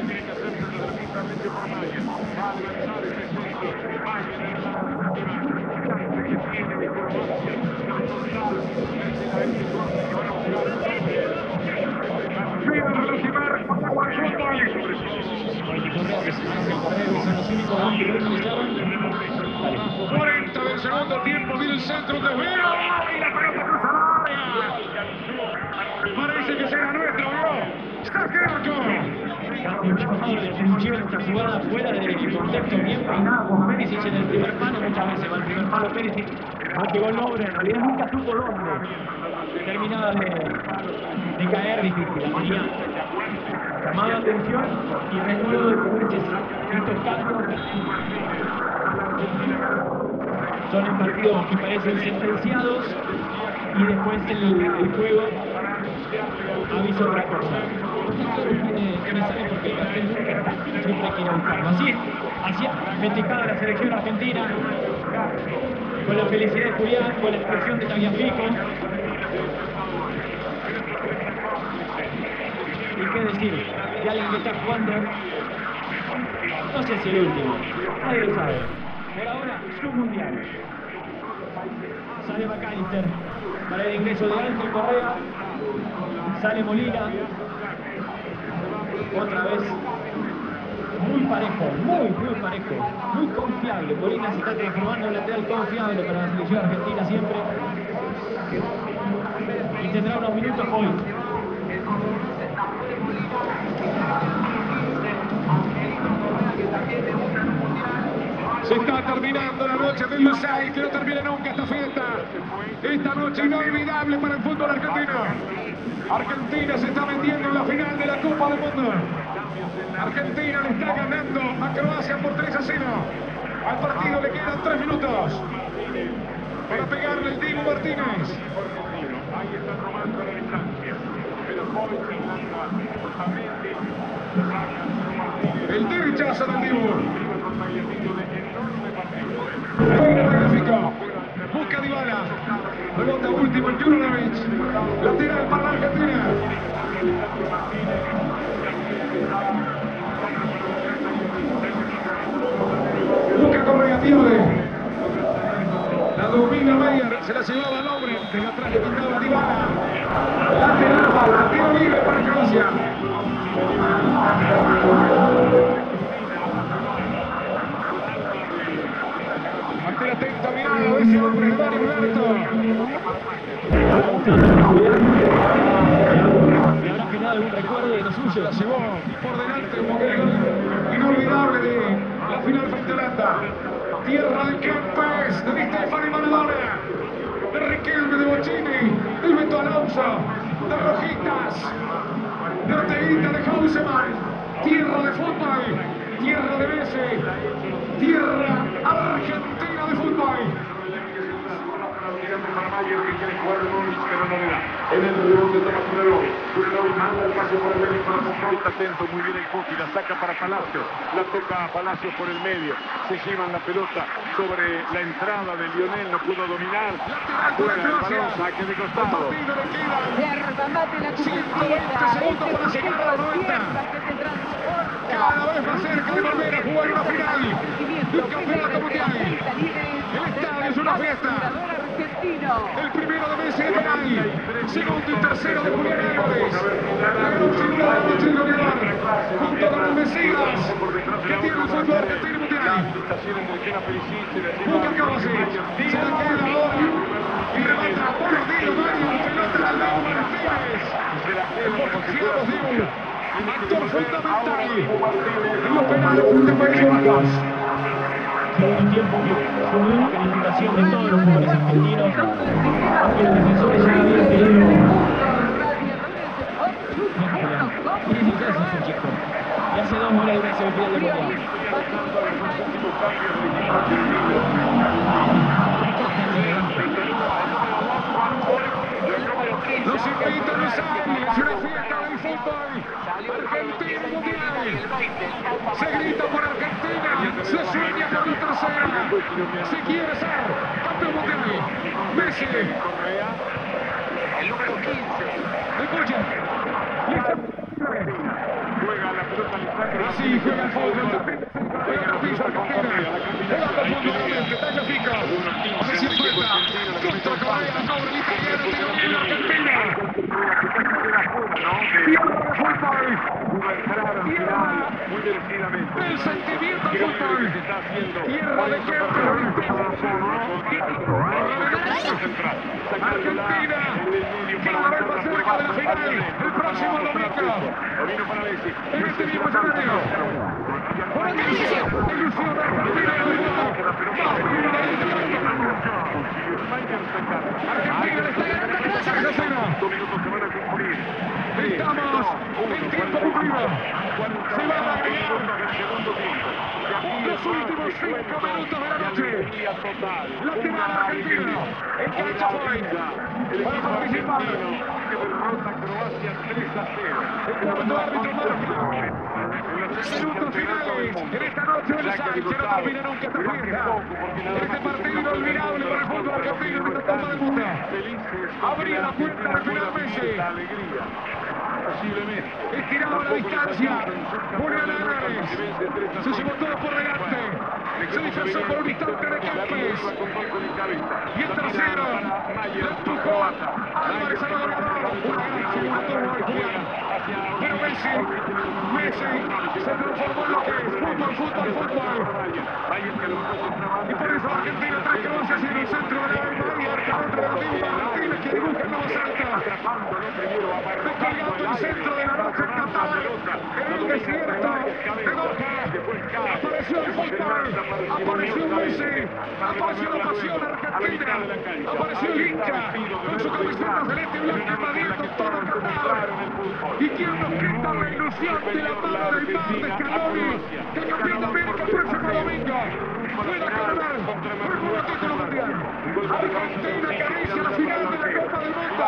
[SPEAKER 2] Mira el Rosimar, para Guayuto.
[SPEAKER 4] Son los únicos dos que utilizaron.
[SPEAKER 2] 40 del segundo tiempo, viene el centro de Vero y la pelota cruza la área. Parece que será nuestro, ¿no? ¡Saque arco!
[SPEAKER 4] Casi un llamado de definición, esta jugada fuera de contexto, bien peinada con Perisic en el primer palo, muchas veces va el primer palo Perisic, no llegó el hombre, en realidad nunca supo dónde. Terminaba de caer difícil, la tenía llamado la atención y recuerdo de estos cambios son en partidos que parecen sentenciados y después el juego avisa otra cosa. Tiene sale porque el cartel siempre quiere buscarlo. Así ha festejado la selección argentina con la felicidad de Julián, con la expresión de Tagliafico. Y qué decir de alguien que está jugando, no sé si el último, nadie lo sabe. Por ahora, su mundial. Sale McAllister para el ingreso de Ángel Correa. Sale Molina. Otra vez. Muy parejo, muy parejo. Muy confiable. Molina se está transformando en lateral confiable para la selección argentina siempre. Y tendrá unos minutos hoy.
[SPEAKER 2] Se está terminando la noche del Lusail, que no termine nunca esta fiesta. Esta noche inolvidable para el fútbol argentino. Argentina se está metiendo en la final de la Copa del Mundo. Argentina le está ganando a Croacia por 3-0. Al partido le quedan 3 minutos para pegarle el Dibu Martínez.
[SPEAKER 3] Ahí está tomando la distancia. Pero hoy se lanza justamente.
[SPEAKER 2] El derechazo del Dibu. Tagliafico. Busca Dybala. Pelota último el Juranovic. Lateral para la Argentina. Busca Correa, pierde. La domina Mayer. Se la llevaba al hombre. Desde atrás le quitaba Dybala. Lateral. Tiro libre para Croacia. Ante la atenta mirada de ese hombre, Dani Humberto.
[SPEAKER 4] Le habrá generado algún recuerdo de lo suyo.
[SPEAKER 2] Se la llevó por delante un momento inolvidable de la final frente a Holanda. Tierra de Kempes, de Di Stefano y Maradona, de Riquelme, de Bocini, del Beto Alonso, de Rojitas, de Orteguita, de Houseman. Tierra de fútbol, tierra de Messi, tierra argentina de
[SPEAKER 3] novedad. En el rebote toma Culerovi. Culerovi manda el pase por el medio para Monroy. Está atento muy bien el Cuti. La saca para Palacios. La toca a Palacios por el medio. Se llevan la pelota sobre la entrada de Lionel. No pudo dominar. Juega el balón. Saque de costado.
[SPEAKER 8] Mate la
[SPEAKER 2] 120 segundos para llegar a la 90. Cada vez más cerca de volver a jugar una final. Un campeonato mundial. El estadio es una fiesta. El primero de Messi de penal. Segundo y tercero de Julián Álvarez. Pero sin duda la noche de goleador. Junto con el Mesías. Que tiene el fútbol argentino mundial. Busca Kovacic. Se la queda ahora. Y remata por los dedos. Mario. Pelota al lado Martínez. El boxeador Dibu. Actor fundamental en los penales frente a Países Bajos.
[SPEAKER 4] Segundo tiempo, fue una calificación de todos los jugadores argentinos. Aunque los defensores ya habían pedido. Tiene 5 años ese chico. Y hace 2 goles de una semifinal de mundial.
[SPEAKER 2] Los invita a Luis Ángel, es una fiesta del fútbol. Argentina mundial. Se grita por Argentina, se sueña con la tercera. Se quiere ser campeón mundial. Messi. El número 15. Escuchen.
[SPEAKER 3] Juega la pelota Lisandro.
[SPEAKER 2] Así juega el fútbol. Juega la pista Argentina. Jugando el fútbol nuevamente. Tagliafico. Messi enfrenta. Contra Correa. Cobra el italiano. Tiene la Argentina. El sentimiento del fútbol. Tierra de Kemper. Argentina. Cada vez más cerca de la final. El próximo domingo. En este mismo escenario. Por aquí ilusión Argentina. Argentina le está ganando atrás a Argentina. Estamos en tiempo cumplido. Se van a agregar los últimos 5 minutos de la noche. Lateral argentino. En cancha Foyt. Para participar. El cuarto árbitro marca. Minutos finales en esta noche de los Sánchez. No termina nunca esta fiesta. Este partido inolvidable para el fútbol argentino en esta Copa del Mundo. Abría la cuenta al final Messi. Estirado a la distancia. Julián Álvarez. Se llevó todo por delante. Se dispersó por un instante de Kempes. Y el tercero le empujó Álvarez a la goleadora. Una gran figura tuvo el Julián. Pero Messi se transformó en lo que es fútbol. Y por eso Argentina trae Croacia hacia el centro de la área. Contra la misma Martínez que dibuja el nuevo salto. Descolgando el centro de la noche en Qatar. En el desierto de Doha. Apareció el fútbol. Apareció Messi. Apareció la pasión argentina. Apareció el hincha con su camiseta celeste y blanca invadiendo todo Qatar. ¿Y quién nos quita la ilusión de la mano del mar de Scaloni? Que el campeón de América el próximo domingo. Fuera Canadá. Por el título mundial. Argentina acaricia la final de la Copa del Mundo.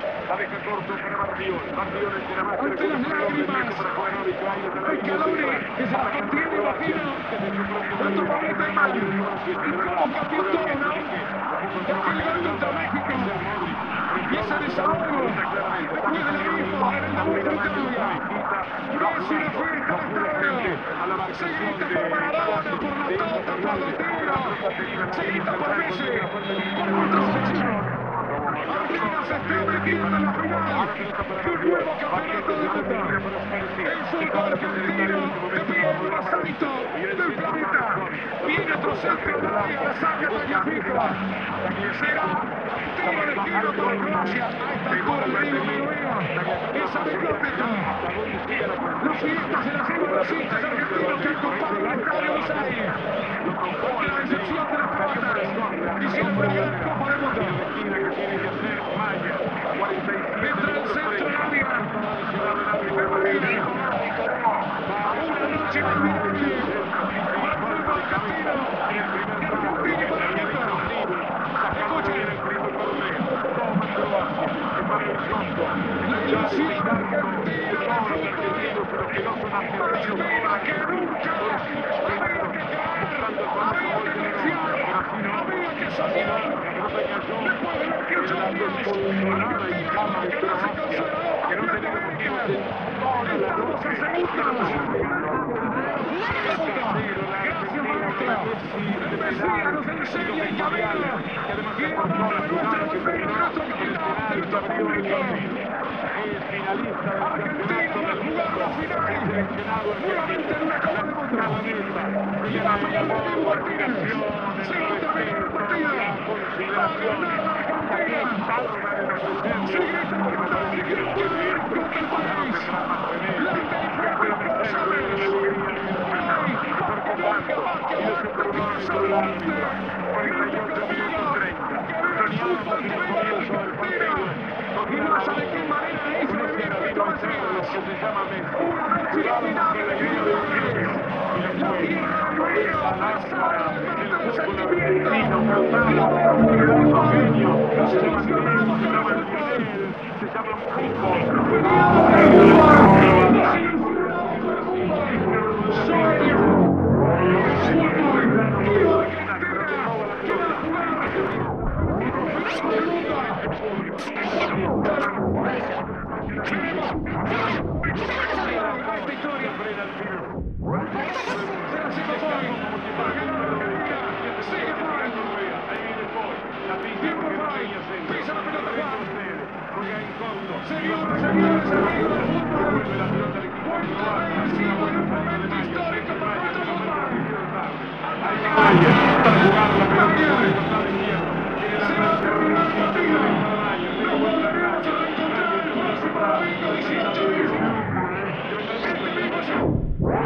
[SPEAKER 2] Ante las lágrimas. Scaloni que se las contiene, imagino. Tanto Pablito de mal. Y cómo cambió todo, ¿no? Aquel gol contra México. Y ese desahogo después del abismo en el debut de Italia. No es una fiesta de estadio. Se grita por Maradona, por la Tota, por Lotero. Se grita por Messi, por nuestra selección. Argentina se está metiendo en la final de un nuevo campeonato del mundo. El fútbol argentino de Piedro Santo del planeta. Viene otro centro de la saca Tagliafico. Será tiro de giro para Croacia. A esta altura le digo, amigo mío, es anecdótico. La fiesta se la llevan los hinchas argentinos que han copado el estadio Buenos Aires. Porque la decepción de las croatas y siempre la gran Copa del Mundo. Entra el centro de área. Una noche inolvidable para el fútbol argentino. De Argentina y para el mundo. Escuchen. soñar. Después de 28 años, Argentina que no se consagró en Latinoamérica. Estamos a segundos. Gracias, maestro. El Mesías nos enseña el camino. Y en nombre de nuestro bandera, de nuestro capitán, de nuestro público. Argentina va a jugar la final. Nuevamente en una Copa del Mundo. Y va a pegar el Dibu Martínez. Se va a terminar el partido. Va a ganar la Argentina. Se grita por matar y creo que vivir contra el país. La inteligencia no lo sabes. Porque nunca más que Argentina solamente. Grande contigo. Que vive el fútbol, que vive la Argentina. Y no sabe qué manera hizo de bien que tú decías. Una noche inolvidable de jugadores. La tierra del río, pasada del sentimiento. La genio. Nos emocionamos con el fútbol. Se llama fútbol. Nos ilusionamos con el fútbol. Sueño. Fútbol. Viva Argentina. Que va a jugar la final del mundo. Esta historia frena al final. Se la lleva Foy para ganar la Argentina. Sigue Foy. Tiempo Foy. Pisa la pelota Juan. Señoras, señores, amigos del fútbol. Vuelta regresiva en un momento histórico para nuestra Copa. Para jugar la pelota. Se va a terminar el partido. Nos volveremos a reencontrar el próximo domingo 18 de junio. Este mismo show.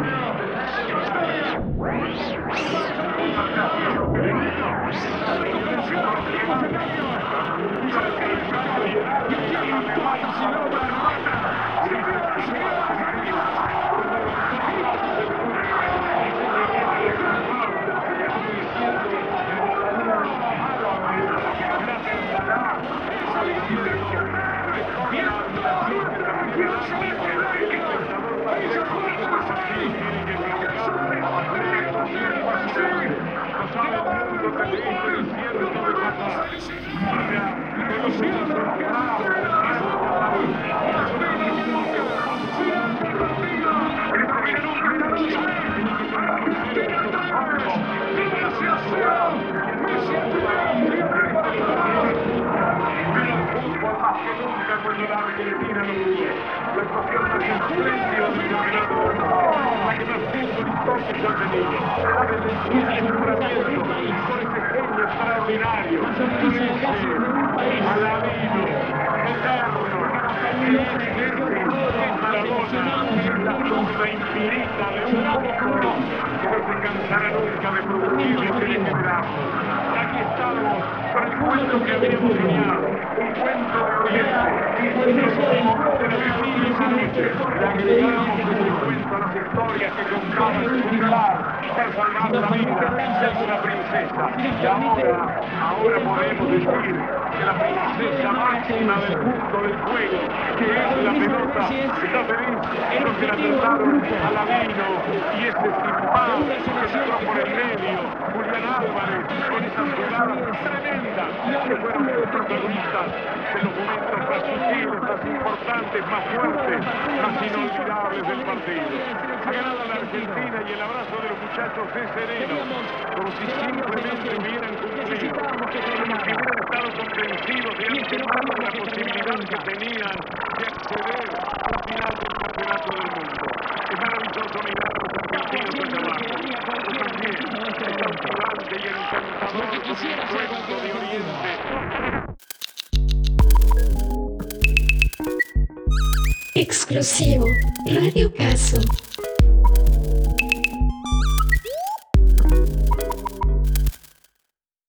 [SPEAKER 2] Ahora podemos decir que la princesa máxima del mundo del juego, que es la pelota, está feliz porque la trataron a Lavino y ese simpán que entró por el medio, Julián Álvarez, con esas jugadas tremendas que fueron los protagonistas de los momentos más sutiles, más importantes, más fuertes, más inolvidables del partido. Ha ganado la Argentina y el abrazo de los muchachos es sereno, como si simplemente hubieran cumplido, como si hubieran estado convencidos de antemano de la posibilidad que tenían de acceder al final del campeonato del mundo. Es maravilloso mirar a los argentinos desde abajo. También es cautivante y encantador como un cuento de Oriente.
[SPEAKER 1] Exclusivo Radio Caso.